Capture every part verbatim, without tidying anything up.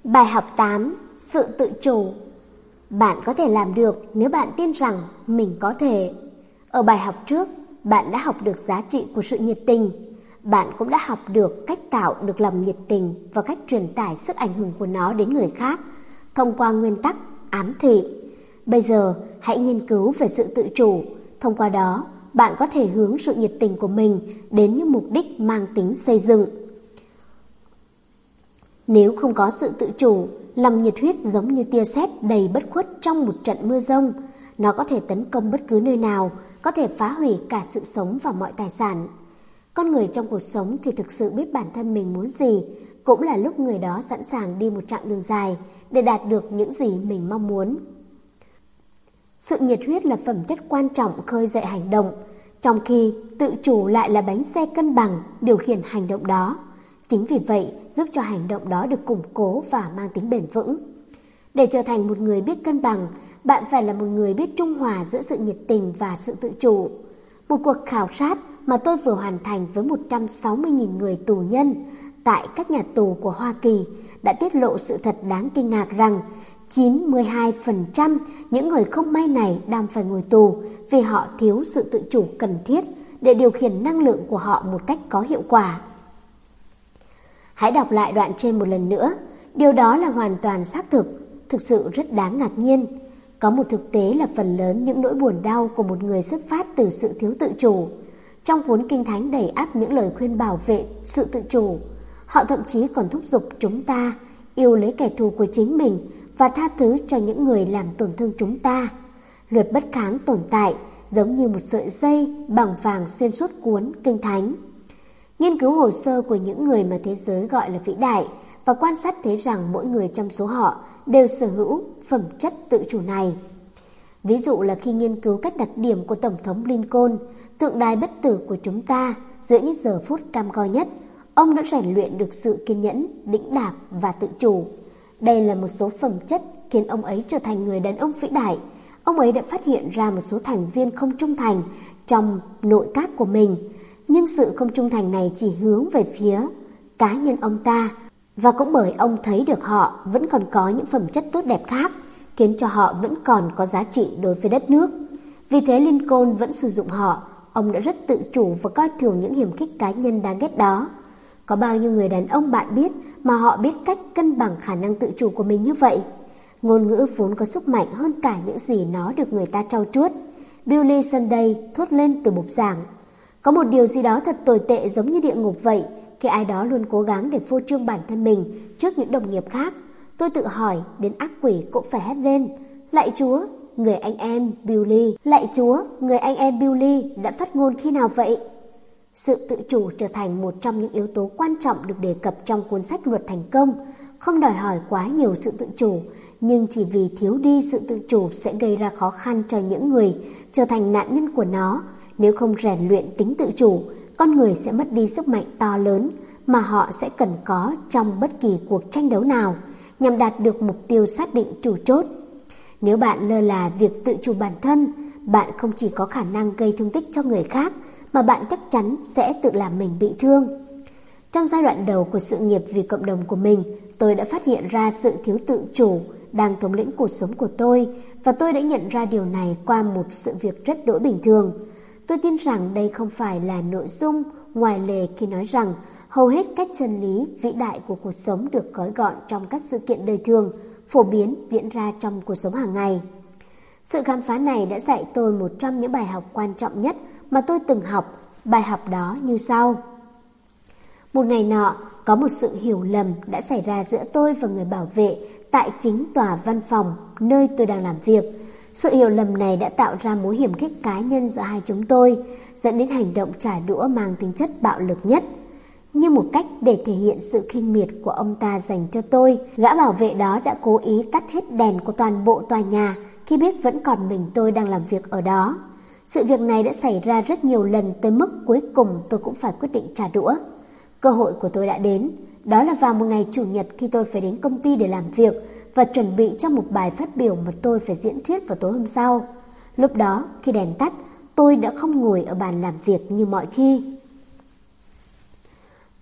Bài học tám. Sự tự chủ. Bạn có thể làm được nếu bạn tin rằng mình có thể. Ở bài học trước, bạn đã học được giá trị của sự nhiệt tình. Bạn cũng đã học được cách tạo được lòng nhiệt tình và cách truyền tải sức ảnh hưởng của nó đến người khác thông qua nguyên tắc ám thị. Bây giờ, hãy nghiên cứu về sự tự chủ. Thông qua đó, bạn có thể hướng sự nhiệt tình của mình đến những mục đích mang tính xây dựng. Nếu không có sự tự chủ, lòng nhiệt huyết giống như tia sét đầy bất khuất trong một trận mưa giông. Nó có thể tấn công bất cứ nơi nào, có thể phá hủy cả sự sống và mọi tài sản. Con người trong cuộc sống khi thực sự biết bản thân mình muốn gì, cũng là lúc người đó sẵn sàng đi một chặng đường dài để đạt được những gì mình mong muốn. Sự nhiệt huyết là phẩm chất quan trọng khơi dậy hành động, trong khi tự chủ lại là bánh xe cân bằng điều khiển hành động đó. Chính vì vậy, giúp cho hành động đó được củng cố và mang tính bền vững. Để trở thành một người biết cân bằng, bạn phải là một người biết trung hòa giữa sự nhiệt tình và sự tự chủ. Một cuộc khảo sát mà tôi vừa hoàn thành với một trăm sáu mươi nghìn người tù nhân tại các nhà tù của Hoa Kỳ đã tiết lộ sự thật đáng kinh ngạc rằng chín mươi hai phần trăm những người không may này đang phải ngồi tù vì họ thiếu sự tự chủ cần thiết để điều khiển năng lượng của họ một cách có hiệu quả. Hãy đọc lại đoạn trên một lần nữa. Điều đó là hoàn toàn xác thực, thực sự rất đáng ngạc nhiên. Có một thực tế là phần lớn những nỗi buồn đau của một người xuất phát từ sự thiếu tự chủ. Trong cuốn Kinh Thánh đầy ắp những lời khuyên bảo vệ sự tự chủ, họ thậm chí còn thúc giục chúng ta yêu lấy kẻ thù của chính mình và tha thứ cho những người làm tổn thương chúng ta. Luật bất kháng tồn tại giống như một sợi dây bằng vàng xuyên suốt cuốn Kinh Thánh. Nghiên cứu hồ sơ của những người mà thế giới gọi là vĩ đại và quan sát thấy rằng mỗi người trong số họ đều sở hữu phẩm chất tự chủ này. Ví dụ là khi nghiên cứu các đặc điểm của Tổng thống Lincoln, tượng đài bất tử của chúng ta, giữa những giờ phút cam go nhất, ông đã rèn luyện được sự kiên nhẫn, đĩnh đạc và tự chủ. Đây là một số phẩm chất khiến ông ấy trở thành người đàn ông vĩ đại. Ông ấy đã phát hiện ra một số thành viên không trung thành trong nội các của mình, nhưng sự không trung thành này chỉ hướng về phía cá nhân ông ta, và cũng bởi ông thấy được họ vẫn còn có những phẩm chất tốt đẹp khác, khiến cho họ vẫn còn có giá trị đối với đất nước. Vì thế Lincoln vẫn sử dụng họ. Ông đã rất tự chủ và coi thường những hiềm khích cá nhân đáng ghét đó. Có bao nhiêu người đàn ông bạn biết mà họ biết cách cân bằng khả năng tự chủ của mình như vậy? Ngôn ngữ vốn có sức mạnh hơn cả những gì nó được người ta trau chuốt. Billy Sunday thốt lên từ bục giảng. Có một điều gì đó thật tồi tệ giống như địa ngục vậy, khi ai đó luôn cố gắng để phô trương bản thân mình trước những đồng nghiệp khác. Tôi tự hỏi, đến ác quỷ cũng phải hét lên: lạy Chúa, người anh em Billy, lạy Chúa, người anh em Billy đã phát ngôn khi nào vậy? Sự tự chủ trở thành một trong những yếu tố quan trọng được đề cập trong cuốn sách Luật Thành Công. Không đòi hỏi quá nhiều sự tự chủ, nhưng chỉ vì thiếu đi sự tự chủ sẽ gây ra khó khăn cho những người trở thành nạn nhân của nó. Nếu không rèn luyện tính tự chủ, con người sẽ mất đi sức mạnh to lớn mà họ sẽ cần có trong bất kỳ cuộc tranh đấu nào nhằm đạt được mục tiêu xác định chủ chốt. Nếu bạn lơ là việc tự chủ bản thân, bạn không chỉ có khả năng gây thương tích cho người khác, mà bạn chắc chắn sẽ tự làm mình bị thương. Trong giai đoạn đầu của sự nghiệp vì cộng đồng của mình, tôi đã phát hiện ra sự thiếu tự chủ đang thống lĩnh cuộc sống của tôi, và tôi đã nhận ra điều này qua một sự việc rất đỗi bình thường. Tôi tin rằng đây không phải là nội dung ngoài lề khi nói rằng hầu hết các chân lý vĩ đại của cuộc sống được gói gọn trong các sự kiện đời thường, phổ biến diễn ra trong cuộc sống hàng ngày. Sự khám phá này đã dạy tôi một trong những bài học quan trọng nhất mà tôi từng học. Bài học đó như sau. Một ngày nọ, có một sự hiểu lầm đã xảy ra giữa tôi và người bảo vệ tại chính tòa văn phòng nơi tôi đang làm việc. Sự hiểu lầm này đã tạo ra mối hiểm khích cá nhân giữa hai chúng tôi, dẫn đến hành động trả đũa mang tính chất bạo lực nhất. Như một cách để thể hiện sự khinh miệt của ông ta dành cho tôi, gã bảo vệ đó đã cố ý tắt hết đèn của toàn bộ tòa nhà khi biết vẫn còn mình tôi đang làm việc ở đó. Sự việc này đã xảy ra rất nhiều lần tới mức cuối cùng tôi cũng phải quyết định trả đũa. Cơ hội của tôi đã đến, đó là vào một ngày Chủ nhật khi tôi phải đến công ty để làm việc và chuẩn bị cho một bài phát biểu mà tôi phải diễn thuyết vào tối hôm sau. Lúc đó, khi đèn tắt, tôi đã không ngồi ở bàn làm việc như mọi khi.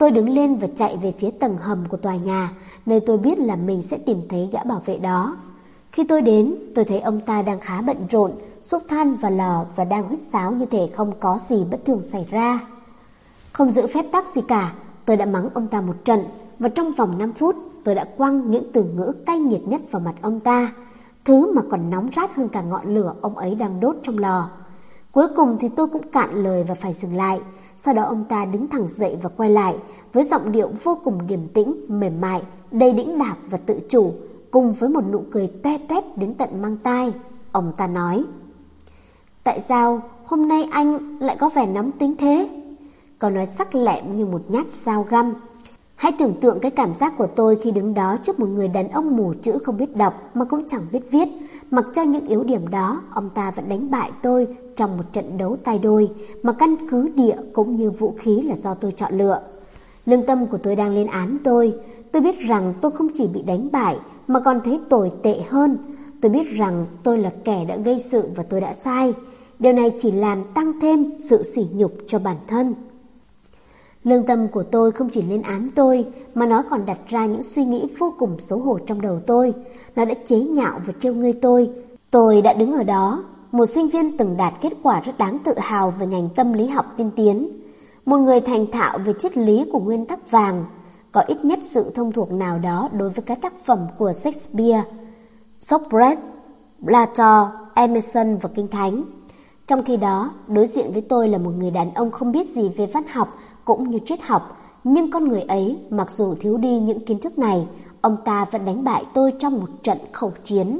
Tôi đứng lên và chạy về phía tầng hầm của tòa nhà, nơi tôi biết là mình sẽ tìm thấy gã bảo vệ đó. Khi tôi đến, tôi thấy ông ta đang khá bận rộn, xúc than vào lò và đang huýt sáo như thể không có gì bất thường xảy ra. Không giữ phép tắc gì cả, tôi đã mắng ông ta một trận, và trong vòng năm phút, tôi đã quăng những từ ngữ cay nghiệt nhất vào mặt ông ta, thứ mà còn nóng rát hơn cả ngọn lửa ông ấy đang đốt trong lò. Cuối cùng thì tôi cũng cạn lời và phải dừng lại. Sau đó ông ta đứng thẳng dậy và quay lại, với giọng điệu vô cùng điềm tĩnh, mềm mại, đầy đĩnh đạc và tự chủ, cùng với một nụ cười toe toét đến tận mang tai. Ông ta nói: "Tại sao hôm nay anh lại có vẻ nóng tính thế?" Câu nói sắc lẹm như một nhát dao găm. Hãy tưởng tượng cái cảm giác của tôi khi đứng đó trước một người đàn ông mù chữ không biết đọc mà cũng chẳng biết viết. Mặc cho những yếu điểm đó, ông ta vẫn đánh bại tôi trong một trận đấu tay đôi mà căn cứ địa cũng như vũ khí là do tôi chọn lựa. Lương tâm của tôi đang lên án tôi. Tôi biết rằng tôi không chỉ bị đánh bại mà còn thấy tồi tệ hơn. Tôi biết rằng tôi là kẻ đã gây sự và tôi đã sai. Điều này chỉ làm tăng thêm sự sỉ nhục cho bản thân. Lương tâm của tôi không chỉ lên án tôi mà nó còn đặt ra những suy nghĩ vô cùng xấu hổ trong đầu tôi. Nó đã chế nhạo và trêu ngươi tôi. Tôi đã đứng ở đó, một sinh viên từng đạt kết quả rất đáng tự hào về ngành tâm lý học tiên tiến, một người thành thạo về triết lý của nguyên tắc vàng, có ít nhất sự thông thuộc nào đó đối với các tác phẩm của Shakespeare, Socrates, Plato, Emerson và Kinh Thánh. Trong khi đó, đối diện với tôi là một người đàn ông không biết gì về văn học cũng như triết học, nhưng con người ấy, mặc dù thiếu đi những kiến thức này, ông ta vẫn đánh bại tôi trong một trận khẩu chiến.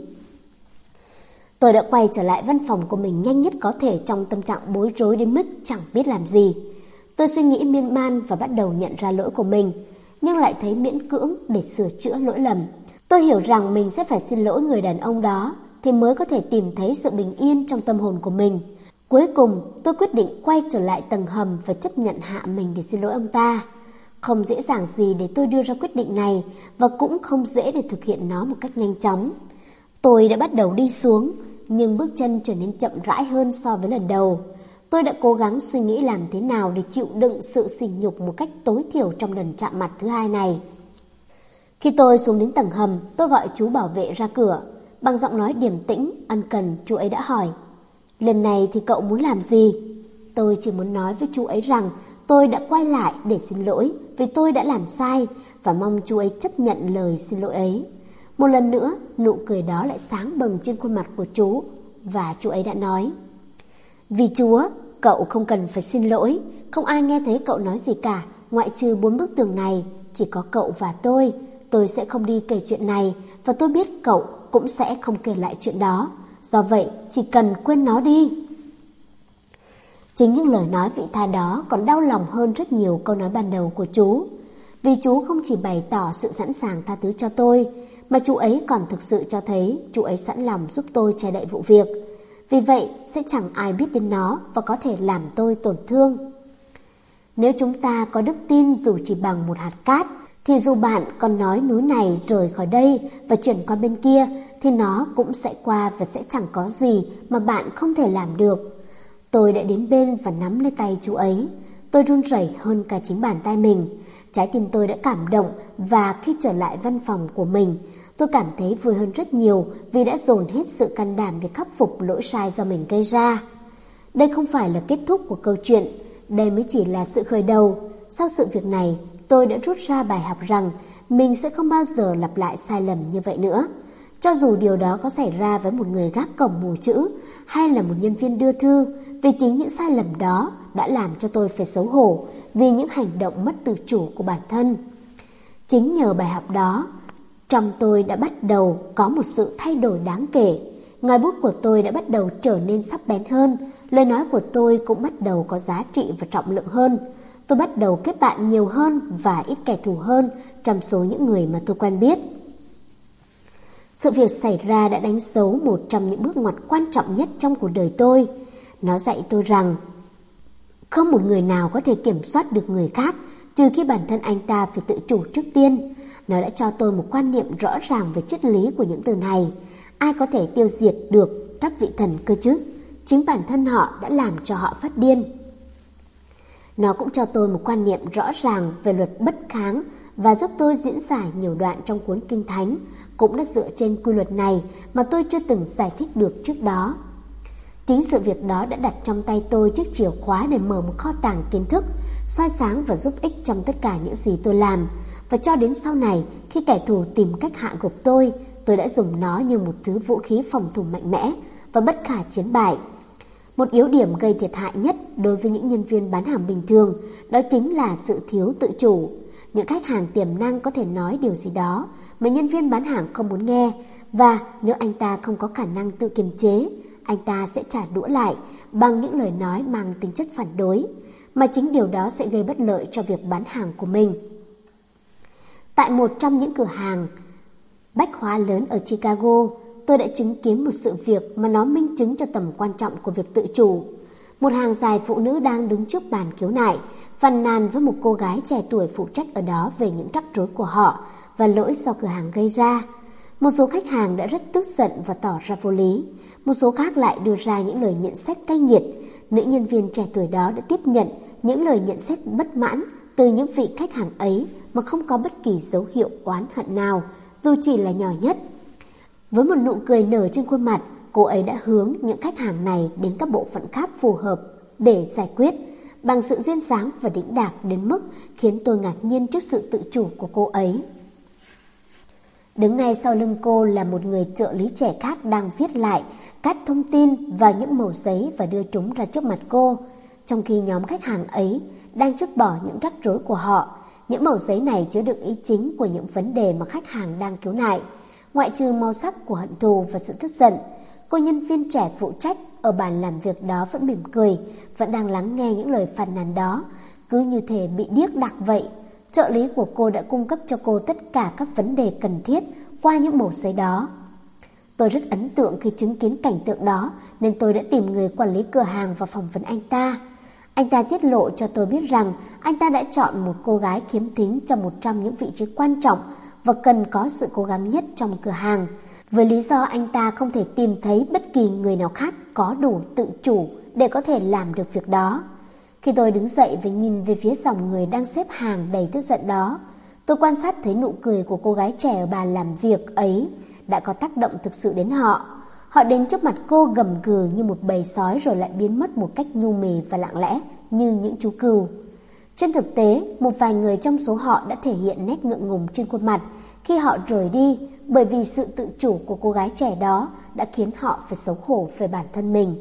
Tôi đã quay trở lại văn phòng của mình nhanh nhất có thể trong tâm trạng bối rối đến mức chẳng biết làm gì. Tôi suy nghĩ miên man và bắt đầu nhận ra lỗi của mình, nhưng lại thấy miễn cưỡng để sửa chữa lỗi lầm. Tôi hiểu rằng mình sẽ phải xin lỗi người đàn ông đó thì mới có thể tìm thấy sự bình yên trong tâm hồn của mình. Cuối cùng, tôi quyết định quay trở lại tầng hầm và chấp nhận hạ mình để xin lỗi ông ta. Không dễ dàng gì để tôi đưa ra quyết định này và cũng không dễ để thực hiện nó một cách nhanh chóng. Tôi đã bắt đầu đi xuống, nhưng bước chân trở nên chậm rãi hơn so với lần đầu. Tôi đã cố gắng suy nghĩ làm thế nào để chịu đựng sự sỉ nhục một cách tối thiểu trong lần chạm mặt thứ hai này. Khi tôi xuống đến tầng hầm, tôi gọi chú bảo vệ ra cửa. Bằng giọng nói điềm tĩnh, ân cần, chú ấy đã hỏi: "Lần này thì cậu muốn làm gì?" Tôi chỉ muốn nói với chú ấy rằng tôi đã quay lại để xin lỗi vì tôi đã làm sai và mong chú ấy chấp nhận lời xin lỗi ấy. Một lần nữa, nụ cười đó lại sáng bừng trên khuôn mặt của chú và chú ấy đã nói: "Vì Chúa, cậu không cần phải xin lỗi, không ai nghe thấy cậu nói gì cả, ngoại trừ bốn bức tường này, chỉ có cậu và tôi. Tôi sẽ không đi kể chuyện này và tôi biết cậu cũng sẽ không kể lại chuyện đó. Do vậy, chỉ cần quên nó đi." Chính những lời nói vị tha đó còn đau lòng hơn rất nhiều câu nói ban đầu của chú. Vì chú không chỉ bày tỏ sự sẵn sàng tha thứ cho tôi, mà chú ấy còn thực sự cho thấy chú ấy sẵn lòng giúp tôi che đậy vụ việc. Vì vậy, sẽ chẳng ai biết đến nó và có thể làm tôi tổn thương. Nếu chúng ta có đức tin dù chỉ bằng một hạt cát, thì dù bạn còn nói núi này rời khỏi đây và chuyển qua bên kia, thì nó cũng sẽ qua và sẽ chẳng có gì mà bạn không thể làm được. Tôi đã đến bên và nắm lấy tay chú ấy. Tôi run rẩy hơn cả chính bàn tay mình. Trái tim tôi đã cảm động và khi trở lại văn phòng của mình, tôi cảm thấy vui hơn rất nhiều vì đã dồn hết sự can đảm để khắc phục lỗi sai do mình gây ra. Đây không phải là kết thúc của câu chuyện, đây mới chỉ là sự khởi đầu. Sau sự việc này, tôi đã rút ra bài học rằng mình sẽ không bao giờ lặp lại sai lầm như vậy nữa. Cho dù điều đó có xảy ra với một người gác cổng mù chữ hay là một nhân viên đưa thư, vì chính những sai lầm đó đã làm cho tôi phải xấu hổ vì những hành động mất tự chủ của bản thân. Chính nhờ bài học đó, trong tôi đã bắt đầu có một sự thay đổi đáng kể. Ngòi bút của tôi đã bắt đầu trở nên sắc bén hơn, lời nói của tôi cũng bắt đầu có giá trị và trọng lượng hơn. Tôi bắt đầu kết bạn nhiều hơn và ít kẻ thù hơn trong số những người mà tôi quen biết. Sự việc xảy ra đã đánh dấu một trong những bước ngoặt quan trọng nhất trong cuộc đời tôi. Nó dạy tôi rằng không một người nào có thể kiểm soát được người khác trừ khi bản thân anh ta phải tự chủ trước tiên. Nó đã cho tôi một quan niệm rõ ràng về triết lý của những từ này. Ai có thể tiêu diệt được các vị thần cơ chứ? Chính bản thân họ đã làm cho họ phát điên. Nó cũng cho tôi một quan niệm rõ ràng về luật bất kháng và giúp tôi diễn giải nhiều đoạn trong cuốn Kinh Thánh, cũng đã dựa trên quy luật này mà tôi chưa từng giải thích được trước đó. Chính sự việc đó đã đặt trong tay tôi chiếc chìa khóa để mở một kho tàng kiến thức, soi sáng và giúp ích trong tất cả những gì tôi làm. Và cho đến sau này, khi kẻ thù tìm cách hạ gục tôi, tôi đã dùng nó như một thứ vũ khí phòng thủ mạnh mẽ và bất khả chiến bại. Một yếu điểm gây thiệt hại nhất đối với những nhân viên bán hàng bình thường, đó chính là sự thiếu tự chủ. Những khách hàng tiềm năng có thể nói điều gì đó mà nhân viên bán hàng không muốn nghe, và nếu anh ta không có khả năng tự kiềm chế, anh ta sẽ trả đũa lại bằng những lời nói mang tính chất phản đối, mà chính điều đó sẽ gây bất lợi cho việc bán hàng của mình. Tại một trong những cửa hàng bách hóa lớn ở Chicago, tôi đã chứng kiến một sự việc mà nó minh chứng cho tầm quan trọng của việc tự chủ. Một hàng dài phụ nữ đang đứng trước bàn khiếu nại, phàn nàn với một cô gái trẻ tuổi phụ trách ở đó về những rắc rối của họ và lỗi do cửa hàng gây ra. Một số khách hàng đã rất tức giận và tỏ ra vô lý. Một số khác lại đưa ra những lời nhận xét cay nghiệt. Nữ nhân viên trẻ tuổi đó đã tiếp nhận những lời nhận xét bất mãn từ những vị khách hàng ấy mà không có bất kỳ dấu hiệu oán hận nào, dù chỉ là nhỏ nhất. Với một nụ cười nở trên khuôn mặt, cô ấy đã hướng những khách hàng này đến các bộ phận khác phù hợp để giải quyết, bằng sự duyên dáng và đĩnh đạc đến mức khiến tôi ngạc nhiên trước sự tự chủ của cô ấy. Đứng ngay sau lưng cô là một người trợ lý trẻ khác đang viết lại các thông tin và những mẩu giấy và đưa chúng ra trước mặt cô, trong khi nhóm khách hàng ấy đang trút bỏ những rắc rối của họ. Những mẩu giấy này chứa đựng ý chính của những vấn đề mà khách hàng đang khiếu nại, ngoại trừ màu sắc của hận thù và sự tức giận. Cô nhân viên trẻ phụ trách ở bàn làm việc đó vẫn mỉm cười, vẫn đang lắng nghe những lời phàn nàn đó, cứ như thể bị điếc đặc vậy. Trợ lý của cô đã cung cấp cho cô tất cả các vấn đề cần thiết qua những mẩu giấy đó. Tôi rất ấn tượng khi chứng kiến cảnh tượng đó, nên tôi đã tìm người quản lý cửa hàng và phỏng vấn anh ta. Anh ta tiết lộ cho tôi biết rằng anh ta đã chọn một cô gái khiếm thính trong một trong những vị trí quan trọng và cần có sự cố gắng nhất trong cửa hàng, với lý do anh ta không thể tìm thấy bất kỳ người nào khác có đủ tự chủ để có thể làm được việc đó. Khi tôi đứng dậy và nhìn về phía dòng người đang xếp hàng đầy tức giận đó, tôi quan sát thấy nụ cười của cô gái trẻ ở bàn làm việc ấy đã có tác động thực sự đến họ. Họ đến trước mặt cô gầm gừ như một bầy sói rồi lại biến mất một cách nhu mì và lặng lẽ như những chú cừu. Trên thực tế, một vài người trong số họ đã thể hiện nét ngượng ngùng trên khuôn mặt khi họ rời đi, bởi vì sự tự chủ của cô gái trẻ đó đã khiến họ phải xấu hổ về bản thân mình.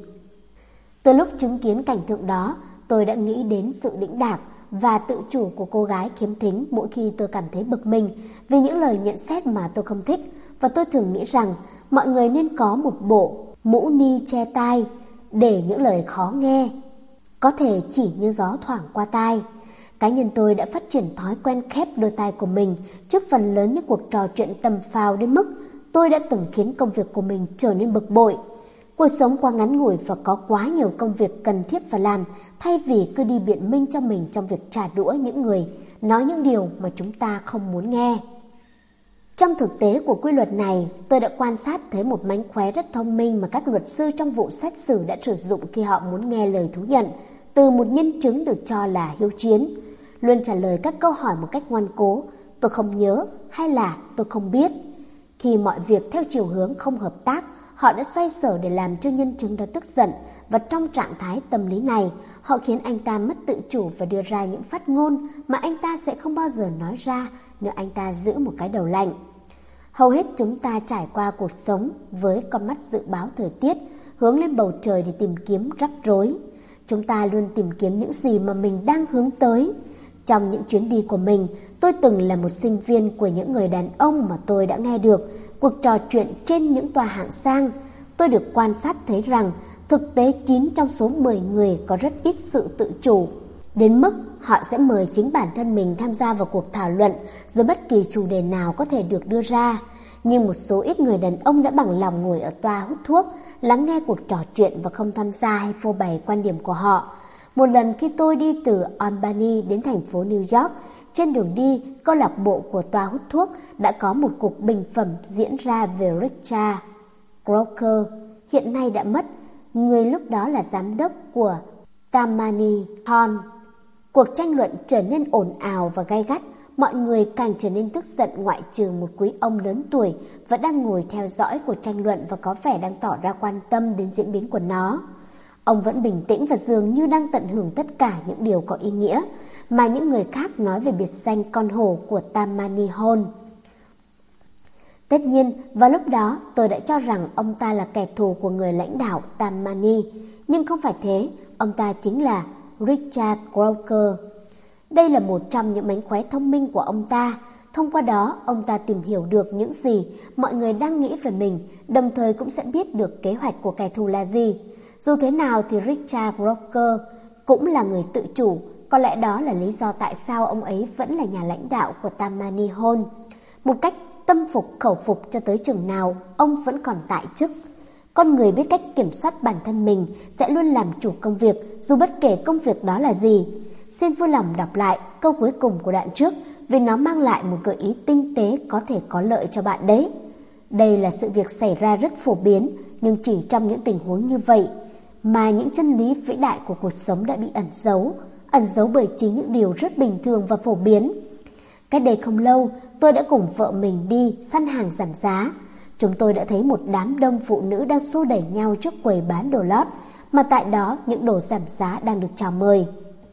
Từ lúc chứng kiến cảnh tượng đó, tôi đã nghĩ đến sự đĩnh đạc và tự chủ của cô gái khiếm thính mỗi khi tôi cảm thấy bực mình vì những lời nhận xét mà tôi không thích, và tôi thường nghĩ rằng mọi người nên có một bộ mũ ni che tai để những lời khó nghe có thể chỉ như gió thoảng qua tai. Cá nhân tôi đã phát triển thói quen khép đôi tai của mình trước phần lớn những cuộc trò chuyện tầm phào đến mức tôi đã từng khiến công việc của mình trở nên bực bội. Cuộc sống quá ngắn ngủi và có quá nhiều công việc cần thiết phải làm, thay vì cứ đi biện minh cho mình trong việc trả đũa những người nói những điều mà chúng ta không muốn nghe. Trong thực tế của quy luật này, tôi đã quan sát thấy một mánh khóe rất thông minh mà các luật sư trong vụ xét xử đã sử dụng khi họ muốn nghe lời thú nhận từ một nhân chứng được cho là hiếu chiến, luôn trả lời các câu hỏi một cách ngoan cố, tôi không nhớ hay là tôi không biết. Khi mọi việc theo chiều hướng không hợp tác, họ đã xoay sở để làm cho nhân chứng đó tức giận, và trong trạng thái tâm lý này, họ khiến anh ta mất tự chủ và đưa ra những phát ngôn mà anh ta sẽ không bao giờ nói ra nếu anh ta giữ một cái đầu lạnh. Hầu hết chúng ta trải qua cuộc sống với con mắt dự báo thời tiết, hướng lên bầu trời để tìm kiếm rắc rối. Chúng ta luôn tìm kiếm những gì mà mình đang hướng tới. Trong những chuyến đi của mình, tôi từng là một sinh viên của những người đàn ông mà tôi đã nghe được cuộc trò chuyện trên những tòa hạng sang. Tôi được quan sát thấy rằng thực tế chín trong số mười người có rất ít sự tự chủ, đến mức họ sẽ mời chính bản thân mình tham gia vào cuộc thảo luận dưới bất kỳ chủ đề nào có thể được đưa ra. Nhưng một số ít người đàn ông đã bằng lòng ngồi ở toa hút thuốc, lắng nghe cuộc trò chuyện và không tham gia hay phô bày quan điểm của họ. Một lần khi tôi đi từ Albany đến thành phố New York, trên đường đi, câu lạc bộ của toa hút thuốc đã có một cuộc bình phẩm diễn ra về Richard Croker, hiện nay đã mất, người lúc đó là giám đốc của Tammany Hall. Cuộc tranh luận trở nên ồn ào và gay gắt, mọi người càng trở nên tức giận ngoại trừ một quý ông lớn tuổi vẫn đang ngồi theo dõi cuộc tranh luận và có vẻ đang tỏ ra quan tâm đến diễn biến của nó. Ông vẫn bình tĩnh và dường như đang tận hưởng tất cả những điều có ý nghĩa mà những người khác nói về biệt danh con hổ của Tammany Hall. Tất nhiên, vào lúc đó tôi đã cho rằng ông ta là kẻ thù của người lãnh đạo Tammany, nhưng không phải thế, ông ta chính là Richard Croker. Đây là một trong những mánh khóe thông minh của ông ta. Thông qua đó, ông ta tìm hiểu được những gì mọi người đang nghĩ về mình, đồng thời cũng sẽ biết được kế hoạch của kẻ thù là gì. Dù thế nào thì Richard Croker cũng là người tự chủ, có lẽ đó là lý do tại sao ông ấy vẫn là nhà lãnh đạo của Tammany Hall. Một cách tâm phục khẩu phục cho tới chừng nào ông vẫn còn tại chức. Con người biết cách kiểm soát bản thân mình sẽ luôn làm chủ công việc, dù bất kể công việc đó là gì. Xin vui lòng đọc lại câu cuối cùng của đoạn trước vì nó mang lại một gợi ý tinh tế có thể có lợi cho bạn đấy. Đây là sự việc xảy ra rất phổ biến, nhưng chỉ trong những tình huống như vậy mà những chân lý vĩ đại của cuộc sống đã bị ẩn giấu, ẩn giấu bởi chính những điều rất bình thường và phổ biến. Cách đây không lâu, tôi đã cùng vợ mình đi săn hàng giảm giá. Chúng tôi đã thấy một đám đông phụ nữ đang xô đẩy nhau trước quầy bán đồ lót, mà tại đó những đồ giảm giá đang được chào mời.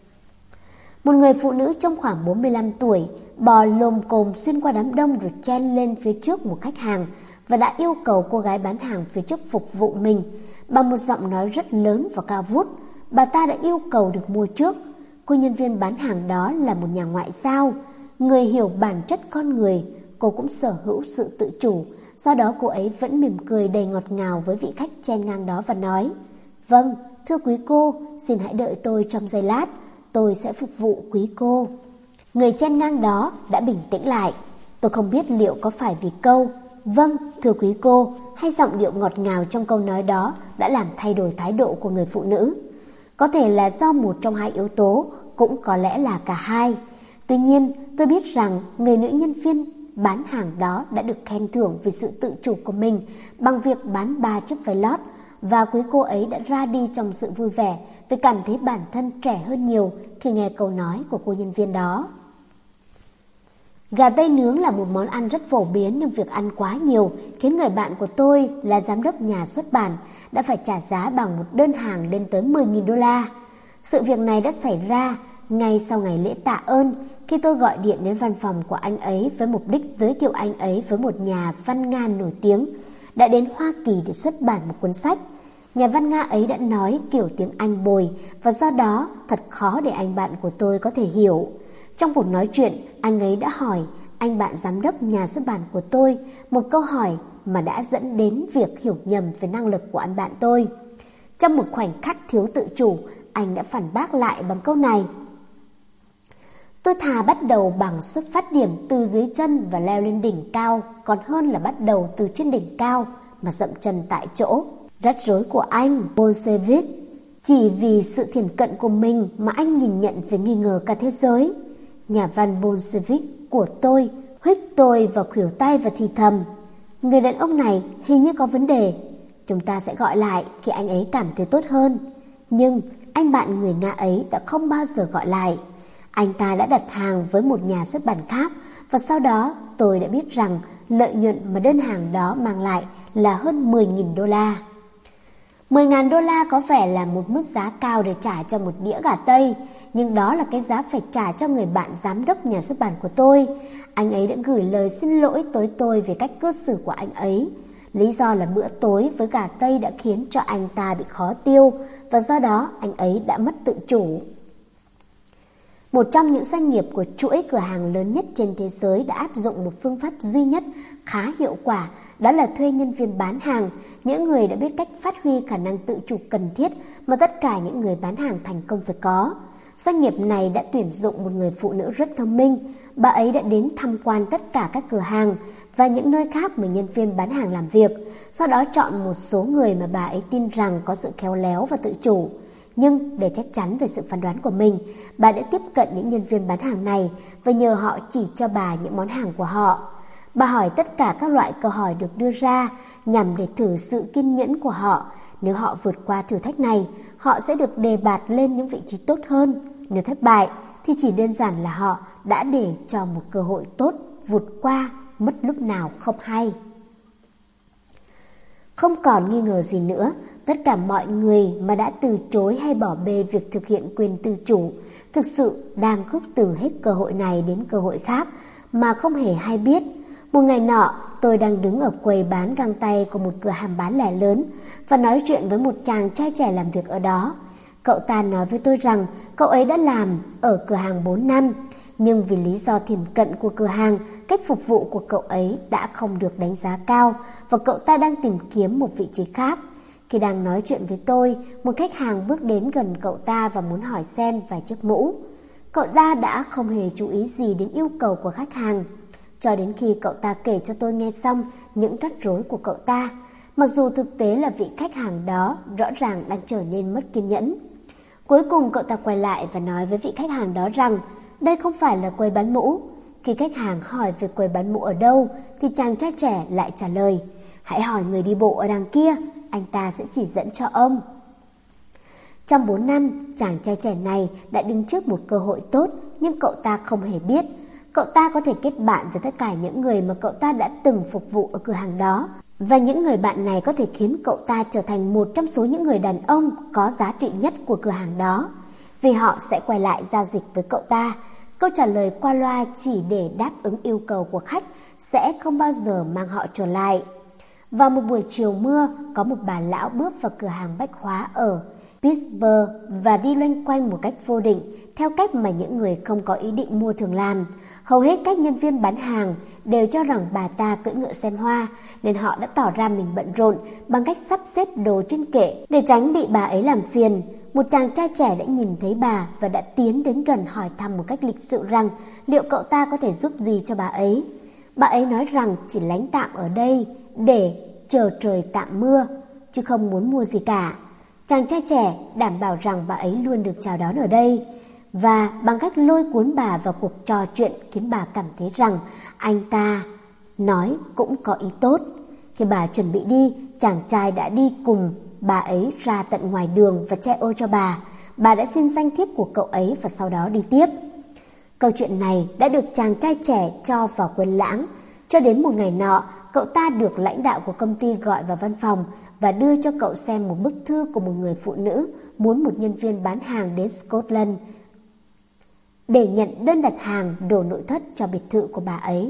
Một người phụ nữ trong khoảng bốn mươi lăm tuổi bò lồm cồm xuyên qua đám đông rồi chen lên phía trước một khách hàng và đã yêu cầu cô gái bán hàng phía trước phục vụ mình. Bằng một giọng nói rất lớn và cao vút, bà ta đã yêu cầu được mua trước. Cô nhân viên bán hàng đó là một nhà ngoại giao, người hiểu bản chất con người. Cô cũng sở hữu sự tự chủ, do đó cô ấy vẫn mỉm cười đầy ngọt ngào với vị khách chen ngang đó và nói: "Vâng, thưa quý cô, xin hãy đợi tôi trong giây lát, tôi sẽ phục vụ quý cô." Người chen ngang đó đã bình tĩnh lại. Tôi không biết liệu có phải vì câu "Vâng, thưa quý cô" hay giọng điệu ngọt ngào trong câu nói đó đã làm thay đổi thái độ của người phụ nữ. Có thể là do một trong hai yếu tố, cũng có lẽ là cả hai. Tuy nhiên, tôi biết rằng người nữ nhân viên bán hàng đó đã được khen thưởng vì sự tự chủ của mình bằng việc bán ba chiếc váy lót, và quý cô ấy đã ra đi trong sự vui vẻ vì cảm thấy bản thân trẻ hơn nhiều khi nghe câu nói của cô nhân viên đó. Gà tây nướng là một món ăn rất phổ biến, nhưng việc ăn quá nhiều khiến người bạn của tôi là giám đốc nhà xuất bản đã phải trả giá bằng một đơn hàng lên tới mười nghìn đô la. Sự việc này đã xảy ra ngay sau ngày lễ tạ ơn, khi tôi gọi điện đến văn phòng của anh ấy với mục đích giới thiệu anh ấy với một nhà văn Nga nổi tiếng đã đến Hoa Kỳ để xuất bản một cuốn sách. Nhà văn Nga ấy đã nói kiểu tiếng Anh bồi và do đó thật khó để anh bạn của tôi có thể hiểu. Trong cuộc nói chuyện, anh ấy đã hỏi anh bạn giám đốc nhà xuất bản của tôi một câu hỏi mà đã dẫn đến việc hiểu nhầm về năng lực của anh bạn tôi. Trong một khoảnh khắc thiếu tự chủ, anh đã phản bác lại bằng câu này: "Tôi thà bắt đầu bằng xuất phát điểm từ dưới chân và leo lên đỉnh cao, còn hơn là bắt đầu từ trên đỉnh cao mà dậm chân tại chỗ." Rắc rối của anh, Bolshevik, chỉ vì sự thiển cận của mình mà anh nhìn nhận về nghi ngờ cả thế giới. Nhà văn Bolshevik của tôi huých tôi vào khuỷu tay và thì thầm: "Người đàn ông này hình như có vấn đề. Chúng ta sẽ gọi lại khi anh ấy cảm thấy tốt hơn." Nhưng anh bạn người Nga ấy đã không bao giờ gọi lại. Anh ta đã đặt hàng với một nhà xuất bản khác, và sau đó tôi đã biết rằng lợi nhuận mà đơn hàng đó mang lại là hơn mười nghìn đô la. mười nghìn đô la có vẻ là một mức giá cao để trả cho một đĩa gà Tây, nhưng đó là cái giá phải trả cho người bạn giám đốc nhà xuất bản của tôi. Anh ấy đã gửi lời xin lỗi tới tôi về cách cư xử của anh ấy. Lý do là bữa tối với gà Tây đã khiến cho anh ta bị khó tiêu, và do đó anh ấy đã mất tự chủ. Một trong những doanh nghiệp của chuỗi cửa hàng lớn nhất trên thế giới đã áp dụng một phương pháp duy nhất khá hiệu quả, đó là thuê nhân viên bán hàng, những người đã biết cách phát huy khả năng tự chủ cần thiết mà tất cả những người bán hàng thành công phải có. Doanh nghiệp này đã tuyển dụng một người phụ nữ rất thông minh. Bà ấy đã đến tham quan tất cả các cửa hàng và những nơi khác mà nhân viên bán hàng làm việc, sau đó chọn một số người mà bà ấy tin rằng có sự khéo léo và tự chủ. Nhưng để chắc chắn về sự phán đoán của mình, bà đã tiếp cận những nhân viên bán hàng này và nhờ họ chỉ cho bà những món hàng của họ. Bà hỏi tất cả các loại câu hỏi được đưa ra nhằm để thử sự kiên nhẫn của họ. Nếu họ vượt qua thử thách này, họ sẽ được đề bạt lên những vị trí tốt hơn. Nếu thất bại, thì chỉ đơn giản là họ đã để cho một cơ hội tốt vụt qua, mất lúc nào không hay. Không còn nghi ngờ gì nữa, tất cả mọi người mà đã từ chối hay bỏ bê việc thực hiện quyền tự chủ thực sự đang khước từ hết cơ hội này đến cơ hội khác mà không hề hay biết. Một ngày nọ, tôi đang đứng ở quầy bán găng tay của một cửa hàng bán lẻ lớn và nói chuyện với một chàng trai trẻ làm việc ở đó. Cậu ta nói với tôi rằng cậu ấy đã làm ở cửa hàng bốn năm, nhưng vì lý do thiển cận của cửa hàng, cách phục vụ của cậu ấy đã không được đánh giá cao và cậu ta đang tìm kiếm một vị trí khác. Khi đang nói chuyện với tôi, một khách hàng bước đến gần cậu ta và muốn hỏi xem vài chiếc mũ. Cậu ta đã không hề chú ý gì đến yêu cầu của khách hàng, cho đến khi cậu ta kể cho tôi nghe xong những rắc rối của cậu ta, mặc dù thực tế là vị khách hàng đó rõ ràng đang trở nên mất kiên nhẫn. Cuối cùng cậu ta quay lại và nói với vị khách hàng đó rằng đây không phải là quầy bán mũ. Khi khách hàng hỏi về quầy bán mũ ở đâu thì chàng trai trẻ lại trả lời: hãy hỏi người đi bộ ở đằng kia, anh ta sẽ chỉ dẫn cho ông. Trong bốn năm, chàng trai trẻ này đã đứng trước một cơ hội tốt, nhưng cậu ta không hề biết. Cậu ta có thể kết bạn với tất cả những người mà cậu ta đã từng phục vụ ở cửa hàng đó, và những người bạn này có thể khiến cậu ta trở thành một trong số những người đàn ông có giá trị nhất của cửa hàng đó, vì họ sẽ quay lại giao dịch với cậu ta. Câu trả lời qua loa chỉ để đáp ứng yêu cầu của khách sẽ không bao giờ mang họ trở lại. Vào một buổi chiều mưa, có một bà lão bước vào cửa hàng bách hóa ở Pittsburgh và đi loanh quanh một cách vô định, theo cách mà những người không có ý định mua thường làm. Hầu hết các nhân viên bán hàng đều cho rằng bà ta cưỡi ngựa xem hoa, nên họ đã tỏ ra mình bận rộn bằng cách sắp xếp đồ trên kệ để tránh bị bà ấy làm phiền. Một chàng trai trẻ đã nhìn thấy bà và đã tiến đến gần hỏi thăm một cách lịch sự rằng liệu cậu ta có thể giúp gì cho bà ấy. Bà ấy nói rằng chỉ lánh tạm ở đây để chờ trời tạm mưa, chứ không muốn mua gì cả. Chàng trai trẻ đảm bảo rằng bà ấy luôn được chào đón ở đây, và bằng cách lôi cuốn bà vào cuộc trò chuyện khiến bà cảm thấy rằng anh ta nói cũng có ý tốt. Khi bà chuẩn bị đi, chàng trai đã đi cùng bà ấy ra tận ngoài đường và che ô cho bà. Bà đã xin danh thiếp của cậu ấy và sau đó đi tiếp. Câu chuyện này đã được chàng trai trẻ cho vào quên lãng, cho đến một ngày nọ, cậu ta được lãnh đạo của công ty gọi vào văn phòng và đưa cho cậu xem một bức thư của một người phụ nữ muốn một nhân viên bán hàng đến Scotland để nhận đơn đặt hàng đồ nội thất cho biệt thự của bà ấy.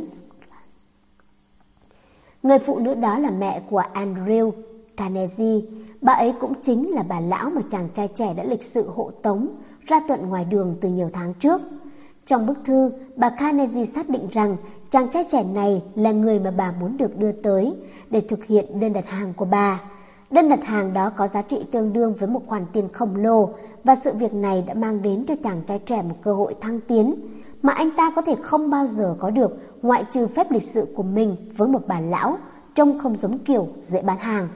Người phụ nữ đó là mẹ của Andrew Carnegie. Bà ấy cũng chính là bà lão mà chàng trai trẻ đã lịch sự hộ tống ra tận ngoài đường từ nhiều tháng trước. Trong bức thư, bà Carnegie xác định rằng chàng trai trẻ này là người mà bà muốn được đưa tới để thực hiện đơn đặt hàng của bà. Đơn đặt hàng đó có giá trị tương đương với một khoản tiền khổng lồ, và sự việc này đã mang đến cho chàng trai trẻ một cơ hội thăng tiến mà anh ta có thể không bao giờ có được, ngoại trừ phép lịch sự của mình với một bà lão trông không giống kiểu dễ bán hàng.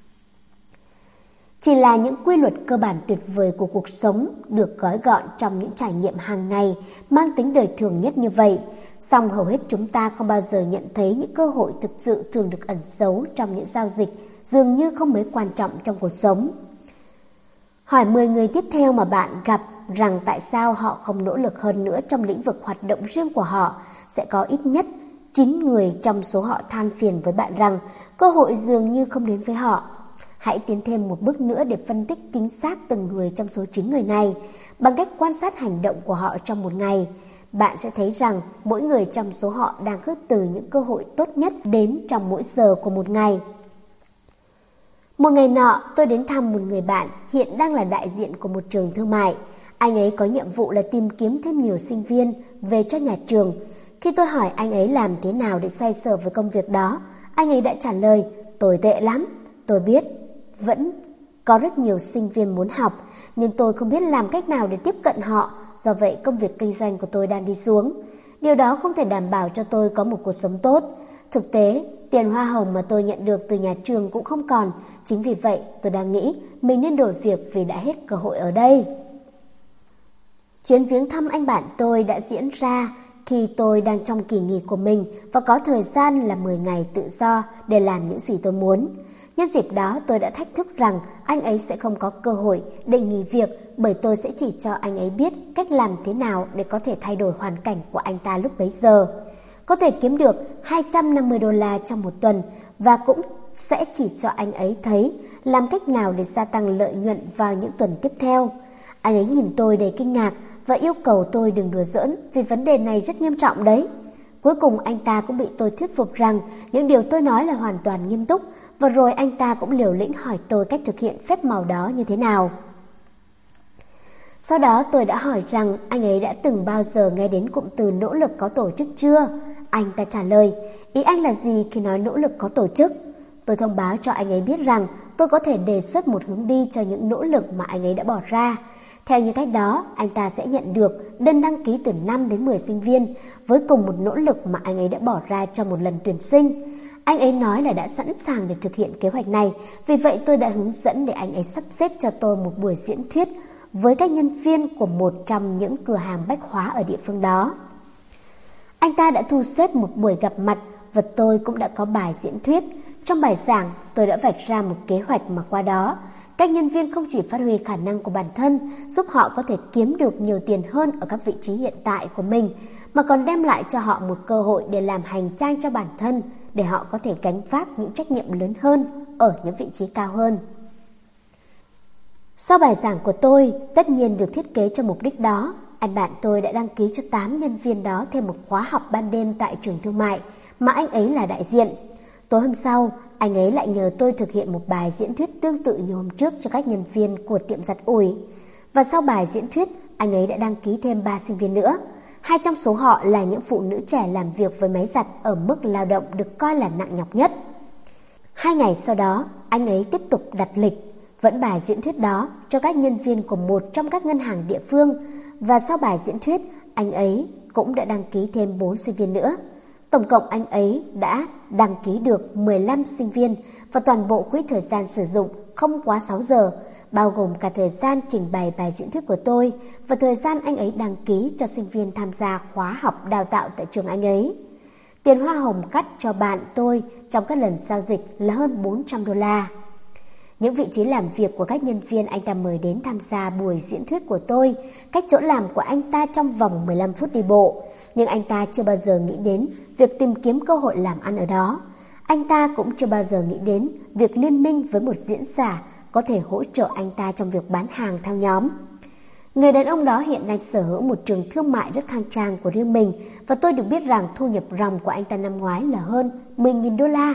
Chỉ là những quy luật cơ bản tuyệt vời của cuộc sống được gói gọn trong những trải nghiệm hàng ngày mang tính đời thường nhất như vậy. Song hầu hết chúng ta không bao giờ nhận thấy những cơ hội thực sự thường được ẩn giấu trong những giao dịch dường như không mấy quan trọng trong cuộc sống. Hỏi mười người tiếp theo mà bạn gặp rằng tại sao họ không nỗ lực hơn nữa trong lĩnh vực hoạt động riêng của họ, sẽ có ít nhất chín người trong số họ than phiền với bạn rằng cơ hội dường như không đến với họ. Hãy tiến thêm một bước nữa để phân tích chính xác từng người trong số chín người này bằng cách quan sát hành động của họ trong một ngày. Bạn sẽ thấy rằng mỗi người trong số họ đang khước từ những cơ hội tốt nhất đến trong mỗi giờ của một ngày. Một ngày nọ, tôi đến thăm một người bạn hiện đang là đại diện của một trường thương mại. Anh ấy có nhiệm vụ là tìm kiếm thêm nhiều sinh viên về cho nhà trường. Khi tôi hỏi anh ấy làm thế nào để xoay sở với công việc đó, anh ấy đã trả lời: tồi tệ lắm. Tôi biết vẫn có rất nhiều sinh viên muốn học, nhưng tôi không biết làm cách nào để tiếp cận họ, do vậy công việc kinh doanh của tôi đang đi xuống. Điều đó không thể đảm bảo cho tôi có một cuộc sống tốt. Thực tế, tiền hoa hồng mà tôi nhận được từ nhà trường cũng không còn. Chính vì vậy, tôi đang nghĩ mình nên đổi việc vì đã hết cơ hội ở đây. Chuyến viếng thăm anh bạn tôi đã diễn ra khi tôi đang trong kỳ nghỉ của mình và có thời gian là mười ngày tự do để làm những gì tôi muốn. Nhân dịp đó tôi đã thách thức rằng anh ấy sẽ không có cơ hội để nghỉ việc, bởi tôi sẽ chỉ cho anh ấy biết cách làm thế nào để có thể thay đổi hoàn cảnh của anh ta lúc bấy giờ. Có thể kiếm được hai trăm năm mươi đô la trong một tuần, và cũng sẽ chỉ cho anh ấy thấy làm cách nào để gia tăng lợi nhuận vào những tuần tiếp theo. Anh ấy nhìn tôi đầy kinh ngạc và yêu cầu tôi đừng đùa giỡn vì vấn đề này rất nghiêm trọng đấy. Cuối cùng anh ta cũng bị tôi thuyết phục rằng những điều tôi nói là hoàn toàn nghiêm túc, và rồi anh ta cũng liều lĩnh hỏi tôi cách thực hiện phép màu đó như thế nào. Sau đó tôi đã hỏi rằng anh ấy đã từng bao giờ nghe đến cụm từ nỗ lực có tổ chức chưa? Anh ta trả lời, ý anh là gì khi nói nỗ lực có tổ chức? Tôi thông báo cho anh ấy biết rằng tôi có thể đề xuất một hướng đi cho những nỗ lực mà anh ấy đã bỏ ra. Theo như cách đó, anh ta sẽ nhận được đơn đăng ký từ năm đến mười sinh viên với cùng một nỗ lực mà anh ấy đã bỏ ra trong một lần tuyển sinh. Anh ấy nói là đã sẵn sàng để thực hiện kế hoạch này, vì vậy tôi đã hướng dẫn để anh ấy sắp xếp cho tôi một buổi diễn thuyết với các nhân viên của một trong những cửa hàng bách hóa ở địa phương đó. Anh ta đã thu xếp một buổi gặp mặt và tôi cũng đã có bài diễn thuyết. Trong bài giảng, tôi đã vạch ra một kế hoạch mà qua đó các nhân viên không chỉ phát huy khả năng của bản thân, giúp họ có thể kiếm được nhiều tiền hơn ở các vị trí hiện tại của mình, mà còn đem lại cho họ một cơ hội để làm hành trang cho bản thân, để họ có thể gánh vác những trách nhiệm lớn hơn ở những vị trí cao hơn. Sau bài giảng của tôi, tất nhiên được thiết kế cho mục đích đó, anh bạn tôi đã đăng ký cho tám nhân viên đó thêm một khóa học ban đêm tại trường thương mại mà anh ấy là đại diện. Tối hôm sau, anh ấy lại nhờ tôi thực hiện một bài diễn thuyết tương tự như hôm trước cho các nhân viên của tiệm giặt ủi. Và sau bài diễn thuyết, anh ấy đã đăng ký thêm ba sinh viên nữa. Hai trong số họ là những phụ nữ trẻ làm việc với máy giặt ở mức lao động được coi là nặng nhọc nhất. Hai ngày sau đó, anh ấy tiếp tục đặt lịch, vẫn bài diễn thuyết đó cho các nhân viên của một trong các ngân hàng địa phương. Và sau bài diễn thuyết, anh ấy cũng đã đăng ký thêm bốn sinh viên nữa. Tổng cộng anh ấy đã đăng ký được mười lăm sinh viên và toàn bộ quỹ thời gian sử dụng không quá sáu giờ, bao gồm cả thời gian trình bày bài diễn thuyết của tôi và thời gian anh ấy đăng ký cho sinh viên tham gia khóa học đào tạo tại trường anh ấy. Tiền hoa hồng cắt cho bạn tôi trong các lần giao dịch là hơn bốn trăm đô la. Những vị trí làm việc của các nhân viên anh ta mời đến tham gia buổi diễn thuyết của tôi cách chỗ làm của anh ta trong vòng mười lăm phút đi bộ, nhưng anh ta chưa bao giờ nghĩ đến việc tìm kiếm cơ hội làm ăn ở đó. Anh ta cũng chưa bao giờ nghĩ đến việc liên minh với một diễn giả có thể hỗ trợ anh ta trong việc bán hàng theo nhóm. Người đàn ông đó hiện đang sở hữu một trường thương mại rất khang trang của riêng mình, và tôi được biết rằng thu nhập ròng của anh ta năm ngoái là hơn mười nghìn đô la.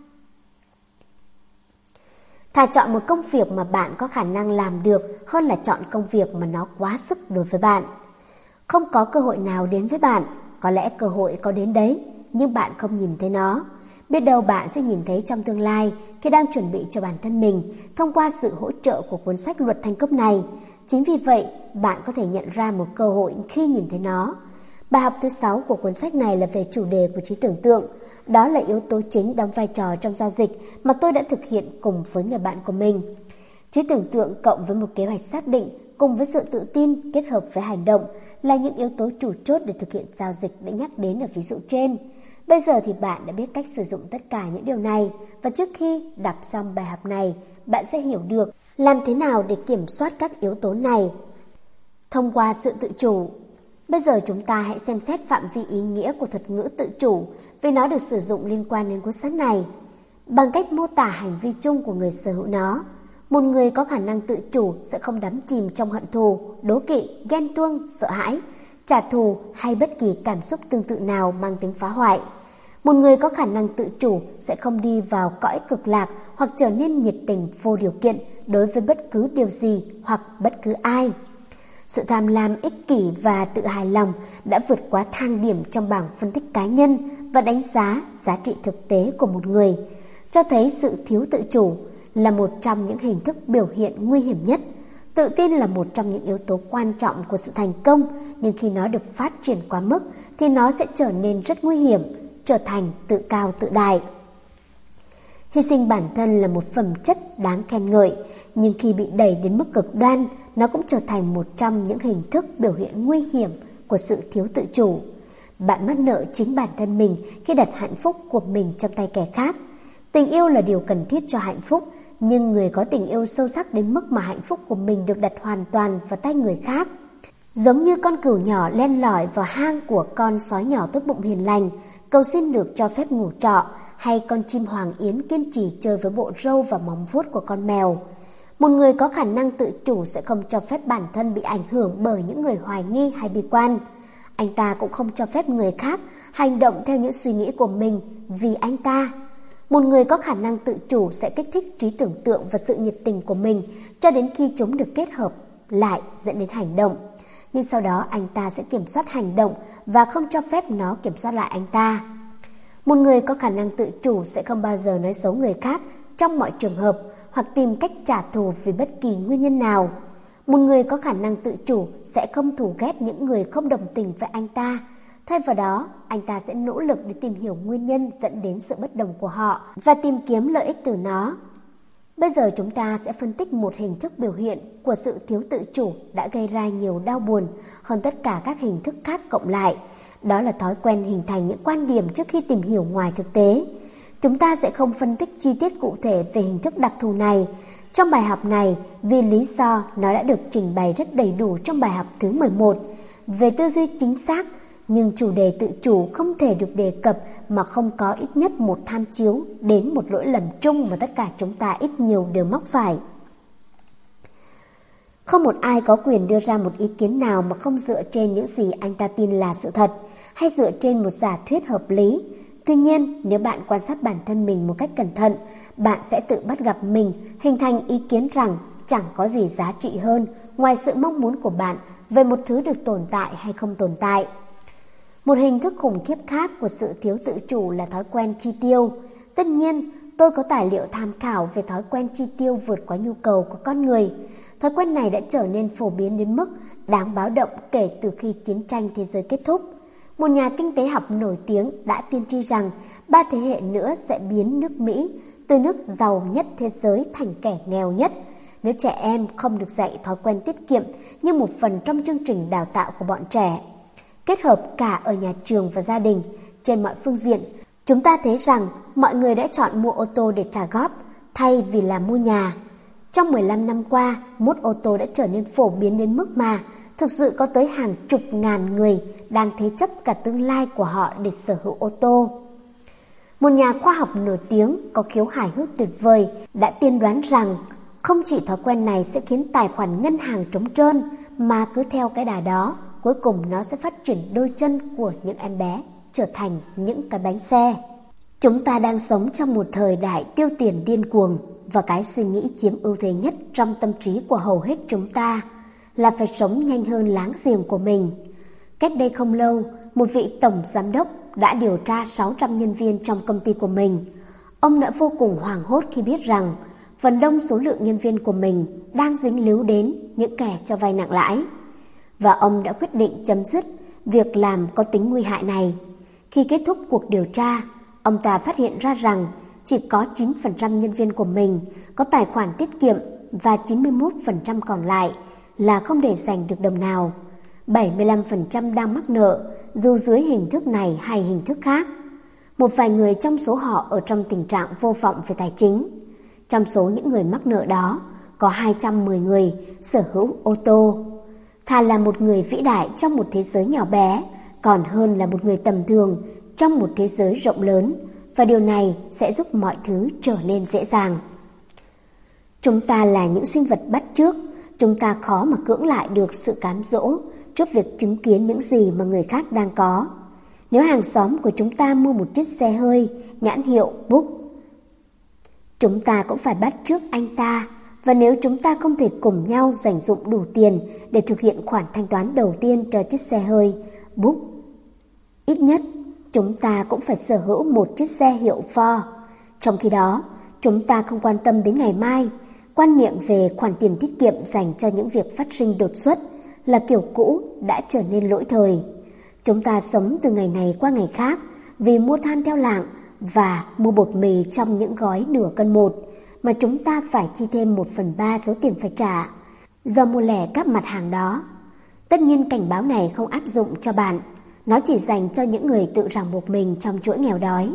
Thà chọn một công việc mà bạn có khả năng làm được hơn là chọn công việc mà nó quá sức đối với bạn. Không có cơ hội nào đến với bạn, có lẽ cơ hội có đến đấy, nhưng bạn không nhìn thấy nó. Biết đâu bạn sẽ nhìn thấy trong tương lai khi đang chuẩn bị cho bản thân mình thông qua sự hỗ trợ của cuốn sách Luật Thành Công này. Chính vì vậy, bạn có thể nhận ra một cơ hội khi nhìn thấy nó. Bài học thứ sáu của cuốn sách này là về chủ đề của trí tưởng tượng. Đó là yếu tố chính đóng vai trò trong giao dịch mà tôi đã thực hiện cùng với người bạn của mình. Trí tưởng tượng cộng với một kế hoạch xác định cùng với sự tự tin kết hợp với hành động là những yếu tố chủ chốt để thực hiện giao dịch đã nhắc đến ở ví dụ trên. Bây giờ thì bạn đã biết cách sử dụng tất cả những điều này, và trước khi đọc xong bài học này, bạn sẽ hiểu được làm thế nào để kiểm soát các yếu tố này thông qua sự tự chủ. Bây giờ chúng ta hãy xem xét phạm vi ý nghĩa của thuật ngữ tự chủ, vì nó được sử dụng liên quan đến cuốn sách này. Bằng cách mô tả hành vi chung của người sở hữu nó, một người có khả năng tự chủ sẽ không đắm chìm trong hận thù, đố kỵ, ghen tuông, sợ hãi, trả thù hay bất kỳ cảm xúc tương tự nào mang tính phá hoại. Một người có khả năng tự chủ sẽ không đi vào cõi cực lạc hoặc trở nên nhiệt tình vô điều kiện đối với bất cứ điều gì hoặc bất cứ ai. Sự tham lam ích kỷ và tự hài lòng đã vượt quá thang điểm trong bảng phân tích cá nhân và đánh giá giá trị thực tế của một người, cho thấy sự thiếu tự chủ là một trong những hình thức biểu hiện nguy hiểm nhất. Tự tin là một trong những yếu tố quan trọng của sự thành công, nhưng khi nó được phát triển quá mức thì nó sẽ trở nên rất nguy hiểm, trở thành tự cao tự đại. Hy sinh bản thân là một phẩm chất đáng khen ngợi, nhưng khi bị đẩy đến mức cực đoan, nó cũng trở thành một trong những hình thức biểu hiện nguy hiểm của sự thiếu tự chủ. Bạn mắc nợ chính bản thân mình khi đặt hạnh phúc của mình trong tay kẻ khác. Tình yêu là điều cần thiết cho hạnh phúc, nhưng người có tình yêu sâu sắc đến mức mà hạnh phúc của mình được đặt hoàn toàn vào tay người khác. Giống như con cừu nhỏ len lỏi vào hang của con sói nhỏ tốt bụng hiền lành, cầu xin được cho phép ngủ trọ, hay con chim hoàng yến kiên trì chơi với bộ râu và móng vuốt của con mèo. Một người có khả năng tự chủ sẽ không cho phép bản thân bị ảnh hưởng bởi những người hoài nghi hay bi quan. Anh ta cũng không cho phép người khác hành động theo những suy nghĩ của mình vì anh ta. Một người có khả năng tự chủ sẽ kích thích trí tưởng tượng và sự nhiệt tình của mình cho đến khi chúng được kết hợp lại dẫn đến hành động. Nhưng sau đó anh ta sẽ kiểm soát hành động và không cho phép nó kiểm soát lại anh ta. Một người có khả năng tự chủ sẽ không bao giờ nói xấu người khác trong mọi trường hợp hoặc tìm cách trả thù vì bất kỳ nguyên nhân nào. Một người có khả năng tự chủ sẽ không thù ghét những người không đồng tình với anh ta. Thay vào đó, anh ta sẽ nỗ lực để tìm hiểu nguyên nhân dẫn đến sự bất đồng của họ và tìm kiếm lợi ích từ nó. Bây giờ chúng ta sẽ phân tích một hình thức biểu hiện của sự thiếu tự chủ đã gây ra nhiều đau buồn hơn tất cả các hình thức khác cộng lại. Đó là thói quen hình thành những quan điểm trước khi tìm hiểu ngoài thực tế. Chúng ta sẽ không phân tích chi tiết cụ thể về hình thức đặc thù này trong bài học này vì lý do nó đã được trình bày rất đầy đủ trong bài học thứ mười một về tư duy chính xác, nhưng chủ đề tự chủ không thể được đề cập mà không có ít nhất một tham chiếu đến một lỗi lầm chung mà tất cả chúng ta ít nhiều đều mắc phải. Không một ai có quyền đưa ra một ý kiến nào mà không dựa trên những gì anh ta tin là sự thật hay dựa trên một giả thuyết hợp lý. Tuy nhiên, nếu bạn quan sát bản thân mình một cách cẩn thận, bạn sẽ tự bắt gặp mình hình thành ý kiến rằng chẳng có gì giá trị hơn ngoài sự mong muốn của bạn về một thứ được tồn tại hay không tồn tại. Một hình thức khủng khiếp khác của sự thiếu tự chủ là thói quen chi tiêu. Tất nhiên, tôi có tài liệu tham khảo về thói quen chi tiêu vượt quá nhu cầu của con người. Thói quen này đã trở nên phổ biến đến mức đáng báo động kể từ khi chiến tranh thế giới kết thúc. Một nhà kinh tế học nổi tiếng đã tiên tri rằng ba thế hệ nữa sẽ biến nước Mỹ từ nước giàu nhất thế giới thành kẻ nghèo nhất nếu trẻ em không được dạy thói quen tiết kiệm như một phần trong chương trình đào tạo của bọn trẻ. Kết hợp cả ở nhà trường và gia đình, trên mọi phương diện, chúng ta thấy rằng mọi người đã chọn mua ô tô để trả góp thay vì là mua nhà. Trong mười lăm năm qua, mốt ô tô đã trở nên phổ biến đến mức mà thực sự có tới hàng chục ngàn người đang thế chấp cả tương lai của họ để sở hữu ô tô. Một nhà khoa học nổi tiếng có khiếu hài hước tuyệt vời đã tiên đoán rằng không chỉ thói quen này sẽ khiến tài khoản ngân hàng trống trơn, mà cứ theo cái đà đó, cuối cùng nó sẽ phát triển đôi chân của những em bé trở thành những cái bánh xe. Chúng ta đang sống trong một thời đại tiêu tiền điên cuồng, và cái suy nghĩ chiếm ưu thế nhất trong tâm trí của hầu hết chúng ta là phải sống nhanh hơn láng giềng của mình. Cách đây không lâu, một vị tổng giám đốc đã điều tra sáu trăm nhân viên trong công ty của mình. Ông đã vô cùng hoảng hốt khi biết rằng phần đông số lượng nhân viên của mình đang dính líu đến những kẻ cho vay nặng lãi. Và ông đã quyết định chấm dứt việc làm có tính nguy hại này. Khi kết thúc cuộc điều tra, ông ta phát hiện ra rằng chỉ có chín phần trăm nhân viên của mình có tài khoản tiết kiệm và chín mươi mốt phần trăm còn lại là không để dành được đồng nào. bảy mươi lăm phần trăm đang mắc nợ dù dưới hình thức này hay hình thức khác. Một vài người trong số họ ở trong tình trạng vô vọng về tài chính. Trong số những người mắc nợ đó, có hai trăm mười người sở hữu ô tô. Thà là một người vĩ đại trong một thế giới nhỏ bé, còn hơn là một người tầm thường trong một thế giới rộng lớn, và điều này sẽ giúp mọi thứ trở nên dễ dàng. Chúng ta là những sinh vật bắt chước, chúng ta khó mà cưỡng lại được sự cám dỗ trước việc chứng kiến những gì mà người khác đang có. Nếu hàng xóm của chúng ta mua một chiếc xe hơi nhãn hiệu Book, chúng ta cũng phải bắt chước anh ta. Và nếu chúng ta không thể cùng nhau dành dụm đủ tiền để thực hiện khoản thanh toán đầu tiên cho chiếc xe hơi Book, ít nhất chúng ta cũng phải sở hữu một chiếc xe hiệu Ford. Trong khi đó, chúng ta không quan tâm đến ngày mai. Quan niệm về khoản tiền tiết kiệm dành cho những việc phát sinh đột xuất là kiểu cũ đã trở nên lỗi thời. Chúng ta sống từ ngày này qua ngày khác vì mua than theo lạng và mua bột mì trong những gói nửa cân một, mà chúng ta phải chi thêm một phần ba số tiền phải trả do mua lẻ các mặt hàng đó. Tất nhiên cảnh báo này không áp dụng cho bạn. Nó chỉ dành cho những người tự ràng buộc mình trong chuỗi nghèo đói.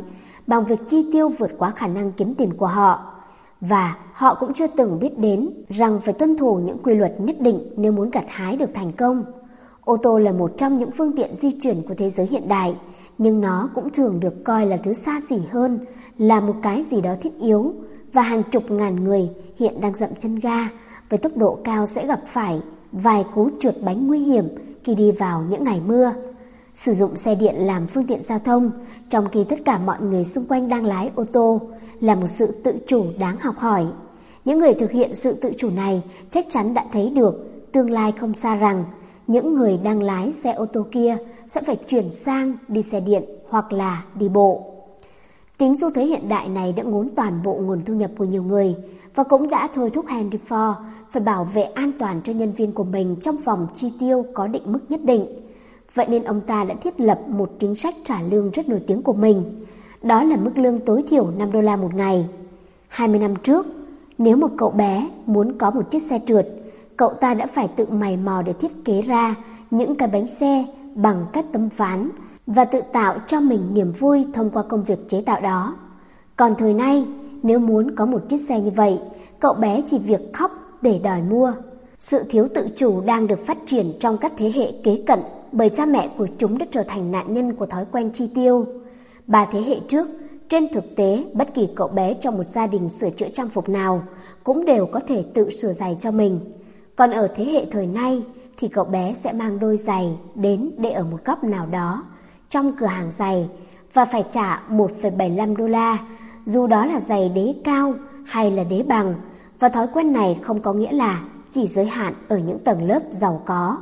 bằng việc chi tiêu vượt quá khả năng kiếm tiền của họ. Và họ cũng chưa từng biết đến rằng phải tuân thủ những quy luật nhất định nếu muốn gặt hái được thành công. Ô tô là một trong những phương tiện di chuyển của thế giới hiện đại, nhưng nó cũng thường được coi là thứ xa xỉ hơn, là một cái gì đó thiết yếu, và hàng chục ngàn người hiện đang dậm chân ga với tốc độ cao sẽ gặp phải vài cú trượt bánh nguy hiểm khi đi vào những ngày mưa. Sử dụng xe điện làm phương tiện giao thông, trong khi tất cả mọi người xung quanh đang lái ô tô, là một sự tự chủ đáng học hỏi. Những người thực hiện sự tự chủ này chắc chắn đã thấy được tương lai không xa rằng những người đang lái xe ô tô kia sẽ phải chuyển sang đi xe điện hoặc là đi bộ. Chính xu thế hiện đại này đã ngốn toàn bộ nguồn thu nhập của nhiều người và cũng đã thôi thúc Henry Ford phải bảo vệ an toàn cho nhân viên của mình trong vòng chi tiêu có định mức nhất định. Vậy nên ông ta đã thiết lập một chính sách trả lương rất nổi tiếng của mình. Đó là mức lương tối thiểu năm đô la một ngày. hai mươi năm trước, nếu một cậu bé muốn có một chiếc xe trượt, cậu ta đã phải tự mày mò để thiết kế ra những cái bánh xe bằng các tấm ván và tự tạo cho mình niềm vui thông qua công việc chế tạo đó. Còn thời nay, nếu muốn có một chiếc xe như vậy, cậu bé chỉ việc khóc để đòi mua. Sự thiếu tự chủ đang được phát triển trong các thế hệ kế cận bởi cha mẹ của chúng đã trở thành nạn nhân của thói quen chi tiêu. Ba thế hệ trước, trên thực tế, bất kỳ cậu bé trong một gia đình sửa chữa trang phục nào cũng đều có thể tự sửa giày cho mình. Còn ở thế hệ thời nay thì cậu bé sẽ mang đôi giày đến để ở một góc nào đó trong cửa hàng giày và phải trả một phẩy bảy mươi lăm đô la, dù đó là giày đế cao hay là đế bằng, và thói quen này không có nghĩa là chỉ giới hạn ở những tầng lớp giàu có.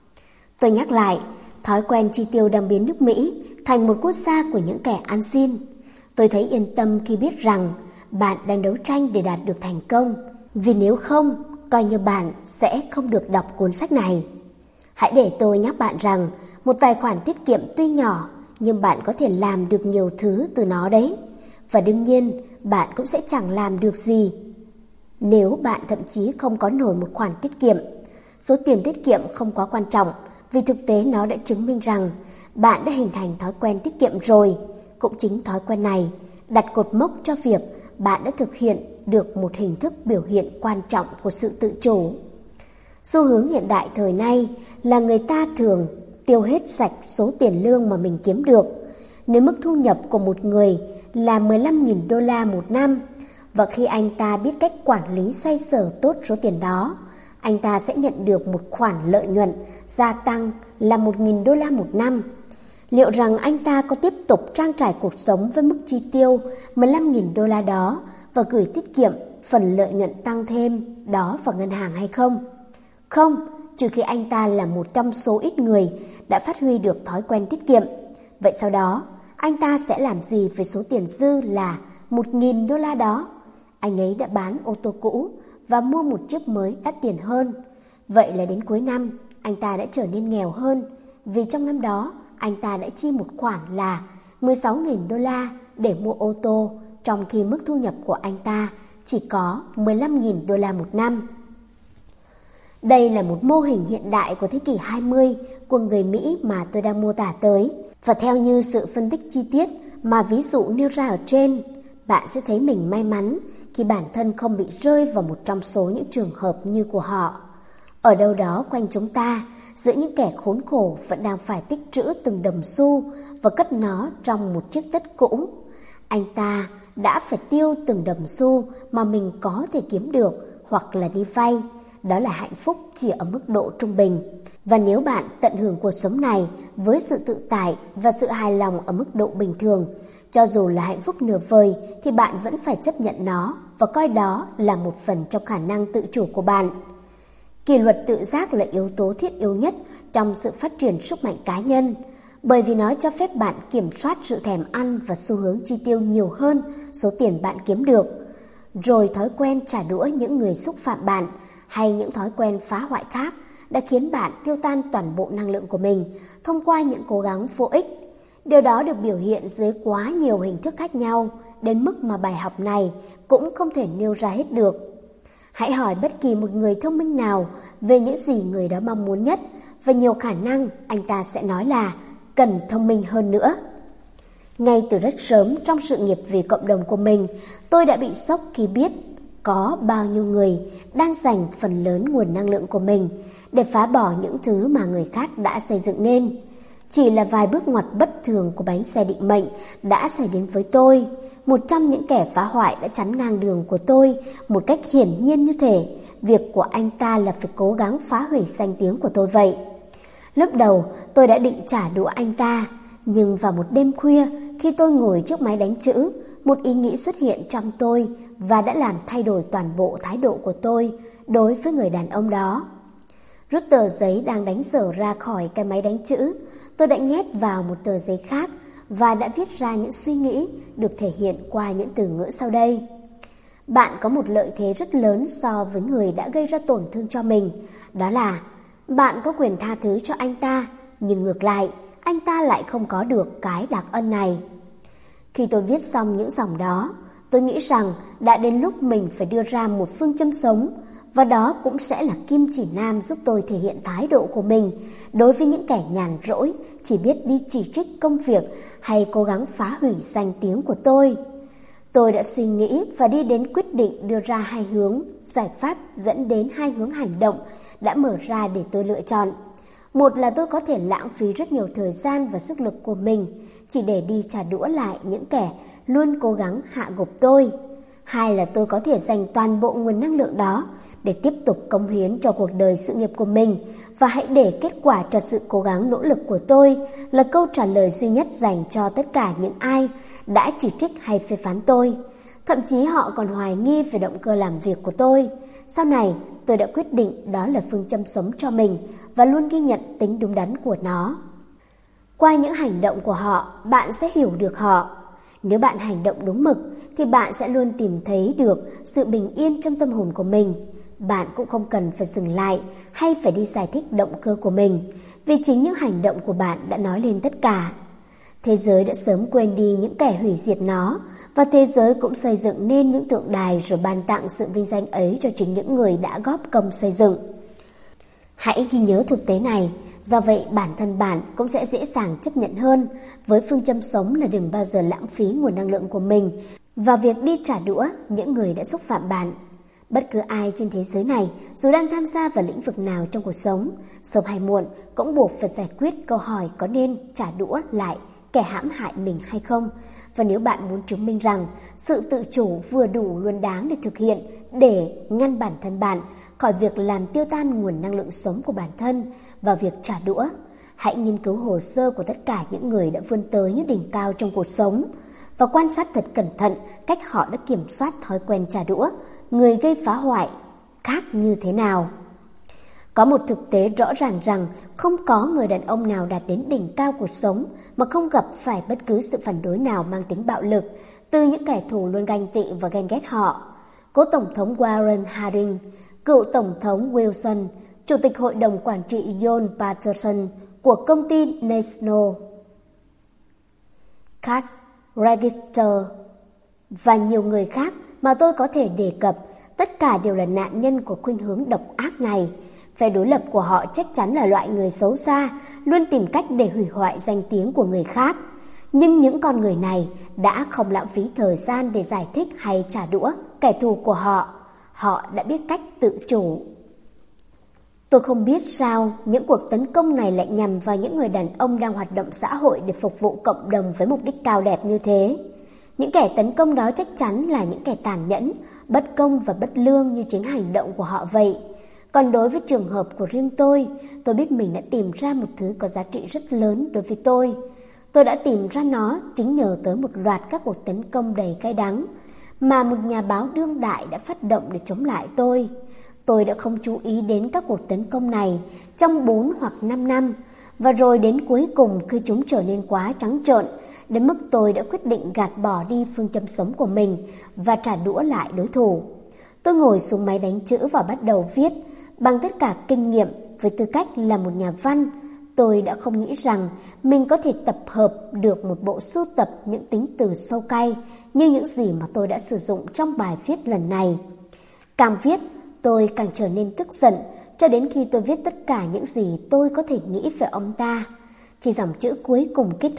Tôi nhắc lại, thói quen chi tiêu đang biến nước Mỹ thành một quốc gia của những kẻ ăn xin. Tôi thấy yên tâm khi biết rằng bạn đang đấu tranh để đạt được thành công, vì nếu không, coi như bạn sẽ không được đọc cuốn sách này. Hãy để tôi nhắc bạn rằng một tài khoản tiết kiệm tuy nhỏ, nhưng bạn có thể làm được nhiều thứ từ nó đấy. Và đương nhiên, bạn cũng sẽ chẳng làm được gì nếu bạn thậm chí không có nổi một khoản tiết kiệm. Số tiền tiết kiệm không quá quan trọng, vì thực tế nó đã chứng minh rằng bạn đã hình thành thói quen tiết kiệm rồi. Cũng chính thói quen này đặt cột mốc cho việc bạn đã thực hiện được một hình thức biểu hiện quan trọng của sự tự chủ. Xu hướng hiện đại thời nay là người ta thường tiêu hết sạch số tiền lương mà mình kiếm được. Nếu mức thu nhập của một người là mười lăm nghìn đô la một năm, và khi anh ta biết cách quản lý xoay sở tốt số tiền đó, anh ta sẽ nhận được một khoản lợi nhuận gia tăng là một nghìn đô la một năm. Liệu rằng anh ta có tiếp tục trang trải cuộc sống với mức chi tiêu mười lăm nghìn đô la đó và gửi tiết kiệm phần lợi nhuận tăng thêm đó vào ngân hàng hay không? Không, trừ khi anh ta là một trong số ít người đã phát huy được thói quen tiết kiệm. Vậy sau đó, anh ta sẽ làm gì với số tiền dư là một nghìn đô la đó? Anh ấy đã bán ô tô cũ và mua một chiếc mới đắt tiền hơn. Vậy là đến cuối năm, anh ta đã trở nên nghèo hơn, vì trong năm đó, anh ta đã chi một khoản là mười sáu nghìn đô la để mua ô tô, trong khi mức thu nhập của anh ta chỉ có mười lăm nghìn đô la một năm. Đây là một mô hình hiện đại của thế kỷ hai mươi của người Mỹ mà tôi đang mô tả tới. Và theo như sự phân tích chi tiết mà ví dụ nêu ra ở trên, bạn sẽ thấy mình may mắn khi bản thân không bị rơi vào một trong số những trường hợp như của họ. Ở đâu đó quanh chúng ta, giữa những kẻ khốn khổ vẫn đang phải tích trữ từng đồng xu và cất nó trong một chiếc tất cũ. Anh ta đã phải tiêu từng đồng xu mà mình có thể kiếm được hoặc là đi vay. Đó là hạnh phúc chỉ ở mức độ trung bình. Và nếu bạn tận hưởng cuộc sống này với sự tự tại và sự hài lòng ở mức độ bình thường, cho dù là hạnh phúc nửa vời thì bạn vẫn phải chấp nhận nó và coi đó là một phần trong khả năng tự chủ của bạn. Kỷ luật tự giác là yếu tố thiết yếu nhất trong sự phát triển sức mạnh cá nhân, bởi vì nó cho phép bạn kiểm soát sự thèm ăn và xu hướng chi tiêu nhiều hơn số tiền bạn kiếm được. Rồi thói quen trả đũa những người xúc phạm bạn hay những thói quen phá hoại khác đã khiến bạn tiêu tan toàn bộ năng lượng của mình thông qua những cố gắng vô ích. Điều đó được biểu hiện dưới quá nhiều hình thức khác nhau, đến mức mà bài học này cũng không thể nêu ra hết được. Hãy hỏi bất kỳ một người thông minh nào về những gì người đó mong muốn nhất, và nhiều khả năng anh ta sẽ nói là cần thông minh hơn nữa. Ngay từ rất sớm trong sự nghiệp vì cộng đồng của mình, tôi đã bị sốc khi biết có bao nhiêu người đang dành phần lớn nguồn năng lượng của mình để phá bỏ những thứ mà người khác đã xây dựng nên. Chỉ là vài bước ngoặt bất thường của bánh xe định mệnh đã xảy đến với tôi. Một trong những kẻ phá hoại đã chắn ngang đường của tôi một cách hiển nhiên như thể việc của anh ta là phải cố gắng phá hủy danh tiếng của tôi vậy. Lúc đầu tôi đã định trả đũa anh ta, nhưng vào một đêm khuya khi tôi ngồi trước máy đánh chữ, một ý nghĩ xuất hiện trong tôi và đã làm thay đổi toàn bộ thái độ của tôi đối với người đàn ông đó. Rút tờ giấy đang đánh dở ra khỏi cái máy đánh chữ, tôi đã nhét vào một tờ giấy khác và đã viết ra những suy nghĩ được thể hiện qua những từ ngữ sau đây. Bạn có một lợi thế rất lớn so với người đã gây ra tổn thương cho mình, đó là bạn có quyền tha thứ cho anh ta, nhưng ngược lại, anh ta lại không có được cái đặc ân này. Khi tôi viết xong những dòng đó, tôi nghĩ rằng đã đến lúc mình phải đưa ra một phương châm sống, và đó cũng sẽ là kim chỉ nam giúp tôi thể hiện thái độ của mình đối với những kẻ nhàn rỗi, chỉ biết đi chỉ trích công việc hay cố gắng phá hủy danh tiếng của tôi. Tôi đã suy nghĩ và đi đến quyết định đưa ra hai hướng giải pháp dẫn đến hai hướng hành động đã mở ra để tôi lựa chọn. Một là tôi có thể lãng phí rất nhiều thời gian và sức lực của mình chỉ để đi trả đũa lại những kẻ luôn cố gắng hạ gục tôi. Hai là tôi có thể dành toàn bộ nguồn năng lượng đó để tiếp tục cống hiến cho cuộc đời sự nghiệp của mình, và hãy để kết quả cho sự cố gắng nỗ lực của tôi là câu trả lời duy nhất dành cho tất cả những ai đã chỉ trích hay phê phán tôi. Thậm chí họ còn hoài nghi về động cơ làm việc của tôi. Sau này, tôi đã quyết định đó là phương châm sống cho mình và luôn ghi nhận tính đúng đắn của nó. Qua những hành động của họ, bạn sẽ hiểu được họ. Nếu bạn hành động đúng mực, thì bạn sẽ luôn tìm thấy được sự bình yên trong tâm hồn của mình. Bạn cũng không cần phải dừng lại hay phải đi giải thích động cơ của mình, vì chính những hành động của bạn đã nói lên tất cả. Thế giới đã sớm quên đi những kẻ hủy diệt nó, và thế giới cũng xây dựng nên những tượng đài rồi ban tặng sự vinh danh ấy cho chính những người đã góp công xây dựng. Hãy ghi nhớ thực tế này, do vậy bản thân bạn cũng sẽ dễ dàng chấp nhận hơn với phương châm sống là đừng bao giờ lãng phí nguồn năng lượng của mình vào việc đi trả đũa những người đã xúc phạm bạn. Bất cứ ai trên thế giới này, dù đang tham gia vào lĩnh vực nào trong cuộc sống, sớm hay muộn cũng buộc phải giải quyết câu hỏi có nên trả đũa lại kẻ hãm hại mình hay không. Và nếu bạn muốn chứng minh rằng sự tự chủ vừa đủ luôn đáng để thực hiện để ngăn bản thân bạn khỏi việc làm tiêu tan nguồn năng lượng sống của bản thân và việc trả đũa, hãy nghiên cứu hồ sơ của tất cả những người đã vươn tới những đỉnh cao trong cuộc sống và quan sát thật cẩn thận cách họ đã kiểm soát thói quen trả đũa người gây phá hoại khác như thế nào. Có một thực tế rõ ràng rằng không có người đàn ông nào đạt đến đỉnh cao cuộc sống mà không gặp phải bất cứ sự phản đối nào mang tính bạo lực từ những kẻ thù luôn ganh tị và ghen ghét họ. Cố Tổng thống Warren Harding, cựu Tổng thống Wilson, Chủ tịch Hội đồng Quản trị John Patterson của công ty National Cash Register và nhiều người khác mà tôi có thể đề cập, tất cả đều là nạn nhân của khuynh hướng độc ác này. Phe đối lập của họ chắc chắn là loại người xấu xa, luôn tìm cách để hủy hoại danh tiếng của người khác. Nhưng những con người này đã không lãng phí thời gian để giải thích hay trả đũa kẻ thù của họ. Họ đã biết cách tự chủ. Tôi không biết sao những cuộc tấn công này lại nhằm vào những người đàn ông đang hoạt động xã hội để phục vụ cộng đồng với mục đích cao đẹp như thế. Những kẻ tấn công đó chắc chắn là những kẻ tàn nhẫn, bất công và bất lương như chính hành động của họ vậy. Còn đối với trường hợp của riêng tôi, tôi biết mình đã tìm ra một thứ có giá trị rất lớn đối với tôi. Tôi đã tìm ra nó chính nhờ tới một loạt các cuộc tấn công đầy cay đắng mà một nhà báo đương đại đã phát động để chống lại tôi. Tôi đã không chú ý đến các cuộc tấn công này trong bốn hoặc năm năm, và rồi đến cuối cùng khi chúng trở nên quá trắng trợn, đến mức tôi đã quyết định gạt bỏ đi phương châm sống của mình và trả đũa lại đối thủ. Tôi ngồi xuống máy đánh chữ và bắt đầu viết. Bằng tất cả kinh nghiệm với tư cách là một nhà văn, tôi đã không nghĩ rằng mình có thể tập hợp được một bộ sưu tập những tính từ sâu cay như những gì mà tôi đã sử dụng trong bài viết lần này. Càng viết, tôi càng trở nên tức giận, cho đến khi tôi viết tất cả những gì tôi có thể nghĩ về ông ta. Khi dòng chữ cuối cùng kết thúc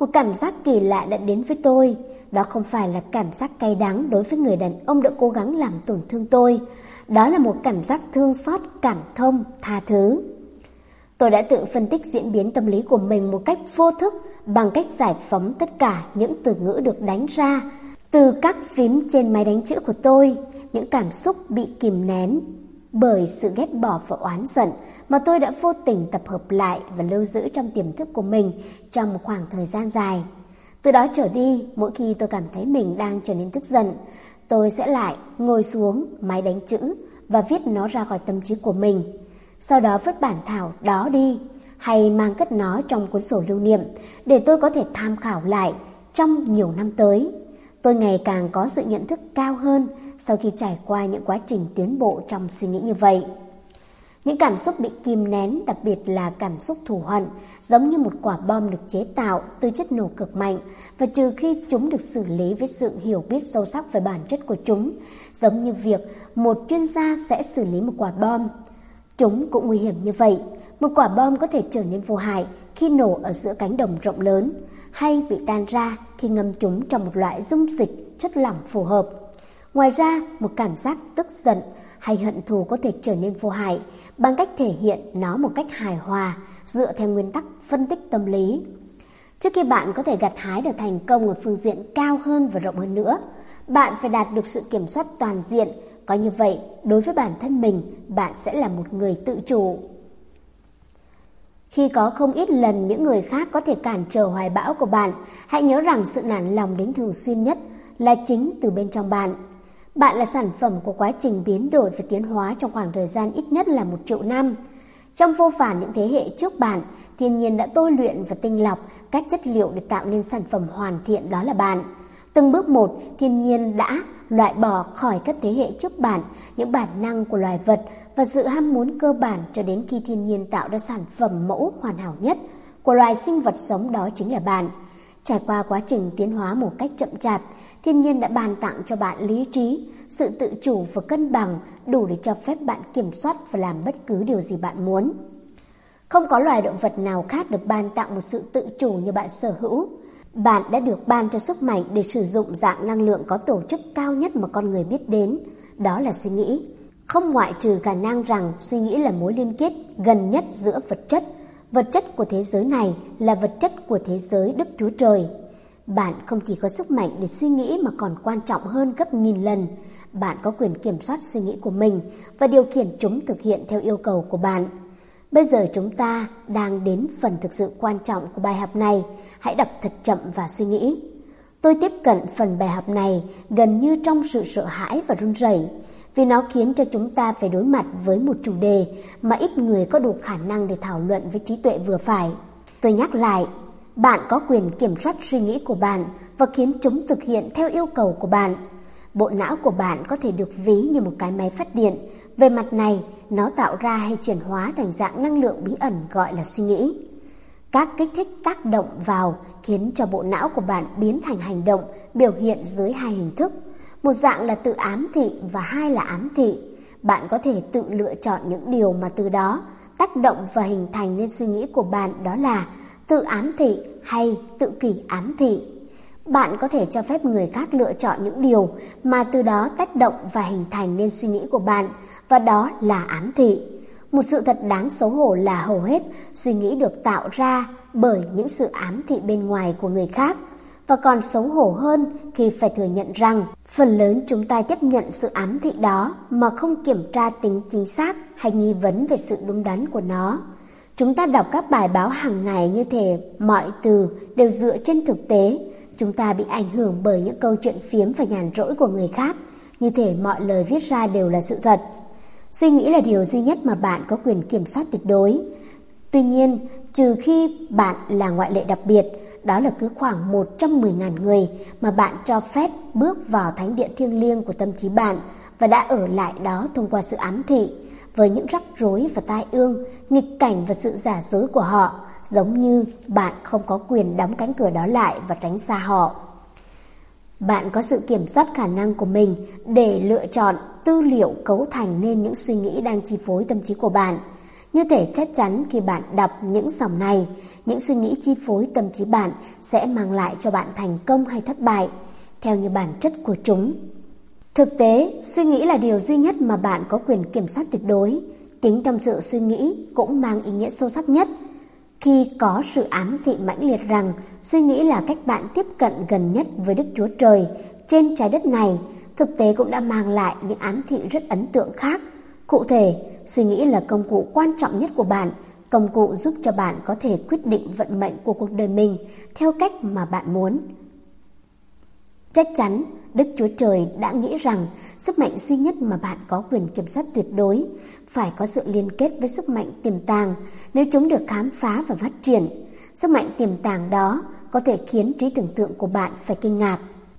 một cảm giác kỳ lạ đã đến với tôi. Đó không phải là cảm giác cay đắng đối với người đàn ông đã cố gắng làm tổn thương tôi. Đó là một cảm giác thương xót, cảm thông, tha thứ. Tôi đã tự phân tích diễn biến tâm lý của mình một cách vô thức bằng cách giải phóng tất cả những từ ngữ được đánh ra từ các phím trên máy đánh chữ của tôi, những cảm xúc bị kìm nén bởi sự ghét bỏ và oán giận mà tôi đã vô tình tập hợp lại và lưu giữ trong tiềm thức của mình trong một khoảng thời gian dài. Từ đó trở đi, mỗi khi tôi cảm thấy mình đang trở nên tức giận, tôi sẽ lại ngồi xuống máy đánh chữ và viết nó ra khỏi tâm trí của mình. Sau đó vứt bản thảo đó đi hay mang cất nó trong cuốn sổ lưu niệm để tôi có thể tham khảo lại trong nhiều năm tới. Tôi ngày càng có sự nhận thức cao hơn sau khi trải qua những quá trình tiến bộ trong suy nghĩ như vậy. Những cảm xúc bị kìm nén, đặc biệt là cảm xúc thù hận, giống như một quả bom được chế tạo từ chất nổ cực mạnh, và trừ khi chúng được xử lý với sự hiểu biết sâu sắc về bản chất của chúng, giống như việc một chuyên gia sẽ xử lý một quả bom. Chúng cũng nguy hiểm như vậy. Một quả bom có thể trở nên vô hại khi nổ ở giữa cánh đồng rộng lớn, hay bị tan ra khi ngâm chúng trong một loại dung dịch chất lỏng phù hợp. Ngoài ra, một cảm giác tức giận hay hận thù có thể trở nên vô hại bằng cách thể hiện nó một cách hài hòa dựa theo nguyên tắc phân tích tâm lý. Trước khi bạn có thể gặt hái được thành công ở phương diện cao hơn và rộng hơn nữa, bạn phải đạt được sự kiểm soát toàn diện. Có như vậy, đối với bản thân mình, bạn sẽ là một người tự chủ. Khi có không ít lần những người khác có thể cản trở hoài bão của bạn, hãy nhớ rằng sự nản lòng đến thường xuyên nhất là chính từ bên trong bạn. Bạn là sản phẩm của quá trình biến đổi và tiến hóa trong khoảng thời gian ít nhất là một triệu năm. Trong vô vàn những thế hệ trước bạn, thiên nhiên đã tôi luyện và tinh lọc các chất liệu để tạo nên sản phẩm hoàn thiện, đó là bạn. Từng bước một, thiên nhiên đã loại bỏ khỏi các thế hệ trước bạn những bản năng của loài vật và sự ham muốn cơ bản cho đến khi thiên nhiên tạo ra sản phẩm mẫu hoàn hảo nhất của loài sinh vật sống, đó chính là bạn. Trải qua quá trình tiến hóa một cách chậm chạp, thiên nhiên đã ban tặng cho bạn lý trí, sự tự chủ và cân bằng đủ để cho phép bạn kiểm soát và làm bất cứ điều gì bạn muốn. Không có loài động vật nào khác được ban tặng một sự tự chủ như bạn sở hữu. Bạn đã được ban cho sức mạnh để sử dụng dạng năng lượng có tổ chức cao nhất mà con người biết đến, đó là suy nghĩ. Không ngoại trừ khả năng rằng suy nghĩ là mối liên kết gần nhất giữa vật chất. Vật chất của thế giới này là vật chất của thế giới Đức Chúa Trời. Bạn không chỉ có sức mạnh để suy nghĩ mà còn quan trọng hơn gấp nghìn lần. Bạn có quyền kiểm soát suy nghĩ của mình và điều khiển chúng thực hiện theo yêu cầu của bạn. Bây giờ chúng ta đang đến phần thực sự quan trọng của bài học này. Hãy đọc thật chậm và suy nghĩ. Tôi tiếp cận phần bài học này gần như trong sự sợ hãi và run rẩy, vì nó khiến cho chúng ta phải đối mặt với một chủ đề mà ít người có đủ khả năng để thảo luận với trí tuệ vừa phải. Tôi nhắc lại, bạn có quyền kiểm soát suy nghĩ của bạn và khiến chúng thực hiện theo yêu cầu của bạn. Bộ não của bạn có thể được ví như một cái máy phát điện. Về mặt này, nó tạo ra hay chuyển hóa thành dạng năng lượng bí ẩn gọi là suy nghĩ. Các kích thích tác động vào khiến cho bộ não của bạn biến thành hành động biểu hiện dưới hai hình thức. Một dạng là tự ám thị và hai là ám thị. Bạn có thể tự lựa chọn những điều mà từ đó tác động và hình thành nên suy nghĩ của bạn, đó là tự ám thị hay tự kỷ ám thị. Bạn có thể cho phép người khác lựa chọn những điều mà từ đó tác động và hình thành nên suy nghĩ của bạn, và đó là ám thị. Một sự thật đáng xấu hổ là hầu hết suy nghĩ được tạo ra bởi những sự ám thị bên ngoài của người khác. Và còn xấu hổ hơn khi phải thừa nhận rằng phần lớn chúng ta chấp nhận sự ám thị đó mà không kiểm tra tính chính xác hay nghi vấn về sự đúng đắn của nó. Chúng ta đọc các bài báo hàng ngày như thể mọi từ đều dựa trên thực tế. Chúng ta bị ảnh hưởng bởi những câu chuyện phiếm và nhàn rỗi của người khác, như thể mọi lời viết ra đều là sự thật. Suy nghĩ là điều duy nhất mà bạn có quyền kiểm soát tuyệt đối. Tuy nhiên, trừ khi bạn là ngoại lệ đặc biệt, đó là cứ khoảng một trong mười nghìn người mà bạn cho phép bước vào thánh điện thiêng liêng của tâm trí bạn và đã ở lại đó thông qua sự ám thị, với những rắc rối và tai ương, nghịch cảnh và sự giả dối của họ, giống như bạn không có quyền đóng cánh cửa đó lại và tránh xa họ. Bạn có sự kiểm soát khả năng của mình để lựa chọn tư liệu cấu thành nên những suy nghĩ đang chi phối tâm trí của bạn. Như thể chắc chắn khi bạn đọc những dòng này, những suy nghĩ chi phối tâm trí bạn sẽ mang lại cho bạn thành công hay thất bại, theo như bản chất của chúng. Thực tế, suy nghĩ là điều duy nhất mà bạn có quyền kiểm soát tuyệt đối. Chính trong sự suy nghĩ cũng mang ý nghĩa sâu sắc nhất. Khi có sự ám thị mãnh liệt rằng suy nghĩ là cách bạn tiếp cận gần nhất với Đức Chúa Trời trên trái đất này, thực tế cũng đã mang lại những ám thị rất ấn tượng khác. Cụ thể, suy nghĩ là công cụ quan trọng nhất của bạn, công cụ giúp cho bạn có thể quyết định vận mệnh của cuộc đời mình theo cách mà bạn muốn. Chắc chắn, Đức Chúa Trời đã nghĩ rằng sức mạnh duy nhất mà bạn có quyền kiểm soát tuyệt đối phải có sự liên kết với sức mạnh tiềm tàng nếu chúng được khám phá và phát triển. Sức mạnh tiềm tàng đó có thể khiến trí tưởng tượng của bạn phải kinh ngạc.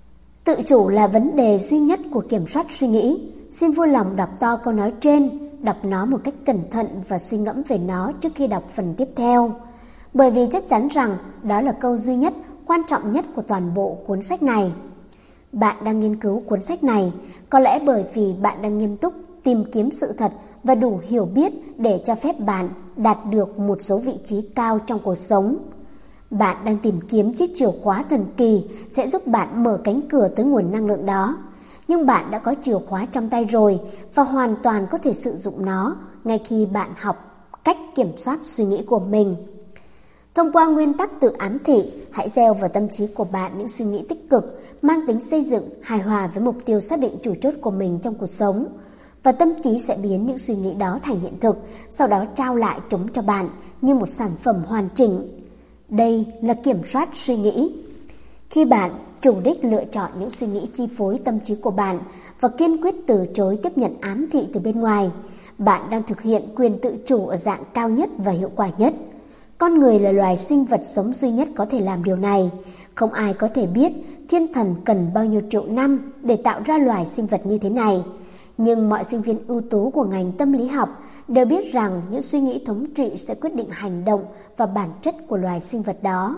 Tự chủ là vấn đề duy nhất của kiểm soát suy nghĩ. Xin vui lòng đọc to câu nói trên, đọc nó một cách cẩn thận và suy ngẫm về nó trước khi đọc phần tiếp theo. Bởi vì chắc chắn rằng đó là câu duy nhất, quan trọng nhất của toàn bộ cuốn sách này. Bạn đang nghiên cứu cuốn sách này có lẽ bởi vì bạn đang nghiêm túc tìm kiếm sự thật và đủ hiểu biết để cho phép bạn đạt được một số vị trí cao trong cuộc sống. Bạn đang tìm kiếm chiếc chìa khóa thần kỳ sẽ giúp bạn mở cánh cửa tới nguồn năng lượng đó. Nhưng bạn đã có chìa khóa trong tay rồi và hoàn toàn có thể sử dụng nó ngay khi bạn học cách kiểm soát suy nghĩ của mình. Thông qua nguyên tắc tự ám thị, hãy gieo vào tâm trí của bạn những suy nghĩ tích cực, mang tính xây dựng, hài hòa với mục tiêu xác định chủ chốt của mình trong cuộc sống. Và tâm trí sẽ biến những suy nghĩ đó thành hiện thực, sau đó trao lại chúng cho bạn như một sản phẩm hoàn chỉnh. Đây là kiểm soát suy nghĩ. Khi bạn chủ đích lựa chọn những suy nghĩ chi phối tâm trí của bạn và kiên quyết từ chối tiếp nhận ám thị từ bên ngoài, bạn đang thực hiện quyền tự chủ ở dạng cao nhất và hiệu quả nhất. Con người là loài sinh vật sống duy nhất có thể làm điều này. Không ai có thể biết thiên thần cần bao nhiêu triệu năm để tạo ra loài sinh vật như thế này. Nhưng mọi sinh viên ưu tú của ngành tâm lý học đều biết rằng những suy nghĩ thống trị sẽ quyết định hành động và bản chất của loài sinh vật đó.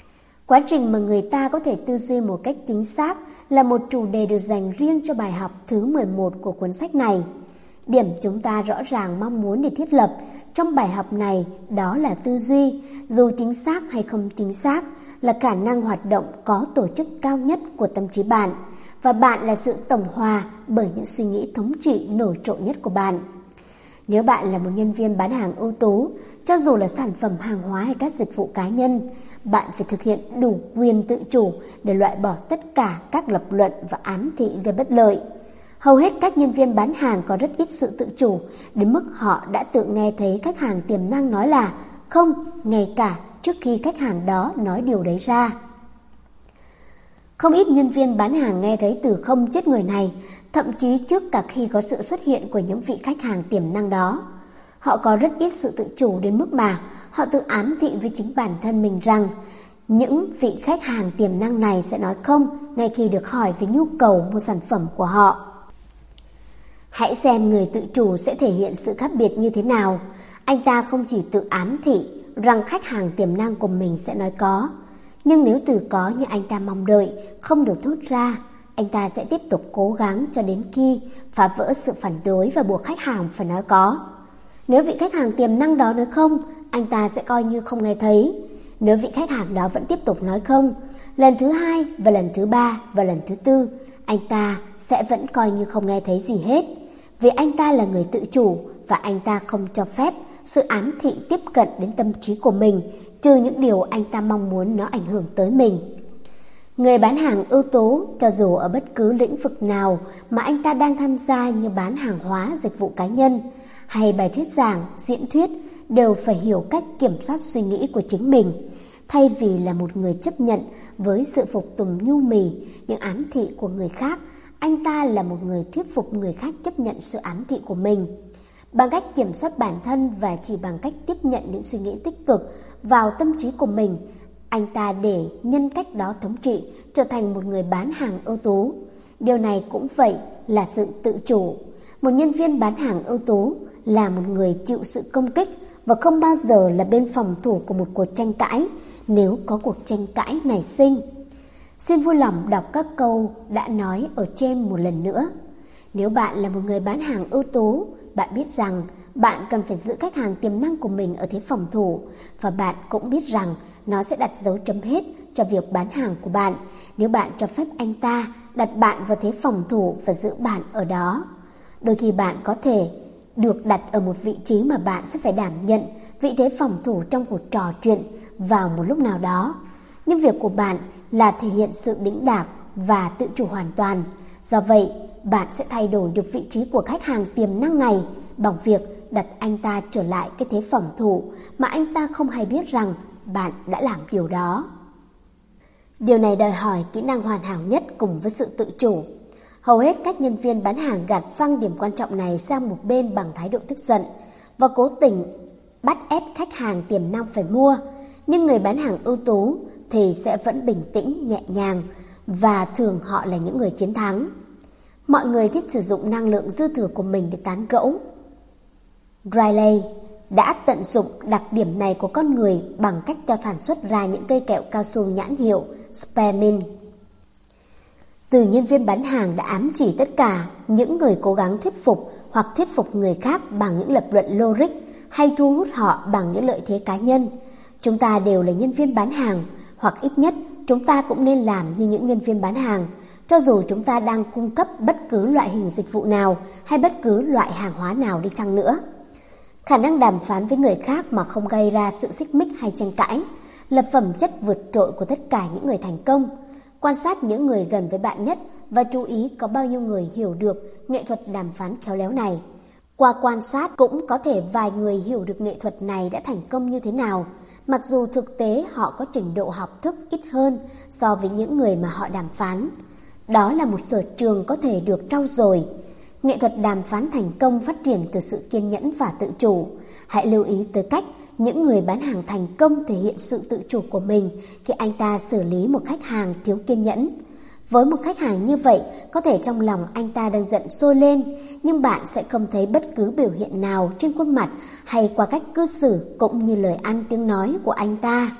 Quá trình mà người ta có thể tư duy một cách chính xác là một chủ đề được dành riêng cho bài học thứ mười một của cuốn sách này. Điểm chúng ta rõ ràng mong muốn để thiết lập trong bài học này đó là tư duy, dù chính xác hay không chính xác, là khả năng hoạt động có tổ chức cao nhất của tâm trí bạn, và bạn là sự tổng hòa bởi những suy nghĩ thống trị nổi trội nhất của bạn. Nếu bạn là một nhân viên bán hàng ưu tú, cho dù là sản phẩm hàng hóa hay các dịch vụ cá nhân, bạn phải thực hiện đủ quyền tự chủ để loại bỏ tất cả các lập luận và ám thị gây bất lợi. Hầu hết các nhân viên bán hàng có rất ít sự tự chủ, đến mức họ đã tự nghe thấy khách hàng tiềm năng nói là không, ngay cả trước khi khách hàng đó nói điều đấy ra. Không ít nhân viên bán hàng nghe thấy từ không chết người này, thậm chí trước cả khi có sự xuất hiện của những vị khách hàng tiềm năng đó. Họ có rất ít sự tự chủ đến mức mà họ tự ám thị với chính bản thân mình rằng những vị khách hàng tiềm năng này sẽ nói không ngay khi được hỏi về nhu cầu mua sản phẩm của họ. Hãy xem người tự chủ sẽ thể hiện sự khác biệt như thế nào. Anh ta không chỉ tự ám thị rằng khách hàng tiềm năng của mình sẽ nói có, nhưng nếu từ có như anh ta mong đợi không được thốt ra, anh ta sẽ tiếp tục cố gắng cho đến khi phá vỡ sự phản đối và buộc khách hàng phải nói có. Nếu vị khách hàng tiềm năng đó nói không, anh ta sẽ coi như không nghe thấy. Nếu vị khách hàng đó vẫn tiếp tục nói không, lần thứ hai và lần thứ ba và lần thứ tư, anh ta sẽ vẫn coi như không nghe thấy gì hết. Vì anh ta là người tự chủ và anh ta không cho phép sự ám thị tiếp cận đến tâm trí của mình, trừ những điều anh ta mong muốn nó ảnh hưởng tới mình. Người bán hàng ưu tú, cho dù ở bất cứ lĩnh vực nào mà anh ta đang tham gia như bán hàng hóa, dịch vụ cá nhân, hay bài thuyết giảng, diễn thuyết, đều phải hiểu cách kiểm soát suy nghĩ của chính mình. Thay vì là một người chấp nhận với sự phục tùng nhu mì những ám thị của người khác, anh ta là một người thuyết phục người khác chấp nhận sự ám thị của mình. Bằng cách kiểm soát bản thân và chỉ bằng cách tiếp nhận những suy nghĩ tích cực vào tâm trí của mình, anh ta để nhân cách đó thống trị, trở thành một người bán hàng ưu tú. Điều này cũng vậy là sự tự chủ. Một nhân viên bán hàng ưu tú là một người chịu sự công kích và không bao giờ là bên phòng thủ của một cuộc tranh cãi nếu có cuộc tranh cãi nảy sinh. Xin vui lòng đọc các câu đã nói ở trên một lần nữa. Nếu bạn là một người bán hàng ưu tú, bạn biết rằng bạn cần phải giữ khách hàng tiềm năng của mình ở thế phòng thủ, và bạn cũng biết rằng nó sẽ đặt dấu chấm hết cho việc bán hàng của bạn nếu bạn cho phép anh ta đặt bạn vào thế phòng thủ và giữ bạn ở đó. Đôi khi bạn có thể được đặt ở một vị trí mà bạn sẽ phải đảm nhận vị thế phòng thủ trong cuộc trò chuyện vào một lúc nào đó. Nhưng việc của bạn là thể hiện sự đĩnh đạc và tự chủ hoàn toàn. Do vậy, bạn sẽ thay đổi được vị trí của khách hàng tiềm năng này bằng việc đặt anh ta trở lại cái thế phòng thủ mà anh ta không hay biết rằng bạn đã làm điều đó. Điều này đòi hỏi kỹ năng hoàn hảo nhất cùng với sự tự chủ. Hầu hết các nhân viên bán hàng gạt phăng điểm quan trọng này sang một bên bằng thái độ tức giận và cố tình bắt ép khách hàng tiềm năng phải mua. Nhưng người bán hàng ưu tú thì sẽ vẫn bình tĩnh, nhẹ nhàng, và thường họ là những người chiến thắng. Mọi người thích sử dụng năng lượng dư thừa của mình để tán gẫu. Riley đã tận dụng đặc điểm này của con người bằng cách cho sản xuất ra những cây kẹo cao su nhãn hiệu Spearmint. Từ nhân viên bán hàng đã ám chỉ tất cả những người cố gắng thuyết phục hoặc thuyết phục người khác bằng những lập luận logic hay thu hút họ bằng những lợi thế cá nhân. Chúng ta đều là nhân viên bán hàng, hoặc ít nhất chúng ta cũng nên làm như những nhân viên bán hàng, cho dù chúng ta đang cung cấp bất cứ loại hình dịch vụ nào hay bất cứ loại hàng hóa nào đi chăng nữa. Khả năng đàm phán với người khác mà không gây ra sự xích mích hay tranh cãi là phẩm chất vượt trội của tất cả những người thành công. Quan sát những người gần với bạn nhất và chú ý có bao nhiêu người hiểu được nghệ thuật đàm phán khéo léo này. Qua quan sát cũng có thể vài người hiểu được nghệ thuật này đã thành công như thế nào, mặc dù thực tế họ có trình độ học thức ít hơn so với những người mà họ đàm phán. Đó là một sở trường có thể được trau dồi. Nghệ thuật đàm phán thành công phát triển từ sự kiên nhẫn và tự chủ. Hãy lưu ý tới cách những người bán hàng thành công thể hiện sự tự chủ của mình khi anh ta xử lý một khách hàng thiếu kiên nhẫn. Với một khách hàng như vậy, có thể trong lòng anh ta đang giận sôi lên, nhưng bạn sẽ không thấy bất cứ biểu hiện nào trên khuôn mặt hay qua cách cư xử cũng như lời ăn tiếng nói của anh ta.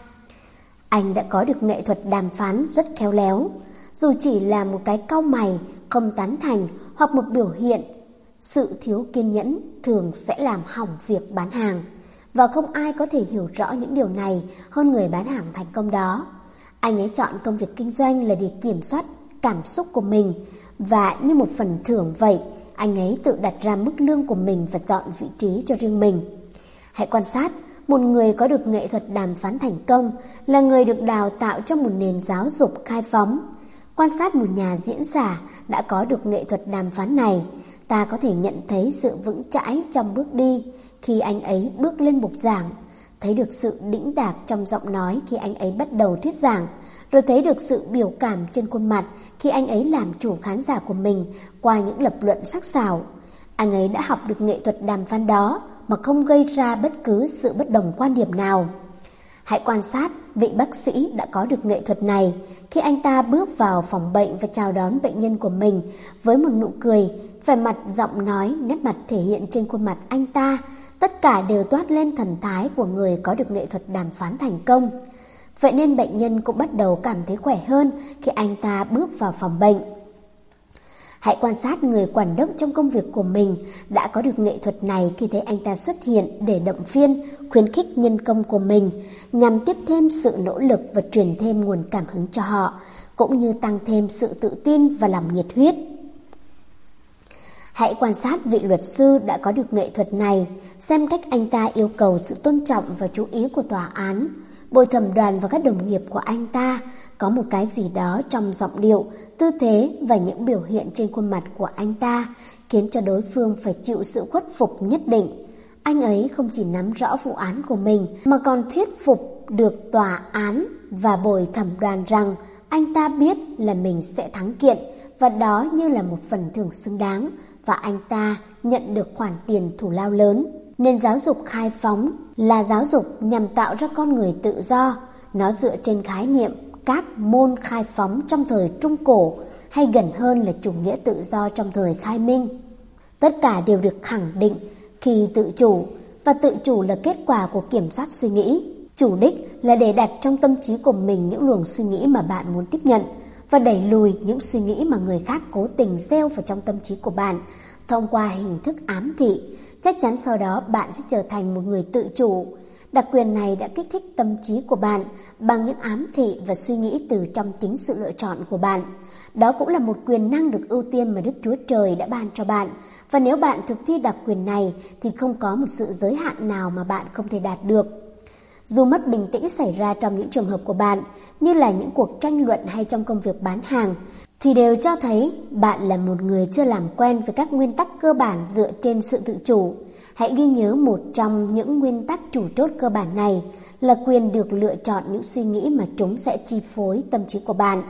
Anh đã có được nghệ thuật đàm phán rất khéo léo. Dù chỉ là một cái cau mày, không tán thành hoặc một biểu hiện, sự thiếu kiên nhẫn thường sẽ làm hỏng việc bán hàng. Và không ai có thể hiểu rõ những điều này hơn người bán hàng thành công đó. Anh ấy chọn công việc kinh doanh là để kiểm soát cảm xúc của mình, và như một phần thưởng vậy, anh ấy tự đặt ra mức lương của mình và dọn vị trí cho riêng mình. Hãy quan sát, một người có được nghệ thuật đàm phán thành công là người được đào tạo trong một nền giáo dục khai phóng. Quan sát một nhà diễn giả đã có được nghệ thuật đàm phán này, ta có thể nhận thấy sự vững chãi trong bước đi khi anh ấy bước lên bục giảng, thấy được sự đĩnh đạc trong giọng nói khi anh ấy bắt đầu thuyết giảng, rồi thấy được sự biểu cảm trên khuôn mặt khi anh ấy làm chủ khán giả của mình qua những lập luận sắc sảo. Anh ấy đã học được nghệ thuật đàm phán đó mà không gây ra bất cứ sự bất đồng quan điểm nào. Hãy quan sát vị bác sĩ đã có được nghệ thuật này khi anh ta bước vào phòng bệnh và chào đón bệnh nhân của mình với một nụ cười, vẻ mặt, giọng nói, nét mặt thể hiện trên khuôn mặt anh ta, tất cả đều toát lên thần thái của người có được nghệ thuật đàm phán thành công. Vậy nên bệnh nhân cũng bắt đầu cảm thấy khỏe hơn khi anh ta bước vào phòng bệnh. Hãy quan sát người quản đốc trong công việc của mình đã có được nghệ thuật này khi thấy anh ta xuất hiện để động viên, khuyến khích nhân công của mình nhằm tiếp thêm sự nỗ lực và truyền thêm nguồn cảm hứng cho họ, cũng như tăng thêm sự tự tin và lòng nhiệt huyết. Hãy quan sát vị luật sư đã có được nghệ thuật này, xem cách anh ta yêu cầu sự tôn trọng và chú ý của tòa án. Bồi thẩm đoàn và các đồng nghiệp của anh ta có một cái gì đó trong giọng điệu, tư thế và những biểu hiện trên khuôn mặt của anh ta khiến cho đối phương phải chịu sự khuất phục nhất định. Anh ấy không chỉ nắm rõ vụ án của mình mà còn thuyết phục được tòa án và bồi thẩm đoàn rằng anh ta biết là mình sẽ thắng kiện, và đó như là một phần thưởng xứng đáng, và anh ta nhận được khoản tiền thù lao lớn. Nền giáo dục khai phóng là giáo dục nhằm tạo ra con người tự do. Nó dựa trên khái niệm các môn khai phóng trong thời Trung Cổ, hay gần hơn là chủ nghĩa tự do trong thời Khai Minh. Tất cả đều được khẳng định khi tự chủ, và tự chủ là kết quả của kiểm soát suy nghĩ. Chủ đích là để đặt trong tâm trí của mình những luồng suy nghĩ mà bạn muốn tiếp nhận, và đẩy lùi những suy nghĩ mà người khác cố tình gieo vào trong tâm trí của bạn. thông qua hình thức ám thị. Chắc chắn sau đó bạn sẽ trở thành một người tự chủ. Đặc quyền này đã kích thích tâm trí của bạn bằng những ám thị và suy nghĩ từ trong chính sự lựa chọn của bạn. Đó cũng là một quyền năng được ưu tiên mà Đức Chúa Trời đã ban cho bạn. Và nếu bạn thực thi đặc quyền này thì không có một sự giới hạn nào mà bạn không thể đạt được. Dù mất bình tĩnh xảy ra trong những trường hợp của bạn, như là những cuộc tranh luận hay trong công việc bán hàng, thì đều cho thấy bạn là một người chưa làm quen với các nguyên tắc cơ bản dựa trên sự tự chủ. Hãy ghi nhớ một trong những nguyên tắc chủ chốt cơ bản này là quyền được lựa chọn những suy nghĩ mà chúng sẽ chi phối tâm trí của bạn.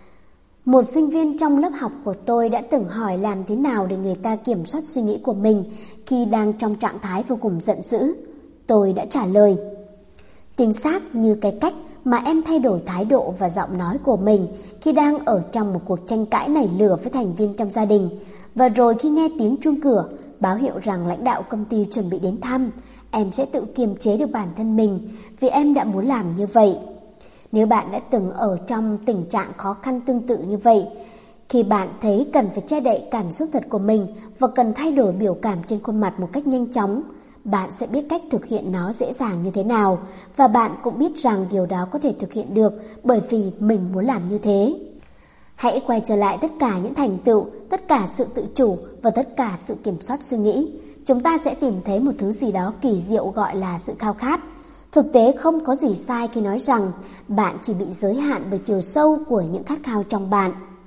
Một sinh viên trong lớp học của tôi đã từng hỏi làm thế nào để người ta kiểm soát suy nghĩ của mình khi đang trong trạng thái vô cùng giận dữ. Tôi đã trả lời: chính xác như cái cách mà em thay đổi thái độ và giọng nói của mình khi đang ở trong một cuộc tranh cãi nảy lửa với thành viên trong gia đình. Và rồi khi nghe tiếng chuông cửa báo hiệu rằng lãnh đạo công ty chuẩn bị đến thăm, em sẽ tự kiềm chế được bản thân mình vì em đã muốn làm như vậy. Nếu bạn đã từng ở trong tình trạng khó khăn tương tự như vậy, khi bạn thấy cần phải che đậy cảm xúc thật của mình và cần thay đổi biểu cảm trên khuôn mặt một cách nhanh chóng, bạn sẽ biết cách thực hiện nó dễ dàng như thế nào, và bạn cũng biết rằng điều đó có thể thực hiện được bởi vì mình muốn làm như thế. Hãy quay trở lại tất cả những thành tựu, tất cả sự tự chủ và tất cả sự kiểm soát suy nghĩ. Chúng ta sẽ tìm thấy một thứ gì đó kỳ diệu gọi là sự khao khát. Thực tế không có gì sai khi nói rằng bạn chỉ bị giới hạn bởi chiều sâu của những khát khao trong bạn.